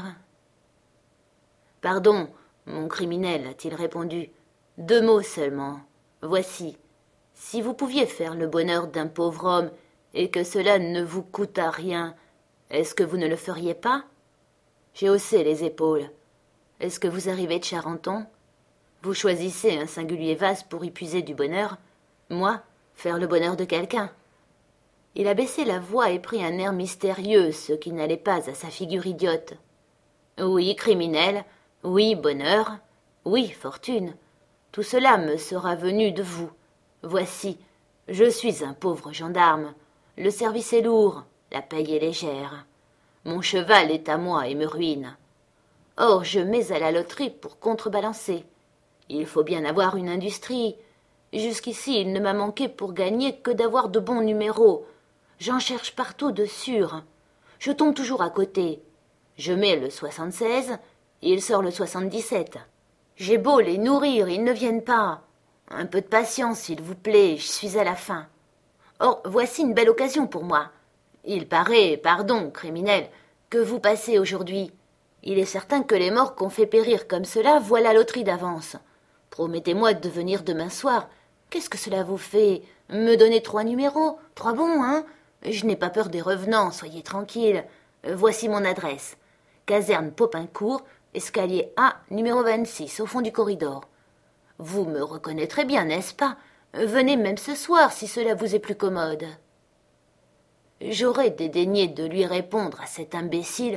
Pardon, mon criminel, a-t-il répondu. 2 mots seulement. Voici. Si vous pouviez faire le bonheur d'un pauvre homme et que cela ne vous coûtât rien, est-ce que vous ne le feriez pas ?» J'ai haussé les épaules. « Est-ce que vous arrivez de Charenton ? Vous choisissez un singulier vase pour y puiser du bonheur. Moi, faire le bonheur de quelqu'un. » Il a baissé la voix et pris un air mystérieux, ce qui n'allait pas à sa figure idiote. « Oui, criminel, oui, bonheur, oui, fortune. Tout cela me sera venu de vous. Voici, je suis un pauvre gendarme. Le service est lourd, la paye est légère. Mon cheval est à moi et me ruine. Or, je mets à la loterie pour contrebalancer. Il faut bien avoir une industrie. Jusqu'ici, il ne m'a manqué pour gagner que d'avoir de bons numéros. J'en cherche partout de sûrs. Je tombe toujours à côté. Je mets le 76, il sort le 77. J'ai beau les nourrir, ils ne viennent pas. Un peu de patience, s'il vous plaît, je suis à la fin. Or, voici une belle occasion pour moi. Il paraît, pardon, criminel, que vous passez aujourd'hui. Il est certain que les morts qu'on fait périr comme cela voient la loterie d'avance. Promettez-moi de venir demain soir. Qu'est-ce que cela vous fait? Me donner 3 numéros? 3 bons, hein? Je n'ai pas peur des revenants, soyez tranquille. Voici mon adresse. Caserne Popincourt, escalier A, numéro 26, au fond du corridor. Vous me reconnaîtrez bien, n'est-ce pas? Venez même ce soir, si cela vous est plus commode. » J'aurais dédaigné de lui répondre à cet imbécile,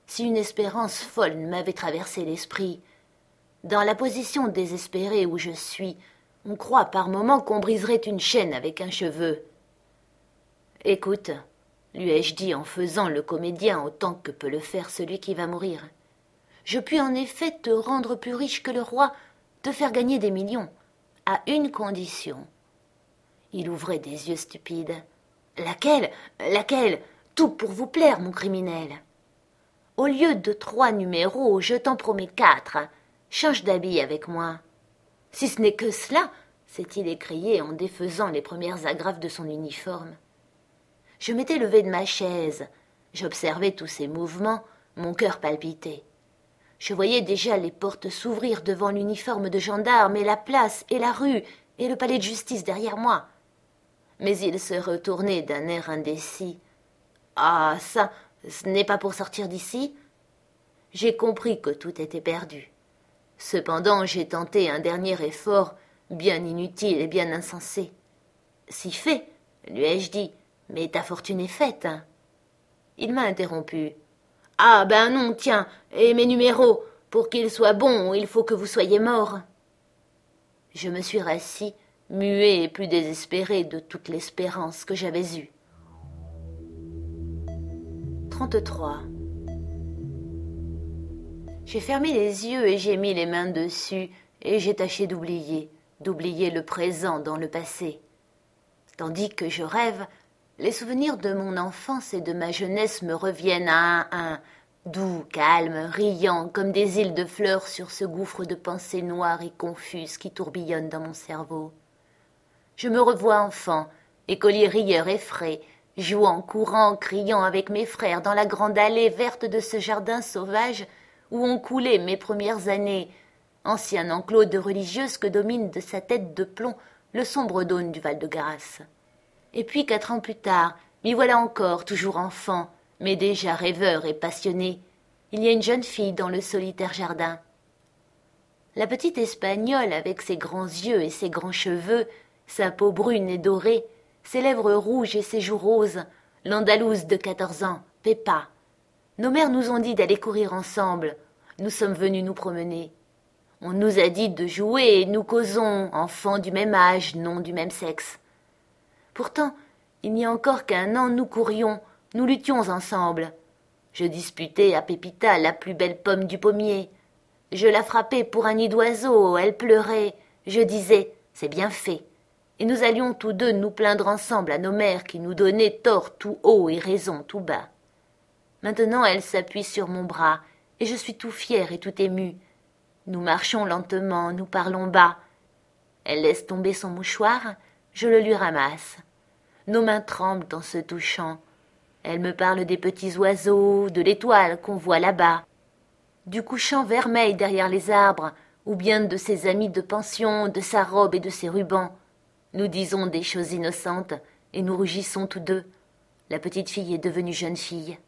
si une espérance folle m'avait traversé l'esprit. Dans la position désespérée où je suis, on croit par moments qu'on briserait une chaîne avec un cheveu. « Écoute, lui ai-je dit en faisant le comédien autant que peut le faire celui qui va mourir. Je puis en effet te rendre plus riche que le roi, te faire gagner des millions, à une condition. » Il ouvrait des yeux stupides. « Laquelle ? Laquelle ? Tout pour vous plaire, mon criminel. Au lieu de 3 numéros, je t'en promets 4. Change d'habit avec moi. » « Si ce n'est que cela !» s'est-il écrié en défaisant les premières agrafes de son uniforme. Je m'étais levé de ma chaise. J'observais tous ses mouvements, mon cœur palpitait. Je voyais déjà les portes s'ouvrir devant l'uniforme de gendarme et la place et la rue et le palais de justice derrière moi. Mais il se retournait d'un air indécis. « Ah, ça, ce n'est pas pour sortir d'ici ?» J'ai compris que tout était perdu. Cependant, j'ai tenté un dernier effort, bien inutile et bien insensé. « Si fait, lui ai-je dit, mais ta fortune est faite. » Il m'a interrompu. « Ah, ben non, tiens, et mes numéros, pour qu'ils soient bons, il faut que vous soyez morts. » Je me suis rassis, muet et plus désespéré de toute l'espérance que j'avais eue. 33. J'ai fermé les yeux et j'ai mis les mains dessus, et j'ai tâché d'oublier le présent dans le passé. Tandis que je rêve, les souvenirs de mon enfance et de ma jeunesse me reviennent un à un, doux, calmes, riants, comme des îles de fleurs sur ce gouffre de pensées noires et confuses qui tourbillonnent dans mon cerveau. Je me revois enfant, écolier rieur et frais, jouant, courant, criant avec mes frères dans la grande allée verte de ce jardin sauvage où ont coulé mes premières années, ancien enclos de religieuses que domine de sa tête de plomb le sombre dôme du Val-de-Grâce. Et puis 4 ans plus tard, m'y voilà encore, toujours enfant, mais déjà rêveur et passionné. Il y a une jeune fille dans le solitaire jardin. La petite Espagnole, avec ses grands yeux et ses grands cheveux, sa peau brune et dorée, ses lèvres rouges et ses joues roses, l'Andalouse de 14 ans, Pepa. Nos mères nous ont dit d'aller courir ensemble. Nous sommes venus nous promener. On nous a dit de jouer et nous causons, enfants du même âge, non du même sexe. Pourtant, il n'y a encore qu'1 an, nous courions, nous luttions ensemble. Je disputais à Pépita la plus belle pomme du pommier. Je la frappais pour un nid d'oiseau, elle pleurait. Je disais, c'est bien fait. Et nous allions tous deux nous plaindre ensemble à nos mères qui nous donnaient tort tout haut et raison tout bas. Maintenant, elle s'appuie sur mon bras, et je suis tout fier et tout ému. Nous marchons lentement, nous parlons bas. Elle laisse tomber son mouchoir, je le lui ramasse. Nos mains tremblent en se touchant. Elle me parle des petits oiseaux, de l'étoile qu'on voit là-bas, du couchant vermeil derrière les arbres, ou bien de ses amis de pension, de sa robe et de ses rubans. Nous disons des choses innocentes, et nous rougissons tous deux. La petite fille est devenue jeune fille.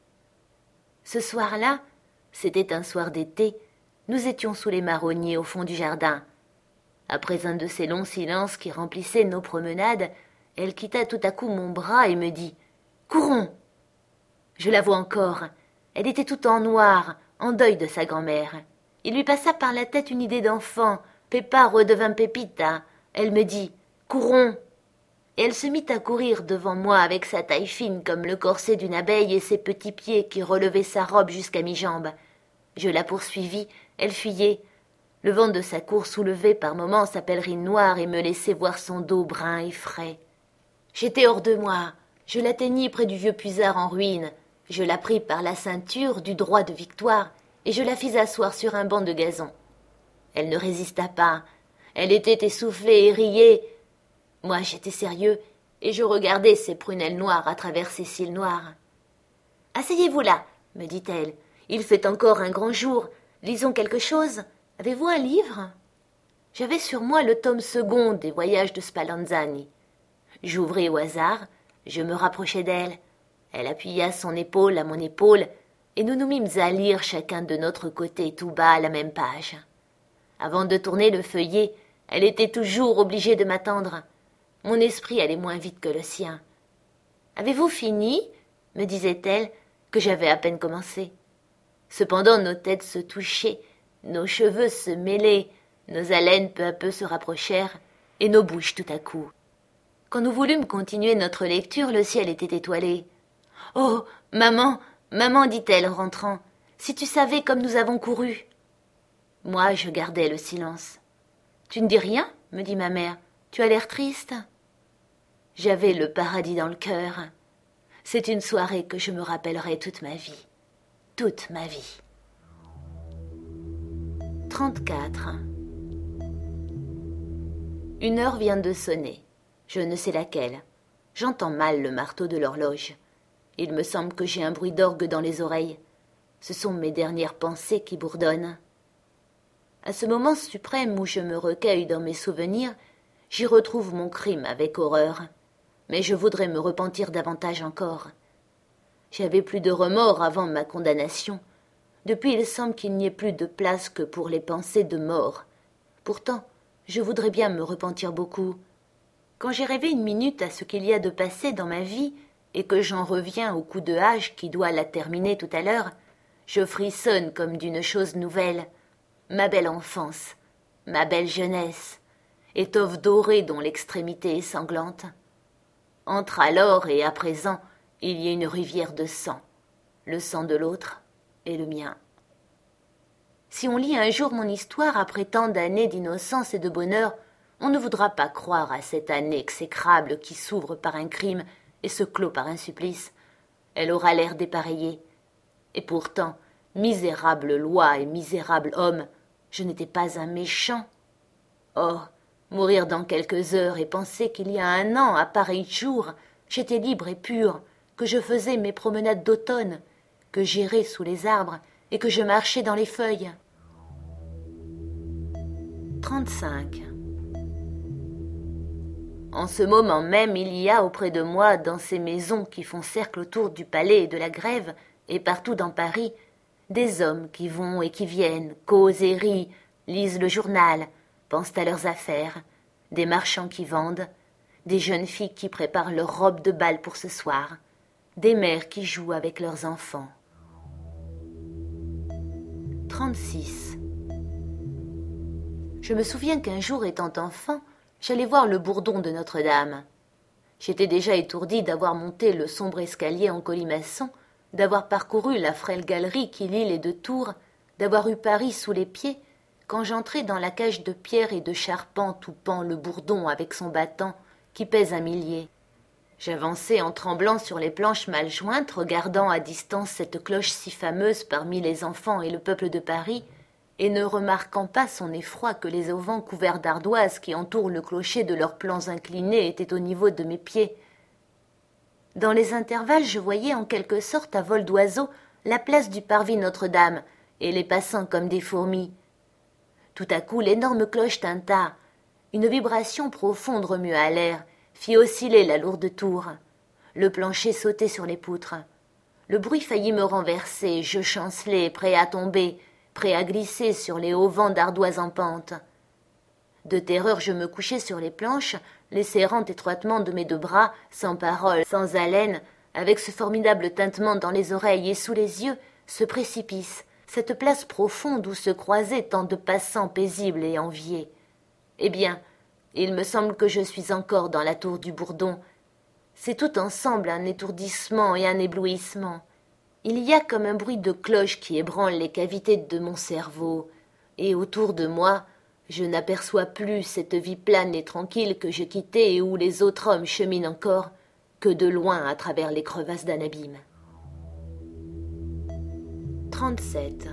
Ce soir-là, c'était un soir d'été, nous étions sous les marronniers au fond du jardin. Après un de ces longs silences qui remplissaient nos promenades, elle quitta tout à coup mon bras et me dit « Courons !» Je la vois encore. Elle était toute en noir, en deuil de sa grand-mère. Il lui passa par la tête une idée d'enfant. Pepa redevint Pépita. Elle me dit « Courons !» Et elle se mit à courir devant moi avec sa taille fine comme le corset d'une abeille et ses petits pieds qui relevaient sa robe jusqu'à mi-jambe. Je la poursuivis, elle fuyait. Le vent de sa course soulevait par moments sa pèlerine noire et me laissait voir son dos brun et frais. J'étais hors de moi. Je l'atteignis près du vieux puisard en ruine. Je la pris par la ceinture du droit de victoire et je la fis asseoir sur un banc de gazon. Elle ne résista pas. Elle était essoufflée et riait. Moi, j'étais sérieux, et je regardais ses prunelles noires à travers ses cils noirs. « Asseyez-vous là, me dit-elle. Il fait encore un grand jour. Lisons quelque chose. Avez-vous un livre ?» J'avais sur moi le tome 2 des Voyages de Spallanzani. J'ouvris au hasard, je me rapprochai d'elle. Elle appuya son épaule à mon épaule, et nous nous mîmes à lire chacun de notre côté tout bas la même page. Avant de tourner le feuillet, elle était toujours obligée de m'attendre. Mon esprit allait moins vite que le sien. « Avez-vous fini ?» me disait-elle, que j'avais à peine commencé. Cependant nos têtes se touchaient, nos cheveux se mêlaient, nos haleines peu à peu se rapprochèrent, et nos bouches tout à coup. Quand nous voulûmes continuer notre lecture, le ciel était étoilé. « Oh, maman, maman, dit-elle en rentrant, si tu savais comme nous avons couru. » Moi, je gardais le silence. « Tu ne dis rien ?» me dit ma mère. « Tu as l'air triste. » J'avais le paradis dans le cœur. C'est une soirée que je me rappellerai toute ma vie. Toute ma vie. 34. Une heure vient de sonner. Je ne sais laquelle. J'entends mal le marteau de l'horloge. Il me semble que j'ai un bruit d'orgue dans les oreilles. Ce sont mes dernières pensées qui bourdonnent. À ce moment suprême où je me recueille dans mes souvenirs, j'y retrouve mon crime avec horreur. Mais je voudrais me repentir davantage encore. J'avais plus de remords avant ma condamnation. Depuis, il semble qu'il n'y ait plus de place que pour les pensées de mort. Pourtant, je voudrais bien me repentir beaucoup. Quand j'ai rêvé une minute à ce qu'il y a de passé dans ma vie et que j'en reviens au coup de hache qui doit la terminer tout à l'heure, je frissonne comme d'une chose nouvelle. Ma belle enfance, ma belle jeunesse, étoffe dorée dont l'extrémité est sanglante. Entre alors et à présent, il y a une rivière de sang, le sang de l'autre et le mien. Si on lit un jour mon histoire après tant d'années d'innocence et de bonheur, on ne voudra pas croire à cette année exécrable qui s'ouvre par un crime et se clôt par un supplice. Elle aura l'air dépareillée. Et pourtant, misérable loi et misérable homme, je n'étais pas un méchant. Oh, mourir dans quelques heures et penser qu'il y a un an, à pareil jour, j'étais libre et pur, que je faisais mes promenades d'automne, que j'errais sous les arbres et que je marchais dans les feuilles. 35. En ce moment même, il y a auprès de moi, dans ces maisons qui font cercle autour du palais et de la Grève, et partout dans Paris, des hommes qui vont et qui viennent, causent et rient, lisent le journal, pensent à leurs affaires, des marchands qui vendent, des jeunes filles qui préparent leurs robes de bal pour ce soir, des mères qui jouent avec leurs enfants. 36. Je me souviens qu'un jour, étant enfant, j'allais voir le bourdon de Notre-Dame. J'étais déjà étourdie d'avoir monté le sombre escalier en colimaçon, d'avoir parcouru la frêle galerie qui lie les deux tours, d'avoir eu Paris sous les pieds, quand j'entrai dans la cage de pierre et de charpente où pend le bourdon avec son battant, qui pèse 1 millier. J'avançai en tremblant sur les planches mal jointes, regardant à distance cette cloche si fameuse parmi les enfants et le peuple de Paris, et ne remarquant pas son effroi que les auvents couverts d'ardoises qui entourent le clocher de leurs plans inclinés étaient au niveau de mes pieds. Dans les intervalles, je voyais en quelque sorte à vol d'oiseau la place du parvis Notre-Dame et les passants comme des fourmis. Tout à coup, l'énorme cloche tinta. Une vibration profonde remua l'air, fit osciller la lourde tour. Le plancher sautait sur les poutres. Le bruit faillit me renverser, je chancelai, prêt à tomber, prêt à glisser sur les hauts vents d'ardoise en pente. De terreur, je me couchai sur les planches, les serrant étroitement de mes 2 bras, sans parole, sans haleine, avec ce formidable tintement dans les oreilles et sous les yeux, ce précipice, cette place profonde où se croisaient tant de passants paisibles et enviés. Eh bien, il me semble que je suis encore dans la tour du Bourdon. C'est tout ensemble un étourdissement et un éblouissement. Il y a comme un bruit de cloche qui ébranle les cavités de mon cerveau, et autour de moi, je n'aperçois plus cette vie plane et tranquille que je quittais et où les autres hommes cheminent encore, que de loin à travers les crevasses d'un abîme. 37.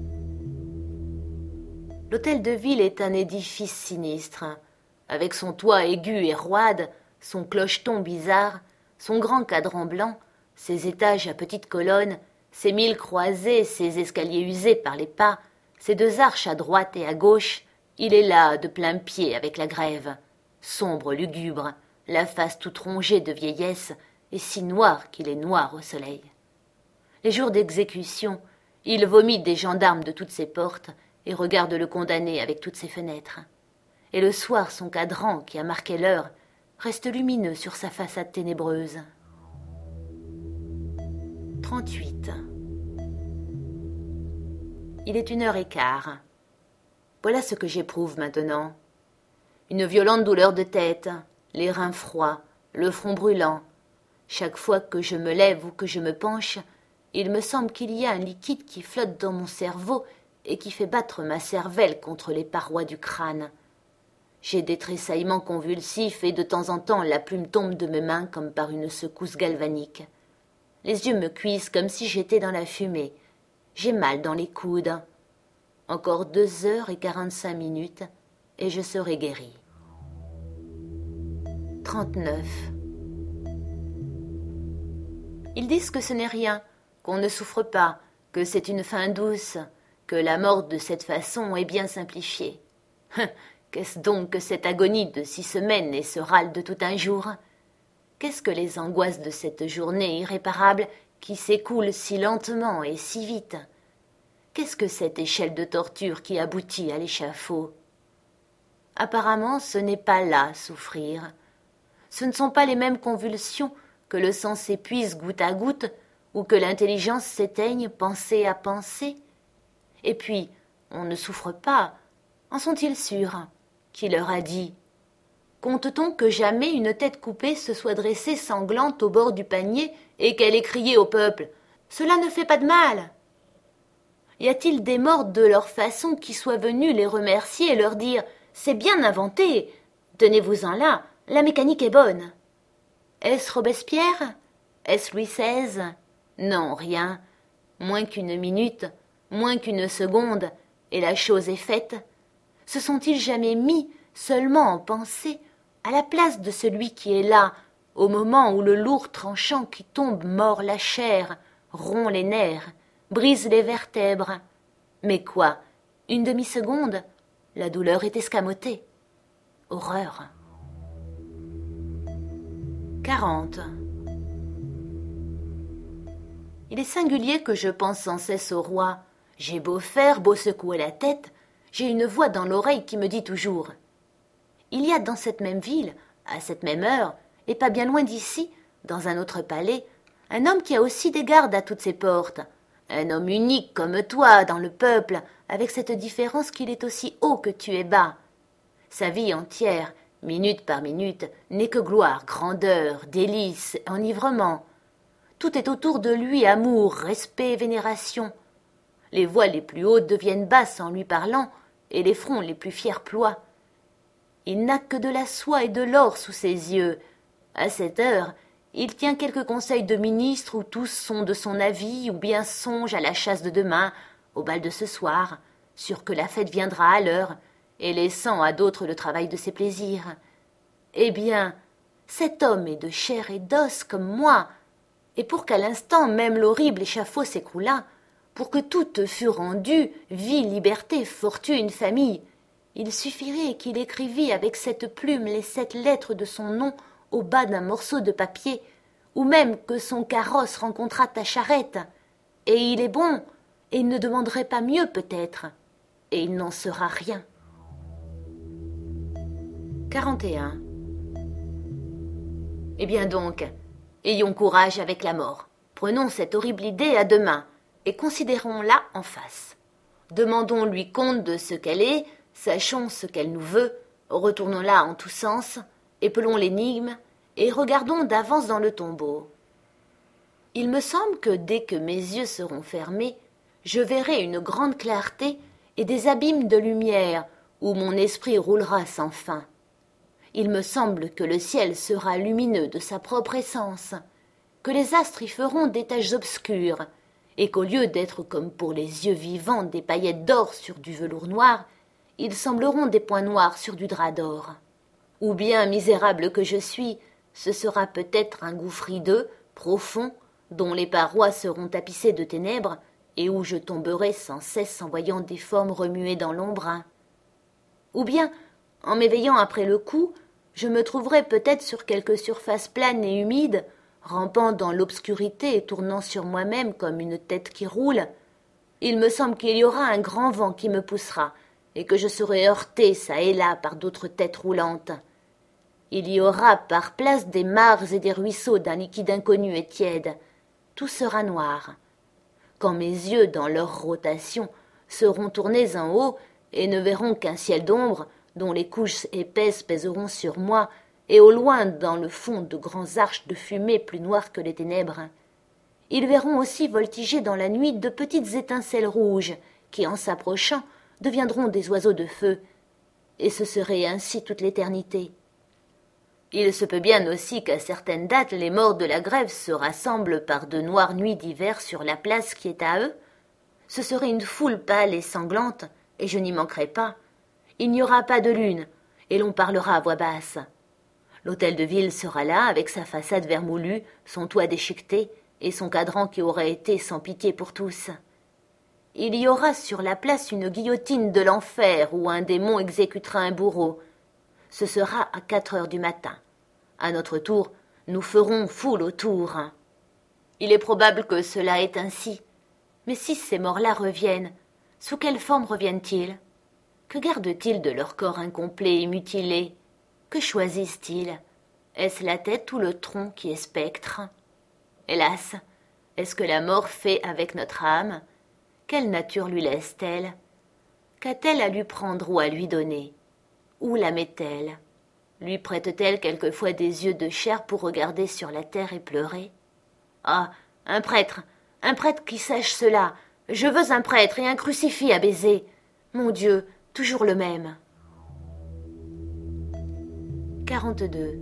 L'hôtel de ville est un édifice sinistre, avec son toit aigu et roide, son clocheton bizarre, son grand cadran blanc, ses étages à petites colonnes, ses 1000 croisées, ses escaliers usés par les pas, ses 2 arches à droite et à gauche. Il est là, de plein pied avec la Grève, sombre, lugubre, la face toute rongée de vieillesse, et si noir qu'il est noir au soleil. Les jours d'exécution, il vomit des gendarmes de toutes ses portes et regarde le condamné avec toutes ses fenêtres. Et le soir, son cadran, qui a marqué l'heure, reste lumineux sur sa façade ténébreuse. 38. Il est 1h15. Voilà ce que j'éprouve maintenant. Une violente douleur de tête, les reins froids, le front brûlant. Chaque fois que je me lève ou que je me penche, il me semble qu'il y a un liquide qui flotte dans mon cerveau et qui fait battre ma cervelle contre les parois du crâne. J'ai des tressaillements convulsifs et de temps en temps la plume tombe de mes mains comme par une secousse galvanique. Les yeux me cuisent comme si j'étais dans la fumée. J'ai mal dans les coudes. Encore 2h45 et je serai guérie. 39. Ils disent que ce n'est rien, qu'on ne souffre pas, que c'est une fin douce, que la mort de cette façon est bien simplifiée. Qu'est-ce donc que cette agonie de 6 semaines et ce râle de tout un jour? Qu'est-ce que les angoisses de cette journée irréparable qui s'écoule si lentement et si vite? Qu'est-ce que cette échelle de torture qui aboutit à l'échafaud? Apparemment, ce n'est pas là souffrir. Ce ne sont pas les mêmes convulsions, que le sang s'épuise goutte à goutte, ou que l'intelligence s'éteigne pensée à pensée. Et puis, on ne souffre pas. En sont-ils sûrs? Qui leur a dit? Compte-t-on que jamais une tête coupée se soit dressée sanglante au bord du panier et qu'elle ait crié au peuple « Cela ne fait pas de mal !» Y a-t-il des morts de leur façon qui soient venus les remercier et leur dire « C'est bien inventé, tenez-vous-en là, la mécanique est bonne !» Est-ce Robespierre? Est-ce Louis XVI? Non, rien. Moins qu'une minute, moins qu'une seconde, et la chose est faite. Se sont-ils jamais mis, seulement en pensée, à la place de celui qui est là, au moment où le lourd tranchant qui tombe mord la chair, rompt les nerfs, brise les vertèbres? Mais quoi? Une demi-seconde? La douleur est escamotée. Horreur. 40. Il est singulier que je pense sans cesse au roi. J'ai beau faire, beau secouer la tête, j'ai une voix dans l'oreille qui me dit toujours « Il y a dans cette même ville, à cette même heure, et pas bien loin d'ici, dans un autre palais, un homme qui a aussi des gardes à toutes ses portes, un homme unique comme toi dans le peuple, avec cette différence qu'il est aussi haut que tu es bas. Sa vie entière, minute par minute, n'est que gloire, grandeur, délices, enivrement. Tout est autour de lui amour, respect, vénération. Les voix les plus hautes deviennent basses en lui parlant, et les fronts les plus fiers ploient. Il n'a que de la soie et de l'or sous ses yeux. À cette heure, il tient quelques conseils de ministres où tous sont de son avis ou bien songent à la chasse de demain, au bal de ce soir, sûr que la fête viendra à l'heure, et laissant à d'autres le travail de ses plaisirs. Eh bien, cet homme est de chair et d'os comme moi, et pour qu'à l'instant même l'horrible échafaud s'écroulât, pour que tout fût rendu, vie, liberté, fortune, famille, il suffirait qu'il écrivît avec cette plume les 7 lettres de son nom au bas d'un morceau de papier, ou même que son carrosse rencontrât ta charrette, et il est bon, et il ne demanderait pas mieux peut-être, et il n'en sera rien. 41. Eh bien donc, ayons courage avec la mort. Prenons cette horrible idée à 2 mains, et considérons-la en face. Demandons-lui compte de ce qu'elle est, sachons ce qu'elle nous veut, retournons-la en tous sens, épelons l'énigme, et regardons d'avance dans le tombeau. Il me semble que dès que mes yeux seront fermés, je verrai une grande clarté et des abîmes de lumière où mon esprit roulera sans fin. Il me semble que le ciel sera lumineux de sa propre essence, que les astres y feront des taches obscures, et qu'au lieu d'être comme pour les yeux vivants des paillettes d'or sur du velours noir, ils sembleront des points noirs sur du drap d'or. Ou bien, misérable que je suis, ce sera peut-être un gouffre hideux, profond, dont les parois seront tapissées de ténèbres, et où je tomberai sans cesse en voyant des formes remuées dans l'ombre. Ou bien, en m'éveillant après le coup, je me trouverai peut-être sur quelque surface plane et humide, rampant dans l'obscurité et tournant sur moi-même comme une tête qui roule. Il me semble qu'il y aura un grand vent qui me poussera, et que je serai heurté çà et là par d'autres têtes roulantes. Il y aura par place des mares et des ruisseaux d'un liquide inconnu et tiède. Tout sera noir. Quand mes yeux, dans leur rotation, seront tournés en haut et ne verront qu'un ciel d'ombre dont les couches épaisses pèseront sur moi, et au loin, dans le fond, de grands arches de fumée plus noires que les ténèbres. Ils verront aussi voltiger dans la nuit de petites étincelles rouges qui, en s'approchant, deviendront des oiseaux de feu, et ce serait ainsi toute l'éternité. Il se peut bien aussi qu'à certaines dates les morts de la grève se rassemblent par de noires nuits d'hiver sur la place qui est à eux. Ce serait une foule pâle et sanglante, et je n'y manquerai pas. Il n'y aura pas de lune, et l'on parlera à voix basse. L'hôtel de ville sera là, avec sa façade vermoulue, son toit déchiqueté, et son cadran qui aurait été sans pitié pour tous. Il y aura sur la place une guillotine de l'enfer où un démon exécutera un bourreau. Ce sera à 4 heures du matin. À notre tour, nous ferons foule autour. Il est probable que cela est ainsi. Mais si ces morts-là reviennent, sous quelle forme reviennent-ils? Que gardent-ils de leur corps incomplet et mutilé? Que choisissent-ils? Est-ce la tête ou le tronc qui est spectre? Hélas, est-ce que la mort fait avec notre âme? Quelle nature lui laisse-t-elle? Qu'a-t-elle à lui prendre ou à lui donner? Où la met-elle? Lui prête-t-elle quelquefois des yeux de chair pour regarder sur la terre et pleurer? Ah, un prêtre qui sache cela. Je veux un prêtre et un crucifix à baiser. Mon Dieu, toujours le même. 42.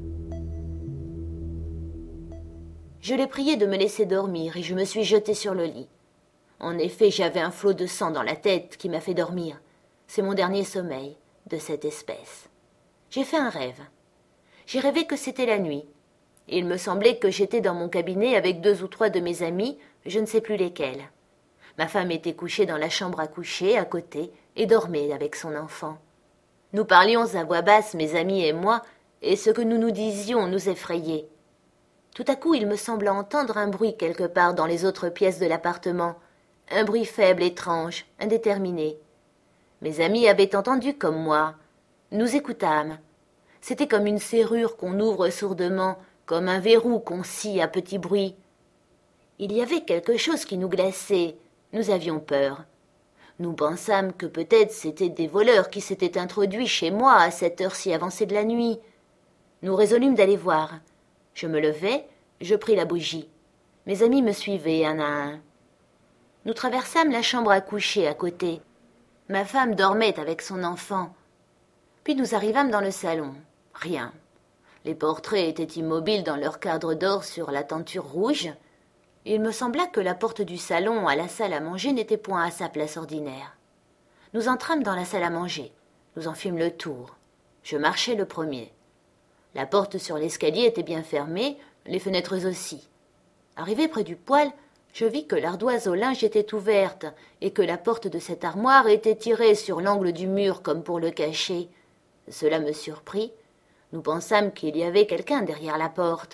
Je l'ai prié de me laisser dormir et je me suis jetée sur le lit. En effet, j'avais un flot de sang dans la tête qui m'a fait dormir. C'est mon dernier sommeil, de cette espèce. J'ai fait un rêve. J'ai rêvé que c'était la nuit. Il me semblait que j'étais dans mon cabinet avec 2 ou 3 de mes amis, je ne sais plus lesquels. Ma femme était couchée dans la chambre à coucher, à côté, et dormait avec son enfant. Nous parlions à voix basse, mes amis et moi, et ce que nous nous disions nous effrayait. Tout à coup, il me sembla entendre un bruit quelque part dans les autres pièces de l'appartement, un bruit faible, étrange, indéterminé. Mes amis avaient entendu comme moi. Nous écoutâmes. C'était comme une serrure qu'on ouvre sourdement, comme un verrou qu'on scie à petit bruit. Il y avait quelque chose qui nous glaçait. Nous avions peur. Nous pensâmes que peut-être c'étaient des voleurs qui s'étaient introduits chez moi à cette heure si avancée de la nuit. Nous résolûmes d'aller voir. Je me levai, je pris la bougie. Mes amis me suivaient un à un. Nous traversâmes la chambre à coucher à côté. Ma femme dormait avec son enfant. Puis nous arrivâmes dans le salon. Rien. Les portraits étaient immobiles dans leur cadre d'or sur la tenture rouge. Il me sembla que la porte du salon à la salle à manger n'était point à sa place ordinaire. Nous entrâmes dans la salle à manger. Nous en fîmes le tour. Je marchai le premier. La porte sur l'escalier était bien fermée, les fenêtres aussi. Arrivé près du poêle, je vis que l'ardoise au linge était ouverte et que la porte de cette armoire était tirée sur l'angle du mur comme pour le cacher. Cela me surprit. Nous pensâmes qu'il y avait quelqu'un derrière la porte.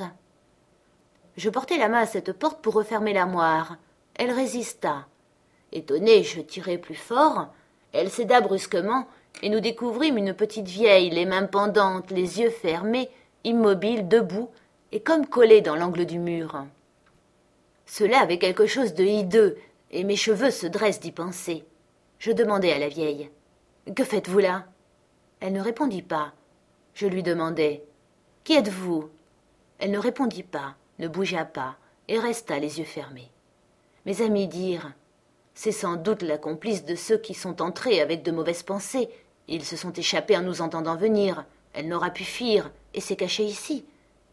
Je portai la main à cette porte pour refermer l'armoire. Elle résista. Étonné, je tirai plus fort. Elle céda brusquement, et nous découvrîmes une petite vieille, les mains pendantes, les yeux fermés, immobile, debout, et comme collée dans l'angle du mur. Cela avait quelque chose de hideux, et mes cheveux se dressent d'y penser. Je demandai à la vieille. « Que faites-vous là ?» Elle ne répondit pas. Je lui demandai. « Qui êtes-vous » Elle ne répondit pas, ne bougea pas, et resta les yeux fermés. Mes amis dirent. C'est sans doute la complice de ceux qui sont entrés avec de mauvaises pensées. Ils se sont échappés en nous entendant venir. Elle n'aura pu fuir et s'est cachée ici.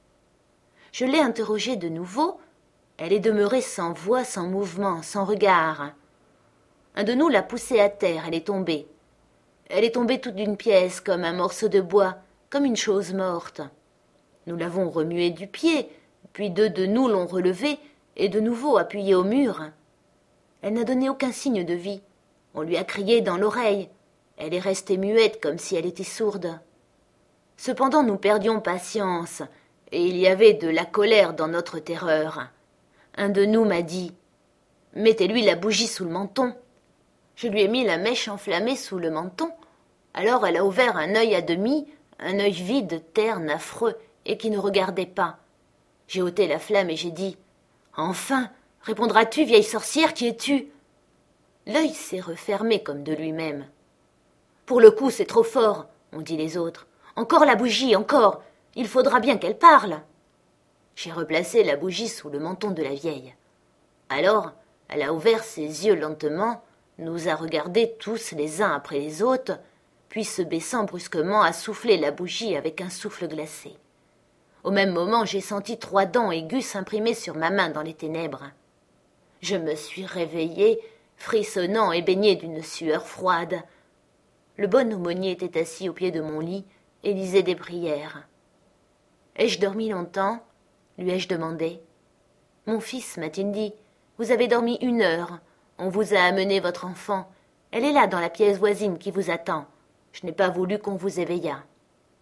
Je l'ai interrogée de nouveau. Elle est demeurée sans voix, sans mouvement, sans regard. Un de nous l'a poussée à terre, elle est tombée. Elle est tombée toute d'une pièce, comme un morceau de bois, comme une chose morte. Nous l'avons remuée du pied, puis 2 de nous l'ont relevée, et de nouveau appuyée au mur. Elle n'a donné aucun signe de vie. On lui a crié dans l'oreille. Elle est restée muette comme si elle était sourde. Cependant nous perdions patience, et il y avait de la colère dans notre terreur. Un de nous m'a dit « Mettez-lui la bougie sous le menton ». Je lui ai mis la mèche enflammée sous le menton. Alors elle a ouvert un œil à demi, un œil vide, terne, affreux, et qui ne regardait pas. J'ai ôté la flamme et j'ai dit « Enfin, répondras-tu, vieille sorcière, qui es-tu » L'œil s'est refermé comme de lui-même. « Pour le coup, c'est trop fort, » ont dit les autres. « Encore la bougie, encore. Il faudra bien qu'elle parle. » J'ai replacé la bougie sous le menton de la vieille. Alors, elle a ouvert ses yeux lentement, nous a regardés tous les uns après les autres, puis se baissant brusquement a soufflé la bougie avec un souffle glacé. Au même moment, j'ai senti 3 dents aiguës s'imprimer sur ma main dans les ténèbres. Je me suis réveillé, frissonnant et baigné d'une sueur froide. Le bon aumônier était assis au pied de mon lit et lisait des prières. « Ai-je dormi longtemps ?» lui ai-je demandé. « Mon fils, m'a-t-il dit, vous avez dormi 1 heure. On vous a amené votre enfant. Elle est là dans la pièce voisine qui vous attend. Je n'ai pas voulu qu'on vous éveillât. »« Oh !»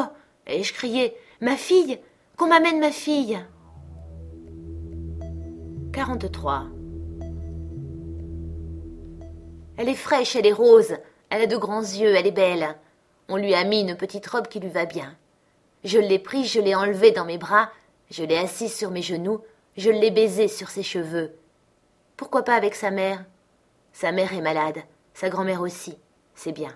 ai-je crié. « Ma fille ! Qu'on m'amène ma fille !» 43. Elle est fraîche, elle est rose, elle a de grands yeux, elle est belle. On lui a mis une petite robe qui lui va bien. Je l'ai prise, je l'ai enlevée dans mes bras, je l'ai assise sur mes genoux, je l'ai baisée sur ses cheveux. Pourquoi pas avec sa mère? Sa mère est malade, sa grand-mère aussi, c'est bien.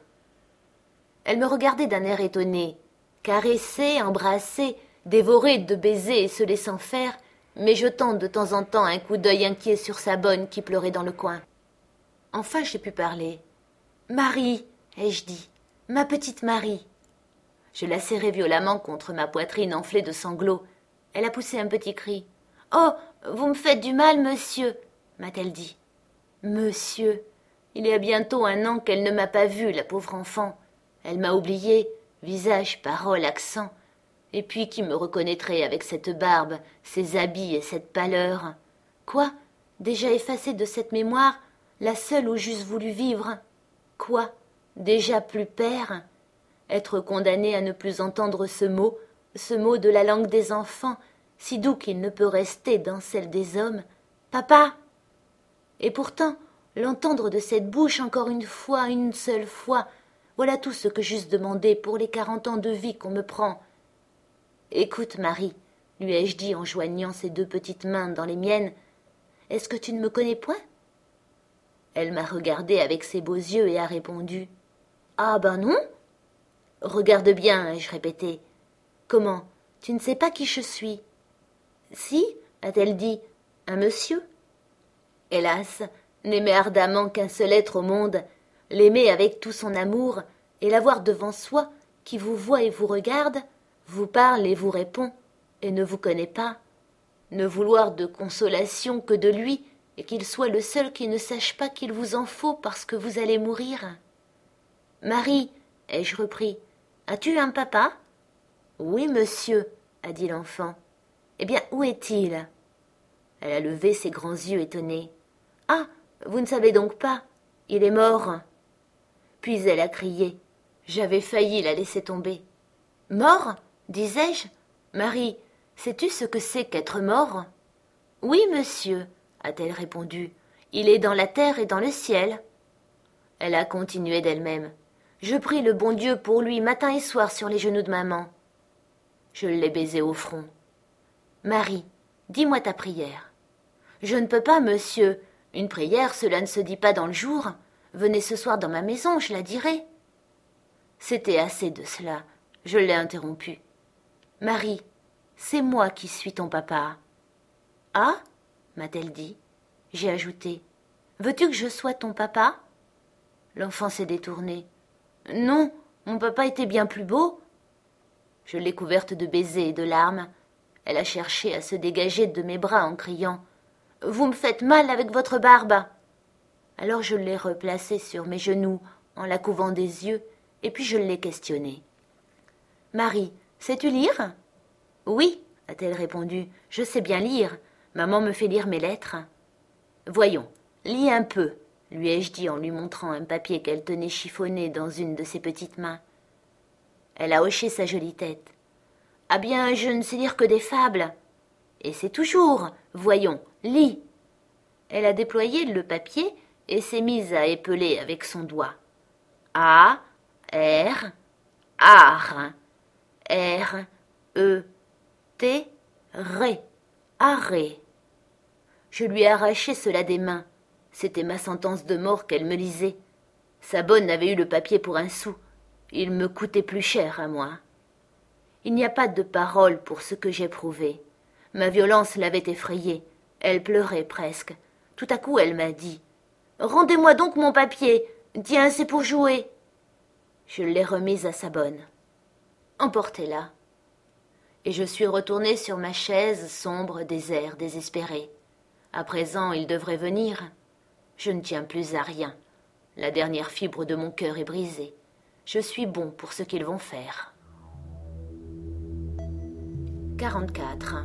Elle me regardait d'un air étonné, caressée, embrassée, dévorée de baisers et se laissant faire, mais jetant de temps en temps un coup d'œil inquiet sur sa bonne qui pleurait dans le coin. Enfin j'ai pu parler. « Marie !» ai-je dit. « Ma petite Marie !» Je la serrai violemment contre ma poitrine enflée de sanglots. Elle a poussé un petit cri. « Oh, vous me faites du mal, monsieur !» m'a-t-elle dit. « Monsieur ! Il y a bientôt 1 an qu'elle ne m'a pas vue, la pauvre enfant. Elle m'a oublié, visage, parole, accent. Et puis qui me reconnaîtrait avec cette barbe, ces habits et cette pâleur? Quoi? Déjà effacée de cette mémoire, la seule où j'eusse voulu vivre? Quoi? Déjà plus père? Être condamné à ne plus entendre ce mot de la langue des enfants, si doux qu'il ne peut rester dans celle des hommes. Papa! Et pourtant, l'entendre de cette bouche encore une fois, une seule fois, voilà tout ce que j'eusse demandé pour les 40 ans de vie qu'on me prend. Écoute, Marie, lui ai-je dit en joignant ses 2 petites mains dans les miennes, est-ce que tu ne me connais point? Elle m'a regardé avec ses beaux yeux et a répondu. Ah ben non. Regarde bien, ai-je répété. Comment, tu ne sais pas qui je suis? Si, a-t-elle dit, un monsieur. Hélas, n'aimer ardemment qu'un seul être au monde, l'aimer avec tout son amour, et l'avoir devant soi, qui vous voit et vous regarde, vous parle et vous répond, et ne vous connaît pas, ne vouloir de consolation que de lui, et qu'il soit le seul qui ne sache pas qu'il vous en faut parce que vous allez mourir. Marie, ai-je repris, as-tu un papa? Oui, monsieur, a dit l'enfant. Eh bien, où est-il? Elle a levé ses grands yeux étonnés. Ah, vous ne savez donc pas, il est mort. Puis elle a crié. J'avais failli la laisser tomber. Mort? Disais-je. Marie, sais-tu ce que c'est qu'être mort? Oui, monsieur, a-t-elle répondu. Il est dans la terre et dans le ciel. Elle a continué d'elle-même. Je prie le bon Dieu pour lui matin et soir sur les genoux de maman. Je l'ai baisé au front. Marie, dis-moi ta prière. Je ne peux pas, monsieur. Une prière, cela ne se dit pas dans le jour. Venez ce soir dans ma maison, je la dirai. C'était assez de cela. Je l'ai interrompu. Marie, c'est moi qui suis ton papa. Ah, m'a-t-elle dit. J'ai ajouté. Veux-tu que je sois ton papa? L'enfant s'est détourné. Non, mon papa était bien plus beau. Je l'ai couverte de baisers et de larmes. Elle a cherché à se dégager de mes bras en criant. Vous me faites mal avec votre barbe. Alors je l'ai replacée sur mes genoux en la couvant des yeux, et puis je l'ai questionnée. Marie, sais-tu lire? Oui, a-t-elle répondu, je sais bien lire. Maman me fait lire mes lettres. Voyons, lis un peu, lui ai-je dit en lui montrant un papier qu'elle tenait chiffonné dans une de ses petites mains. Elle a hoché sa jolie tête. Ah bien, je ne sais lire que des fables. Et c'est toujours. Voyons, lis. Elle a déployé le papier et s'est mise à épeler avec son doigt. A, R, ar, R, E, T, ré, arrêt. Je lui ai arraché cela des mains. C'était ma sentence de mort qu'elle me lisait. Sa bonne avait eu le papier pour un sou. Il me coûtait plus cher à moi. Il n'y a pas de parole pour ce que j'éprouvais. Ma violence l'avait effrayée. Elle pleurait presque. Tout à coup, elle m'a dit « Rendez-moi donc mon papier. Tiens, c'est pour jouer. » Je l'ai remise à sa bonne. « Emportez-la. » Et je suis retournée sur ma chaise, sombre, désert, désespérée. À présent, il devrait venir. Je ne tiens plus à rien. La dernière fibre de mon cœur est brisée. Je suis bon pour ce qu'ils vont faire. 44.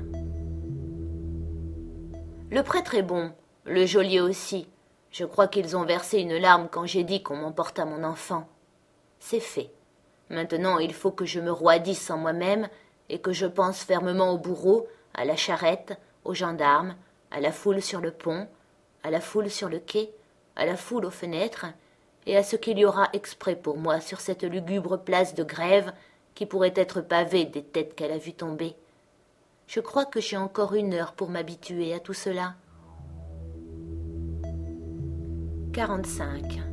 Le prêtre est bon, le geôlier aussi. Je crois qu'ils ont versé une larme quand j'ai dit qu'on m'emporta mon enfant. C'est fait. Maintenant, il faut que je me roidisse en moi-même et que je pense fermement au bourreau, à la charrette, aux gendarmes, à la foule sur le pont, à la foule sur le quai, à la foule aux fenêtres, et à ce qu'il y aura exprès pour moi sur cette lugubre place de Grève qui pourrait être pavée des têtes qu'elle a vues tomber. Je crois que j'ai encore 1 heure pour m'habituer à tout cela. 45.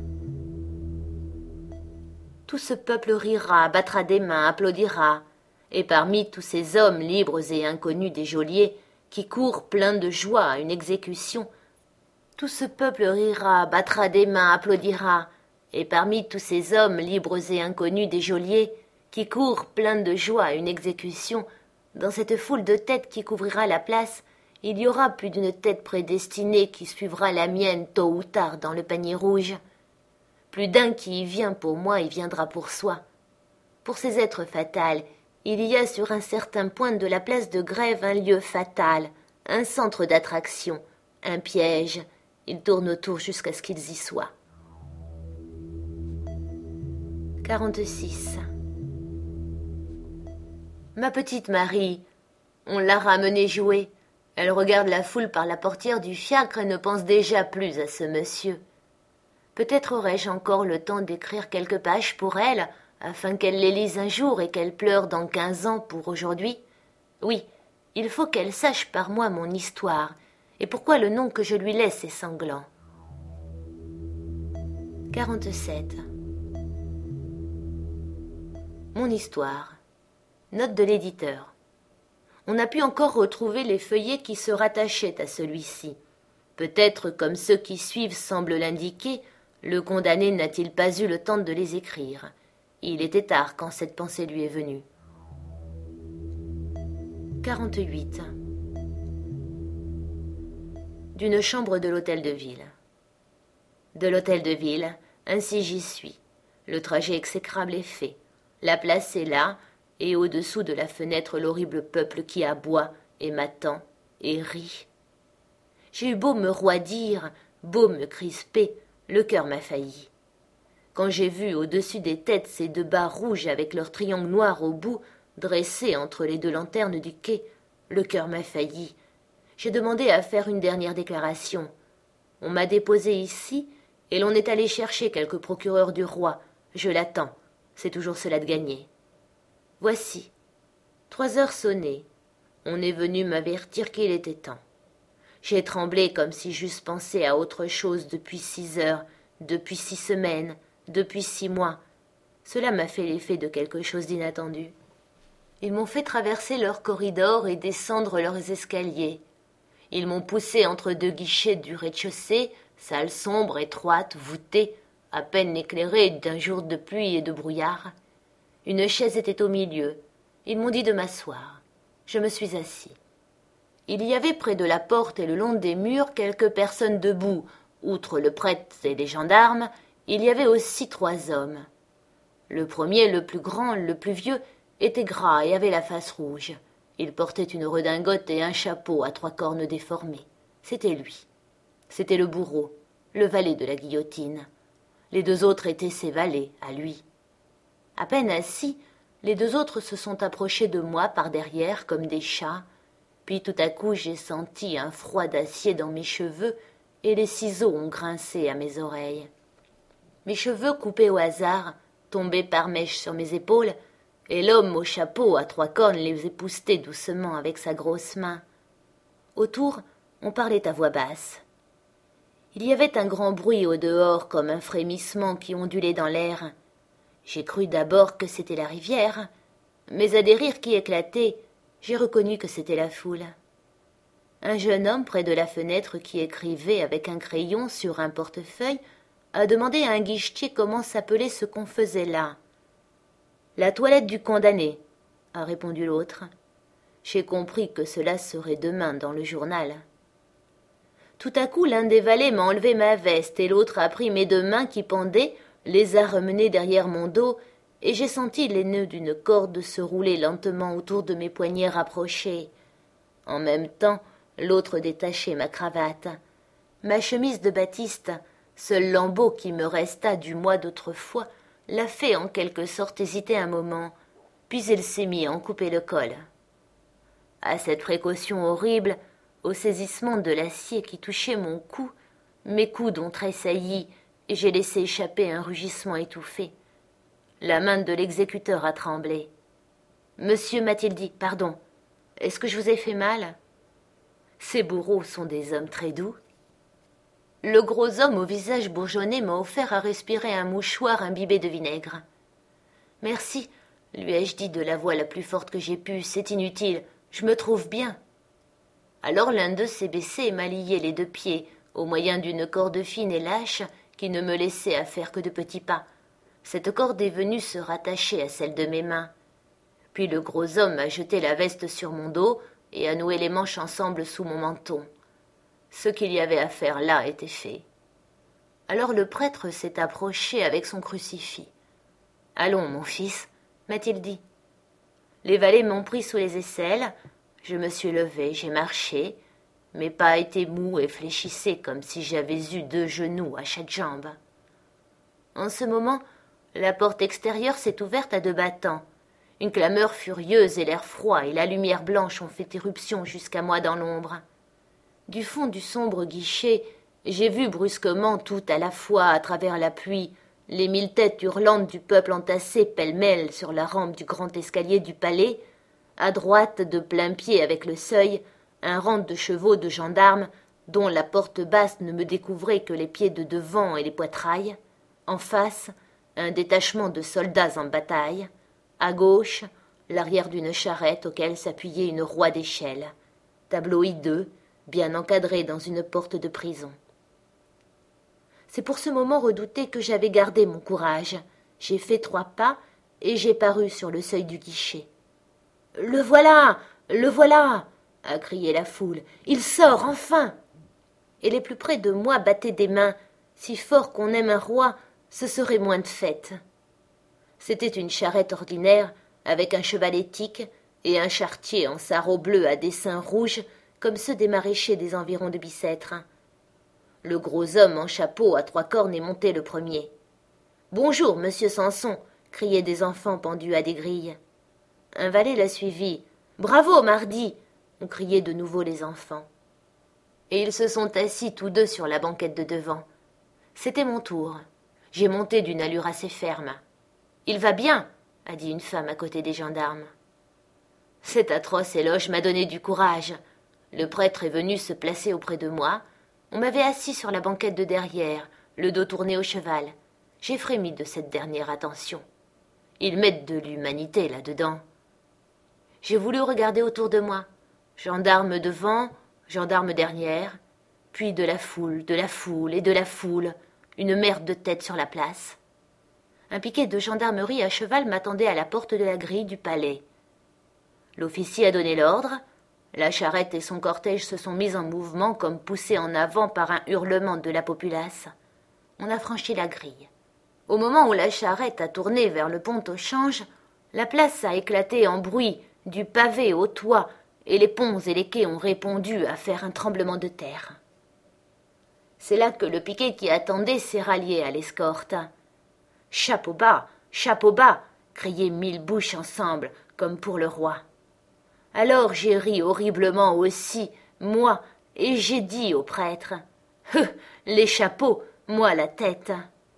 Tout ce peuple rira, battra des mains, applaudira, et parmi tous ces hommes libres et inconnus des geôliers qui courent pleins de joie à une exécution, tout ce peuple rira, battra des mains, applaudira, et parmi tous ces hommes libres et inconnus des geôliers qui courent pleins de joie à une exécution, dans cette foule de têtes qui couvrira la place, il y aura plus d'une tête prédestinée qui suivra la mienne tôt ou tard dans le panier rouge. Plus d'un qui y vient pour moi y viendra pour soi. Pour ces êtres fatals, il y a sur un certain point de la place de Grève un lieu fatal, un centre d'attraction, un piège. Ils tournent autour jusqu'à ce qu'ils y soient. 46. Ma petite Marie, on l'a ramenée jouer. Elle regarde la foule par la portière du fiacre et ne pense déjà plus à ce monsieur. Peut-être aurai-je encore le temps d'écrire quelques pages pour elle, afin qu'elle les lise un jour et qu'elle pleure dans 15 ans pour aujourd'hui. Oui, il faut qu'elle sache par moi mon histoire, et pourquoi le nom que je lui laisse est sanglant. 47. Mon histoire. Note de l'éditeur. On n'a pu encore retrouver les feuillets qui se rattachaient à celui-ci. Peut-être, comme ceux qui suivent semblent l'indiquer, le condamné n'a-t-il pas eu le temps de les écrire. Il était tard quand cette pensée lui est venue. 48. D'une chambre de l'hôtel de ville. De l'hôtel de ville, ainsi j'y suis. Le trajet exécrable est fait. La place est là, et au-dessous de la fenêtre l'horrible peuple qui aboie et m'attend et rit. J'ai eu beau me roidir, beau me crisper, le cœur m'a failli. Quand j'ai vu au-dessus des têtes ces 2 bas rouges avec leurs triangles noirs au bout, dressés entre les 2 lanternes du quai, le cœur m'a failli. J'ai demandé à faire une dernière déclaration. On m'a déposé ici, et l'on est allé chercher quelque procureur du roi. Je l'attends, c'est toujours cela de gagner. Voici. 3 heures sonnées. On est venu m'avertir qu'il était temps. J'ai tremblé comme si j'eusse pensé à autre chose depuis 6 heures, depuis 6 semaines, depuis 6 mois. Cela m'a fait l'effet de quelque chose d'inattendu. Ils m'ont fait traverser leurs corridors et descendre leurs escaliers. Ils m'ont poussé entre 2 guichets du rez-de-chaussée, salle sombre, étroite, voûtée, à peine éclairée d'un jour de pluie et de brouillard. Une chaise était au milieu. Ils m'ont dit de m'asseoir. Je me suis assis. Il y avait près de la porte et le long des murs quelques personnes debout. Outre le prêtre et les gendarmes, il y avait aussi 3 hommes. Le premier, le plus grand, le plus vieux, était gras et avait la face rouge. Il portait une redingote et un chapeau à 3 cornes déformées. C'était lui. C'était le bourreau, le valet de la guillotine. Les 2 autres étaient ses valets, à lui. À peine assis, les 2 autres se sont approchés de moi par derrière comme des chats, puis tout à coup j'ai senti un froid d'acier dans mes cheveux et les ciseaux ont grincé à mes oreilles. Mes cheveux coupés au hasard, tombaient par mèches sur mes épaules, et l'homme au chapeau à 3 cornes les époussetait doucement avec sa grosse main. Autour, on parlait à voix basse. Il y avait un grand bruit au dehors, comme un frémissement qui ondulait dans l'air. J'ai cru d'abord que c'était la rivière, mais à des rires qui éclataient, j'ai reconnu que c'était la foule. Un jeune homme près de la fenêtre qui écrivait avec un crayon sur un portefeuille a demandé à un guichetier comment s'appelait ce qu'on faisait là. « La toilette du condamné », a répondu l'autre. J'ai compris que cela serait demain dans le journal. Tout à coup, l'un des valets m'a enlevé ma veste et l'autre a pris mes deux mains qui pendaient, les a ramenées derrière mon dos, et j'ai senti les nœuds d'une corde se rouler lentement autour de mes poignets rapprochés. En même temps, l'autre détachait ma cravate. Ma chemise de batiste, seul lambeau qui me resta du mois d'autrefois, l'a fait en quelque sorte hésiter un moment, puis elle s'est mis à en couper le col. À cette précaution horrible, au saisissement de l'acier qui touchait mon cou, mes coudes ont tressailli et j'ai laissé échapper un rugissement étouffé. La main de l'exécuteur a tremblé. « Monsieur, m'a-t-il dit, pardon, est-ce que je vous ai fait mal ?» Ces bourreaux sont des hommes très doux. Le gros homme au visage bourgeonné m'a offert à respirer un mouchoir imbibé de vinaigre. « Merci, lui ai-je dit de la voix la plus forte que j'ai pu, c'est inutile, je me trouve bien. » Alors l'un d'eux s'est baissé et m'a lié les deux pieds, au moyen d'une corde fine et lâche qui ne me laissait à faire que de petits pas. Cette corde est venue se rattacher à celle de mes mains. Puis le gros homme a jeté la veste sur mon dos et a noué les manches ensemble sous mon menton. Ce qu'il y avait à faire là était fait. Alors le prêtre s'est approché avec son crucifix. « Allons, mon fils, m'a-t-il dit. » Les valets m'ont pris sous les aisselles. Je me suis levé, j'ai marché. Mes pas étaient mous et fléchissaient comme si j'avais eu deux genoux à chaque jambe. En ce moment, la porte extérieure s'est ouverte à deux battants. Une clameur furieuse et l'air froid et la lumière blanche ont fait éruption jusqu'à moi dans l'ombre. Du fond du sombre guichet, j'ai vu brusquement tout à la fois à travers la pluie, les 1000 têtes hurlantes du peuple entassées pêle-mêle sur la rampe du grand escalier du palais, à droite, de plein pied avec le seuil, un rang de chevaux de gendarmes dont la porte basse ne me découvrait que les pieds de devant et les poitrails. En face, un détachement de soldats en bataille. À gauche, l'arrière d'une charrette auquel s'appuyait une roue d'échelle. Tableau hideux, bien encadré dans une porte de prison. C'est pour ce moment redouté que j'avais gardé mon courage. J'ai fait 3 pas et j'ai paru sur le seuil du guichet. « Le voilà! Le voilà !» a crié la foule. « Il sort, enfin !» Et les plus près de moi battaient des mains. Si fort qu'on aime un roi, ce serait moins de fête. C'était une charrette ordinaire, avec un cheval étique et un charretier en sarrau bleu à dessins rouges, comme ceux des maraîchers des environs de Bicêtre. Le gros homme en chapeau à 3 cornes est monté le premier. « Bonjour, monsieur Samson !» criaient des enfants pendus à des grilles. Un valet l'a suivi. « Bravo, mardi !» ont crié de nouveau les enfants. Et ils se sont assis tous deux sur la banquette de devant. C'était mon tour. J'ai monté d'une allure assez ferme. « Il va bien !» a dit une femme à côté des gendarmes. Cet atroce éloge m'a donné du courage. Le prêtre est venu se placer auprès de moi. On m'avait assis sur la banquette de derrière, le dos tourné au cheval. J'ai frémi de cette dernière attention. Ils mettent de l'humanité là-dedans. J'ai voulu regarder autour de moi. Gendarme devant, gendarme derrière, puis de la foule et de la foule, une mer de têtes sur la place. Un piquet de gendarmerie à cheval m'attendait à la porte de la grille du palais. L'officier a donné l'ordre. La charrette et son cortège se sont mis en mouvement comme poussés en avant par un hurlement de la populace. On a franchi la grille. Au moment où la charrette a tourné vers le pont au change, la place a éclaté en bruit, du pavé au toit, et les ponts et les quais ont répondu à faire un tremblement de terre. C'est là que le piquet qui attendait s'est rallié à l'escorte. « Chapeau bas, criaient 1000 bouches ensemble, comme pour le roi. Alors j'ai ri horriblement aussi, moi, et j'ai dit au prêtre « les chapeaux, moi la tête !»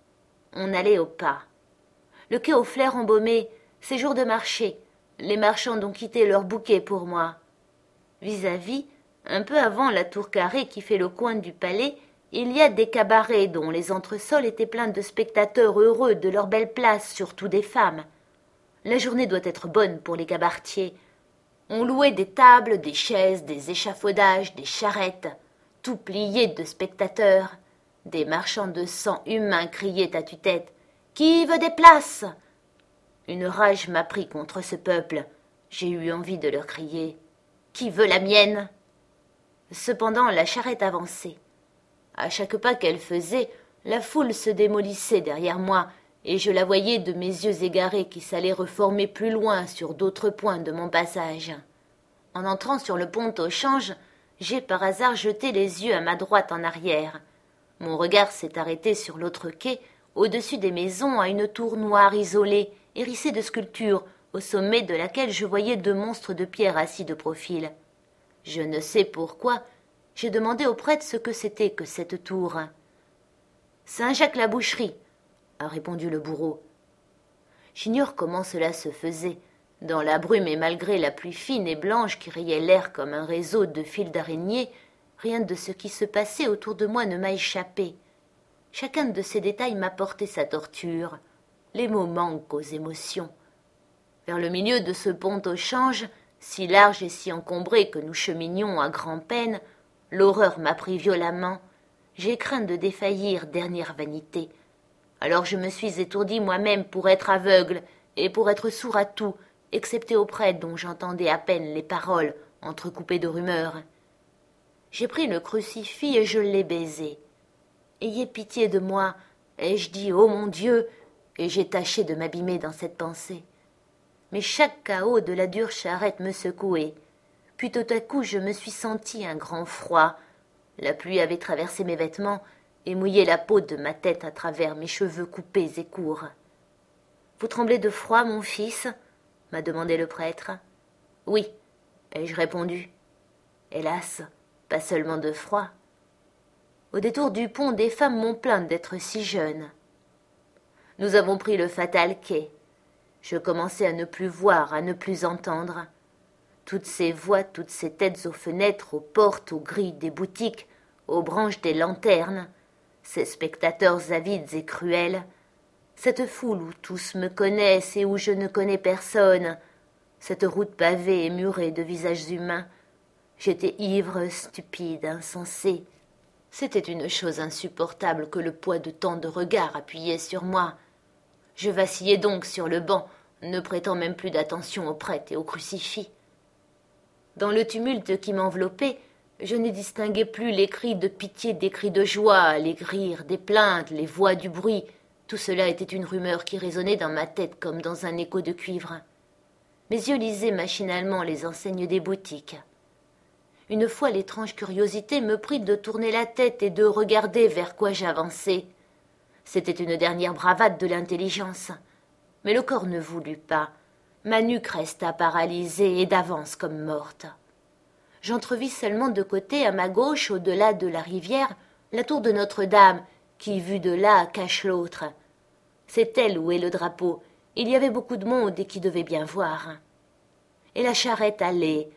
On allait au pas. Le quai aux fleurs embaumées, c'est jour de marché. Les marchands ont quitté leurs bouquets pour moi. Vis-à-vis, un peu avant la tour carrée qui fait le coin du palais, Il y a des cabarets dont les entresols étaient pleins de spectateurs heureux de leur belle place, surtout des femmes. La journée doit être bonne pour les cabaretiers. On louait des tables, des chaises, des échafaudages, des charrettes, tout plié de spectateurs. Des marchands de sang humain criaient à tue-tête « Qui veut des places ?» Une rage m'a pris contre ce peuple. J'ai eu envie de leur crier « Qui veut la mienne ?» Cependant, la charrette avançait. À chaque pas qu'elle faisait, la foule se démolissait derrière moi, et je la voyais de mes yeux égarés qui s'allaient reformer plus loin sur d'autres points de mon passage. En entrant sur le pont au change, j'ai par hasard jeté les yeux à ma droite en arrière. Mon regard s'est arrêté sur l'autre quai, au-dessus des maisons, à une tour noire isolée, hérissée de sculptures, au sommet de laquelle je voyais deux monstres de pierre assis de profil. Je ne sais pourquoi, j'ai demandé au prêtre ce que c'était que cette tour. « Saint-Jacques-la-Boucherie », a répondu le bourreau. J'ignore comment cela se faisait. Dans la brume et malgré la pluie fine et blanche qui rayait l'air comme un réseau de fils d'araignées, rien de ce qui se passait autour de moi ne m'a échappé. Chacun de ces détails m'a porté sa torture. Les mots manquent aux émotions. Vers le milieu de ce pont au change, si large et si encombré que nous cheminions à grand-peine, l'horreur m'a pris violemment. J'ai craint de défaillir, dernière vanité. Alors je me suis étourdi moi-même pour être aveugle et pour être sourd à tout, excepté au prêtre dont j'entendais à peine les paroles, entrecoupées de rumeurs. J'ai pris le crucifix et je l'ai baisé. Ayez pitié de moi, ai-je dit, ô mon Dieu, et j'ai tâché de m'abîmer dans cette pensée. Mais chaque cahot de la dure charrette me secouait. Puis tout à coup je me suis senti un grand froid. La pluie avait traversé mes vêtements et mouillé la peau de ma tête à travers mes cheveux coupés et courts. « Vous tremblez de froid, mon fils ?» m'a demandé le prêtre. « Oui, » ai-je répondu. « Hélas, pas seulement de froid. » Au détour du pont, des femmes m'ont plaint d'être si jeune. Nous avons pris le fatal quai. Je commençais à ne plus voir, à ne plus entendre. Toutes ces voix, toutes ces têtes aux fenêtres, aux portes, aux grilles des boutiques, aux branches des lanternes, ces spectateurs avides et cruels, cette foule où tous me connaissent et où je ne connais personne, cette route pavée et murée de visages humains. J'étais ivre, stupide, insensé. C'était une chose insupportable que le poids de tant de regards appuyait sur moi. Je vacillais donc sur le banc, ne prêtant même plus d'attention au prêtre et au crucifix. Dans le tumulte qui m'enveloppait, je ne distinguais plus les cris de pitié des cris de joie, les rires des plaintes, les voix du bruit. Tout cela était une rumeur qui résonnait dans ma tête comme dans un écho de cuivre. Mes yeux lisaient machinalement les enseignes des boutiques. Une fois l'étrange curiosité me prit de tourner la tête et de regarder vers quoi j'avançais. C'était une dernière bravade de l'intelligence. Mais le corps ne voulut pas. Ma nuque resta paralysée et d'avance comme morte. J'entrevis seulement de côté, à ma gauche, au-delà de la rivière, la tour de Notre-Dame, qui, vue de là, cache l'autre. C'est elle où est le drapeau. Il y avait beaucoup de monde et qui devait bien voir. Et la charrette allait,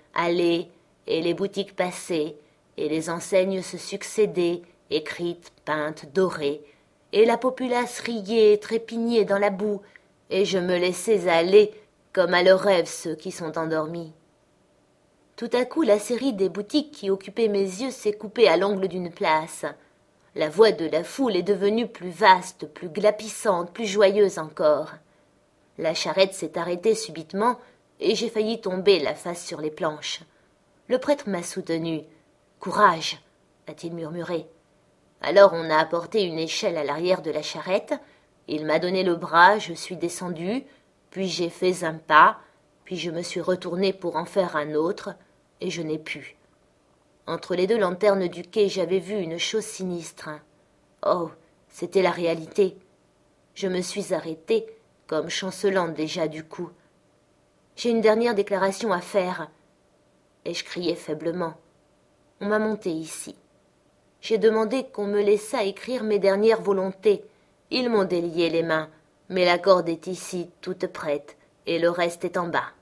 et les boutiques passaient, et les enseignes se succédaient, écrites, peintes, dorées, et la populace riait, trépignait dans la boue, et je me laissais aller, comme à leurs rêves ceux qui sont endormis. Tout à coup, la série des boutiques qui occupaient mes yeux s'est coupée à l'angle d'une place. La voix de la foule est devenue plus vaste, plus glapissante, plus joyeuse encore. La charrette s'est arrêtée subitement, et j'ai failli tomber la face sur les planches. Le prêtre m'a soutenu. « Courage !» a-t-il murmuré. Alors on a apporté une échelle à l'arrière de la charrette, il m'a donné le bras, je suis descendu, puis j'ai fait un pas, puis je me suis retourné pour en faire un autre, et je n'ai pu. Entre les deux lanternes du quai, j'avais vu une chose sinistre. Oh, c'était la réalité. Je me suis arrêté, comme chancelant déjà du coup. J'ai une dernière déclaration à faire. Et je criai faiblement. On m'a monté ici. J'ai demandé qu'on me laissât écrire mes dernières volontés. Ils m'ont délié les mains, mais la corde est ici, toute prête, et le reste est en bas.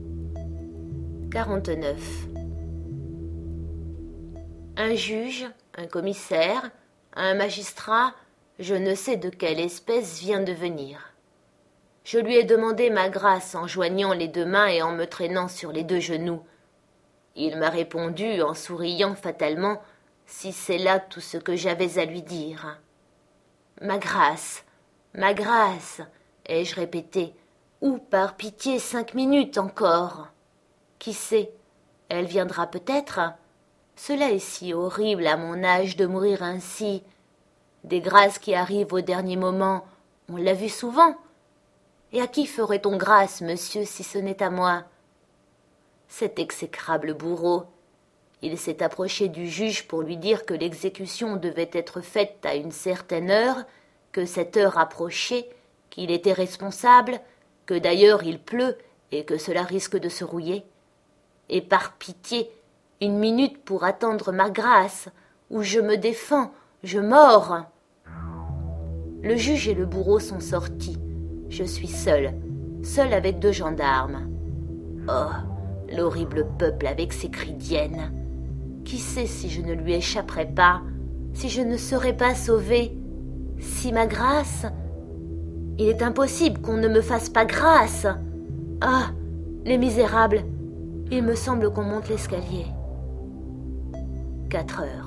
49. Un juge, Un commissaire, un magistrat, je ne sais de quelle espèce vient de venir. Je lui ai demandé ma grâce en joignant les deux mains et en me traînant sur les deux genoux. Il m'a répondu en souriant fatalement, si c'est là tout ce que j'avais à lui dire. Ma grâce, ai-je répété, ou par pitié 5 minutes encore. Qui sait, elle viendra peut-être. Cela est si horrible à mon âge de mourir ainsi. Des grâces qui arrivent au dernier moment, on l'a vu souvent. Et à qui ferait-on grâce, monsieur, si ce n'est à moi? Cet exécrable bourreau, il s'est approché du juge pour lui dire que l'exécution devait être faite à une certaine heure, que cette heure approchait, qu'il était responsable, que d'ailleurs il pleut et que cela risque de se rouiller. Et par pitié, 1 minute pour attendre ma grâce, ou je me défends, je mords. Le juge et le bourreau sont sortis. Je suis seule avec 2 gendarmes. Oh, l'horrible peuple avec ses cris d'hyène. Qui sait si je ne lui échapperai pas, si je ne serai pas sauvée, si ma grâce... Il est impossible qu'on ne me fasse pas grâce. Ah, les misérables, il me semble qu'on monte l'escalier. 4 heures.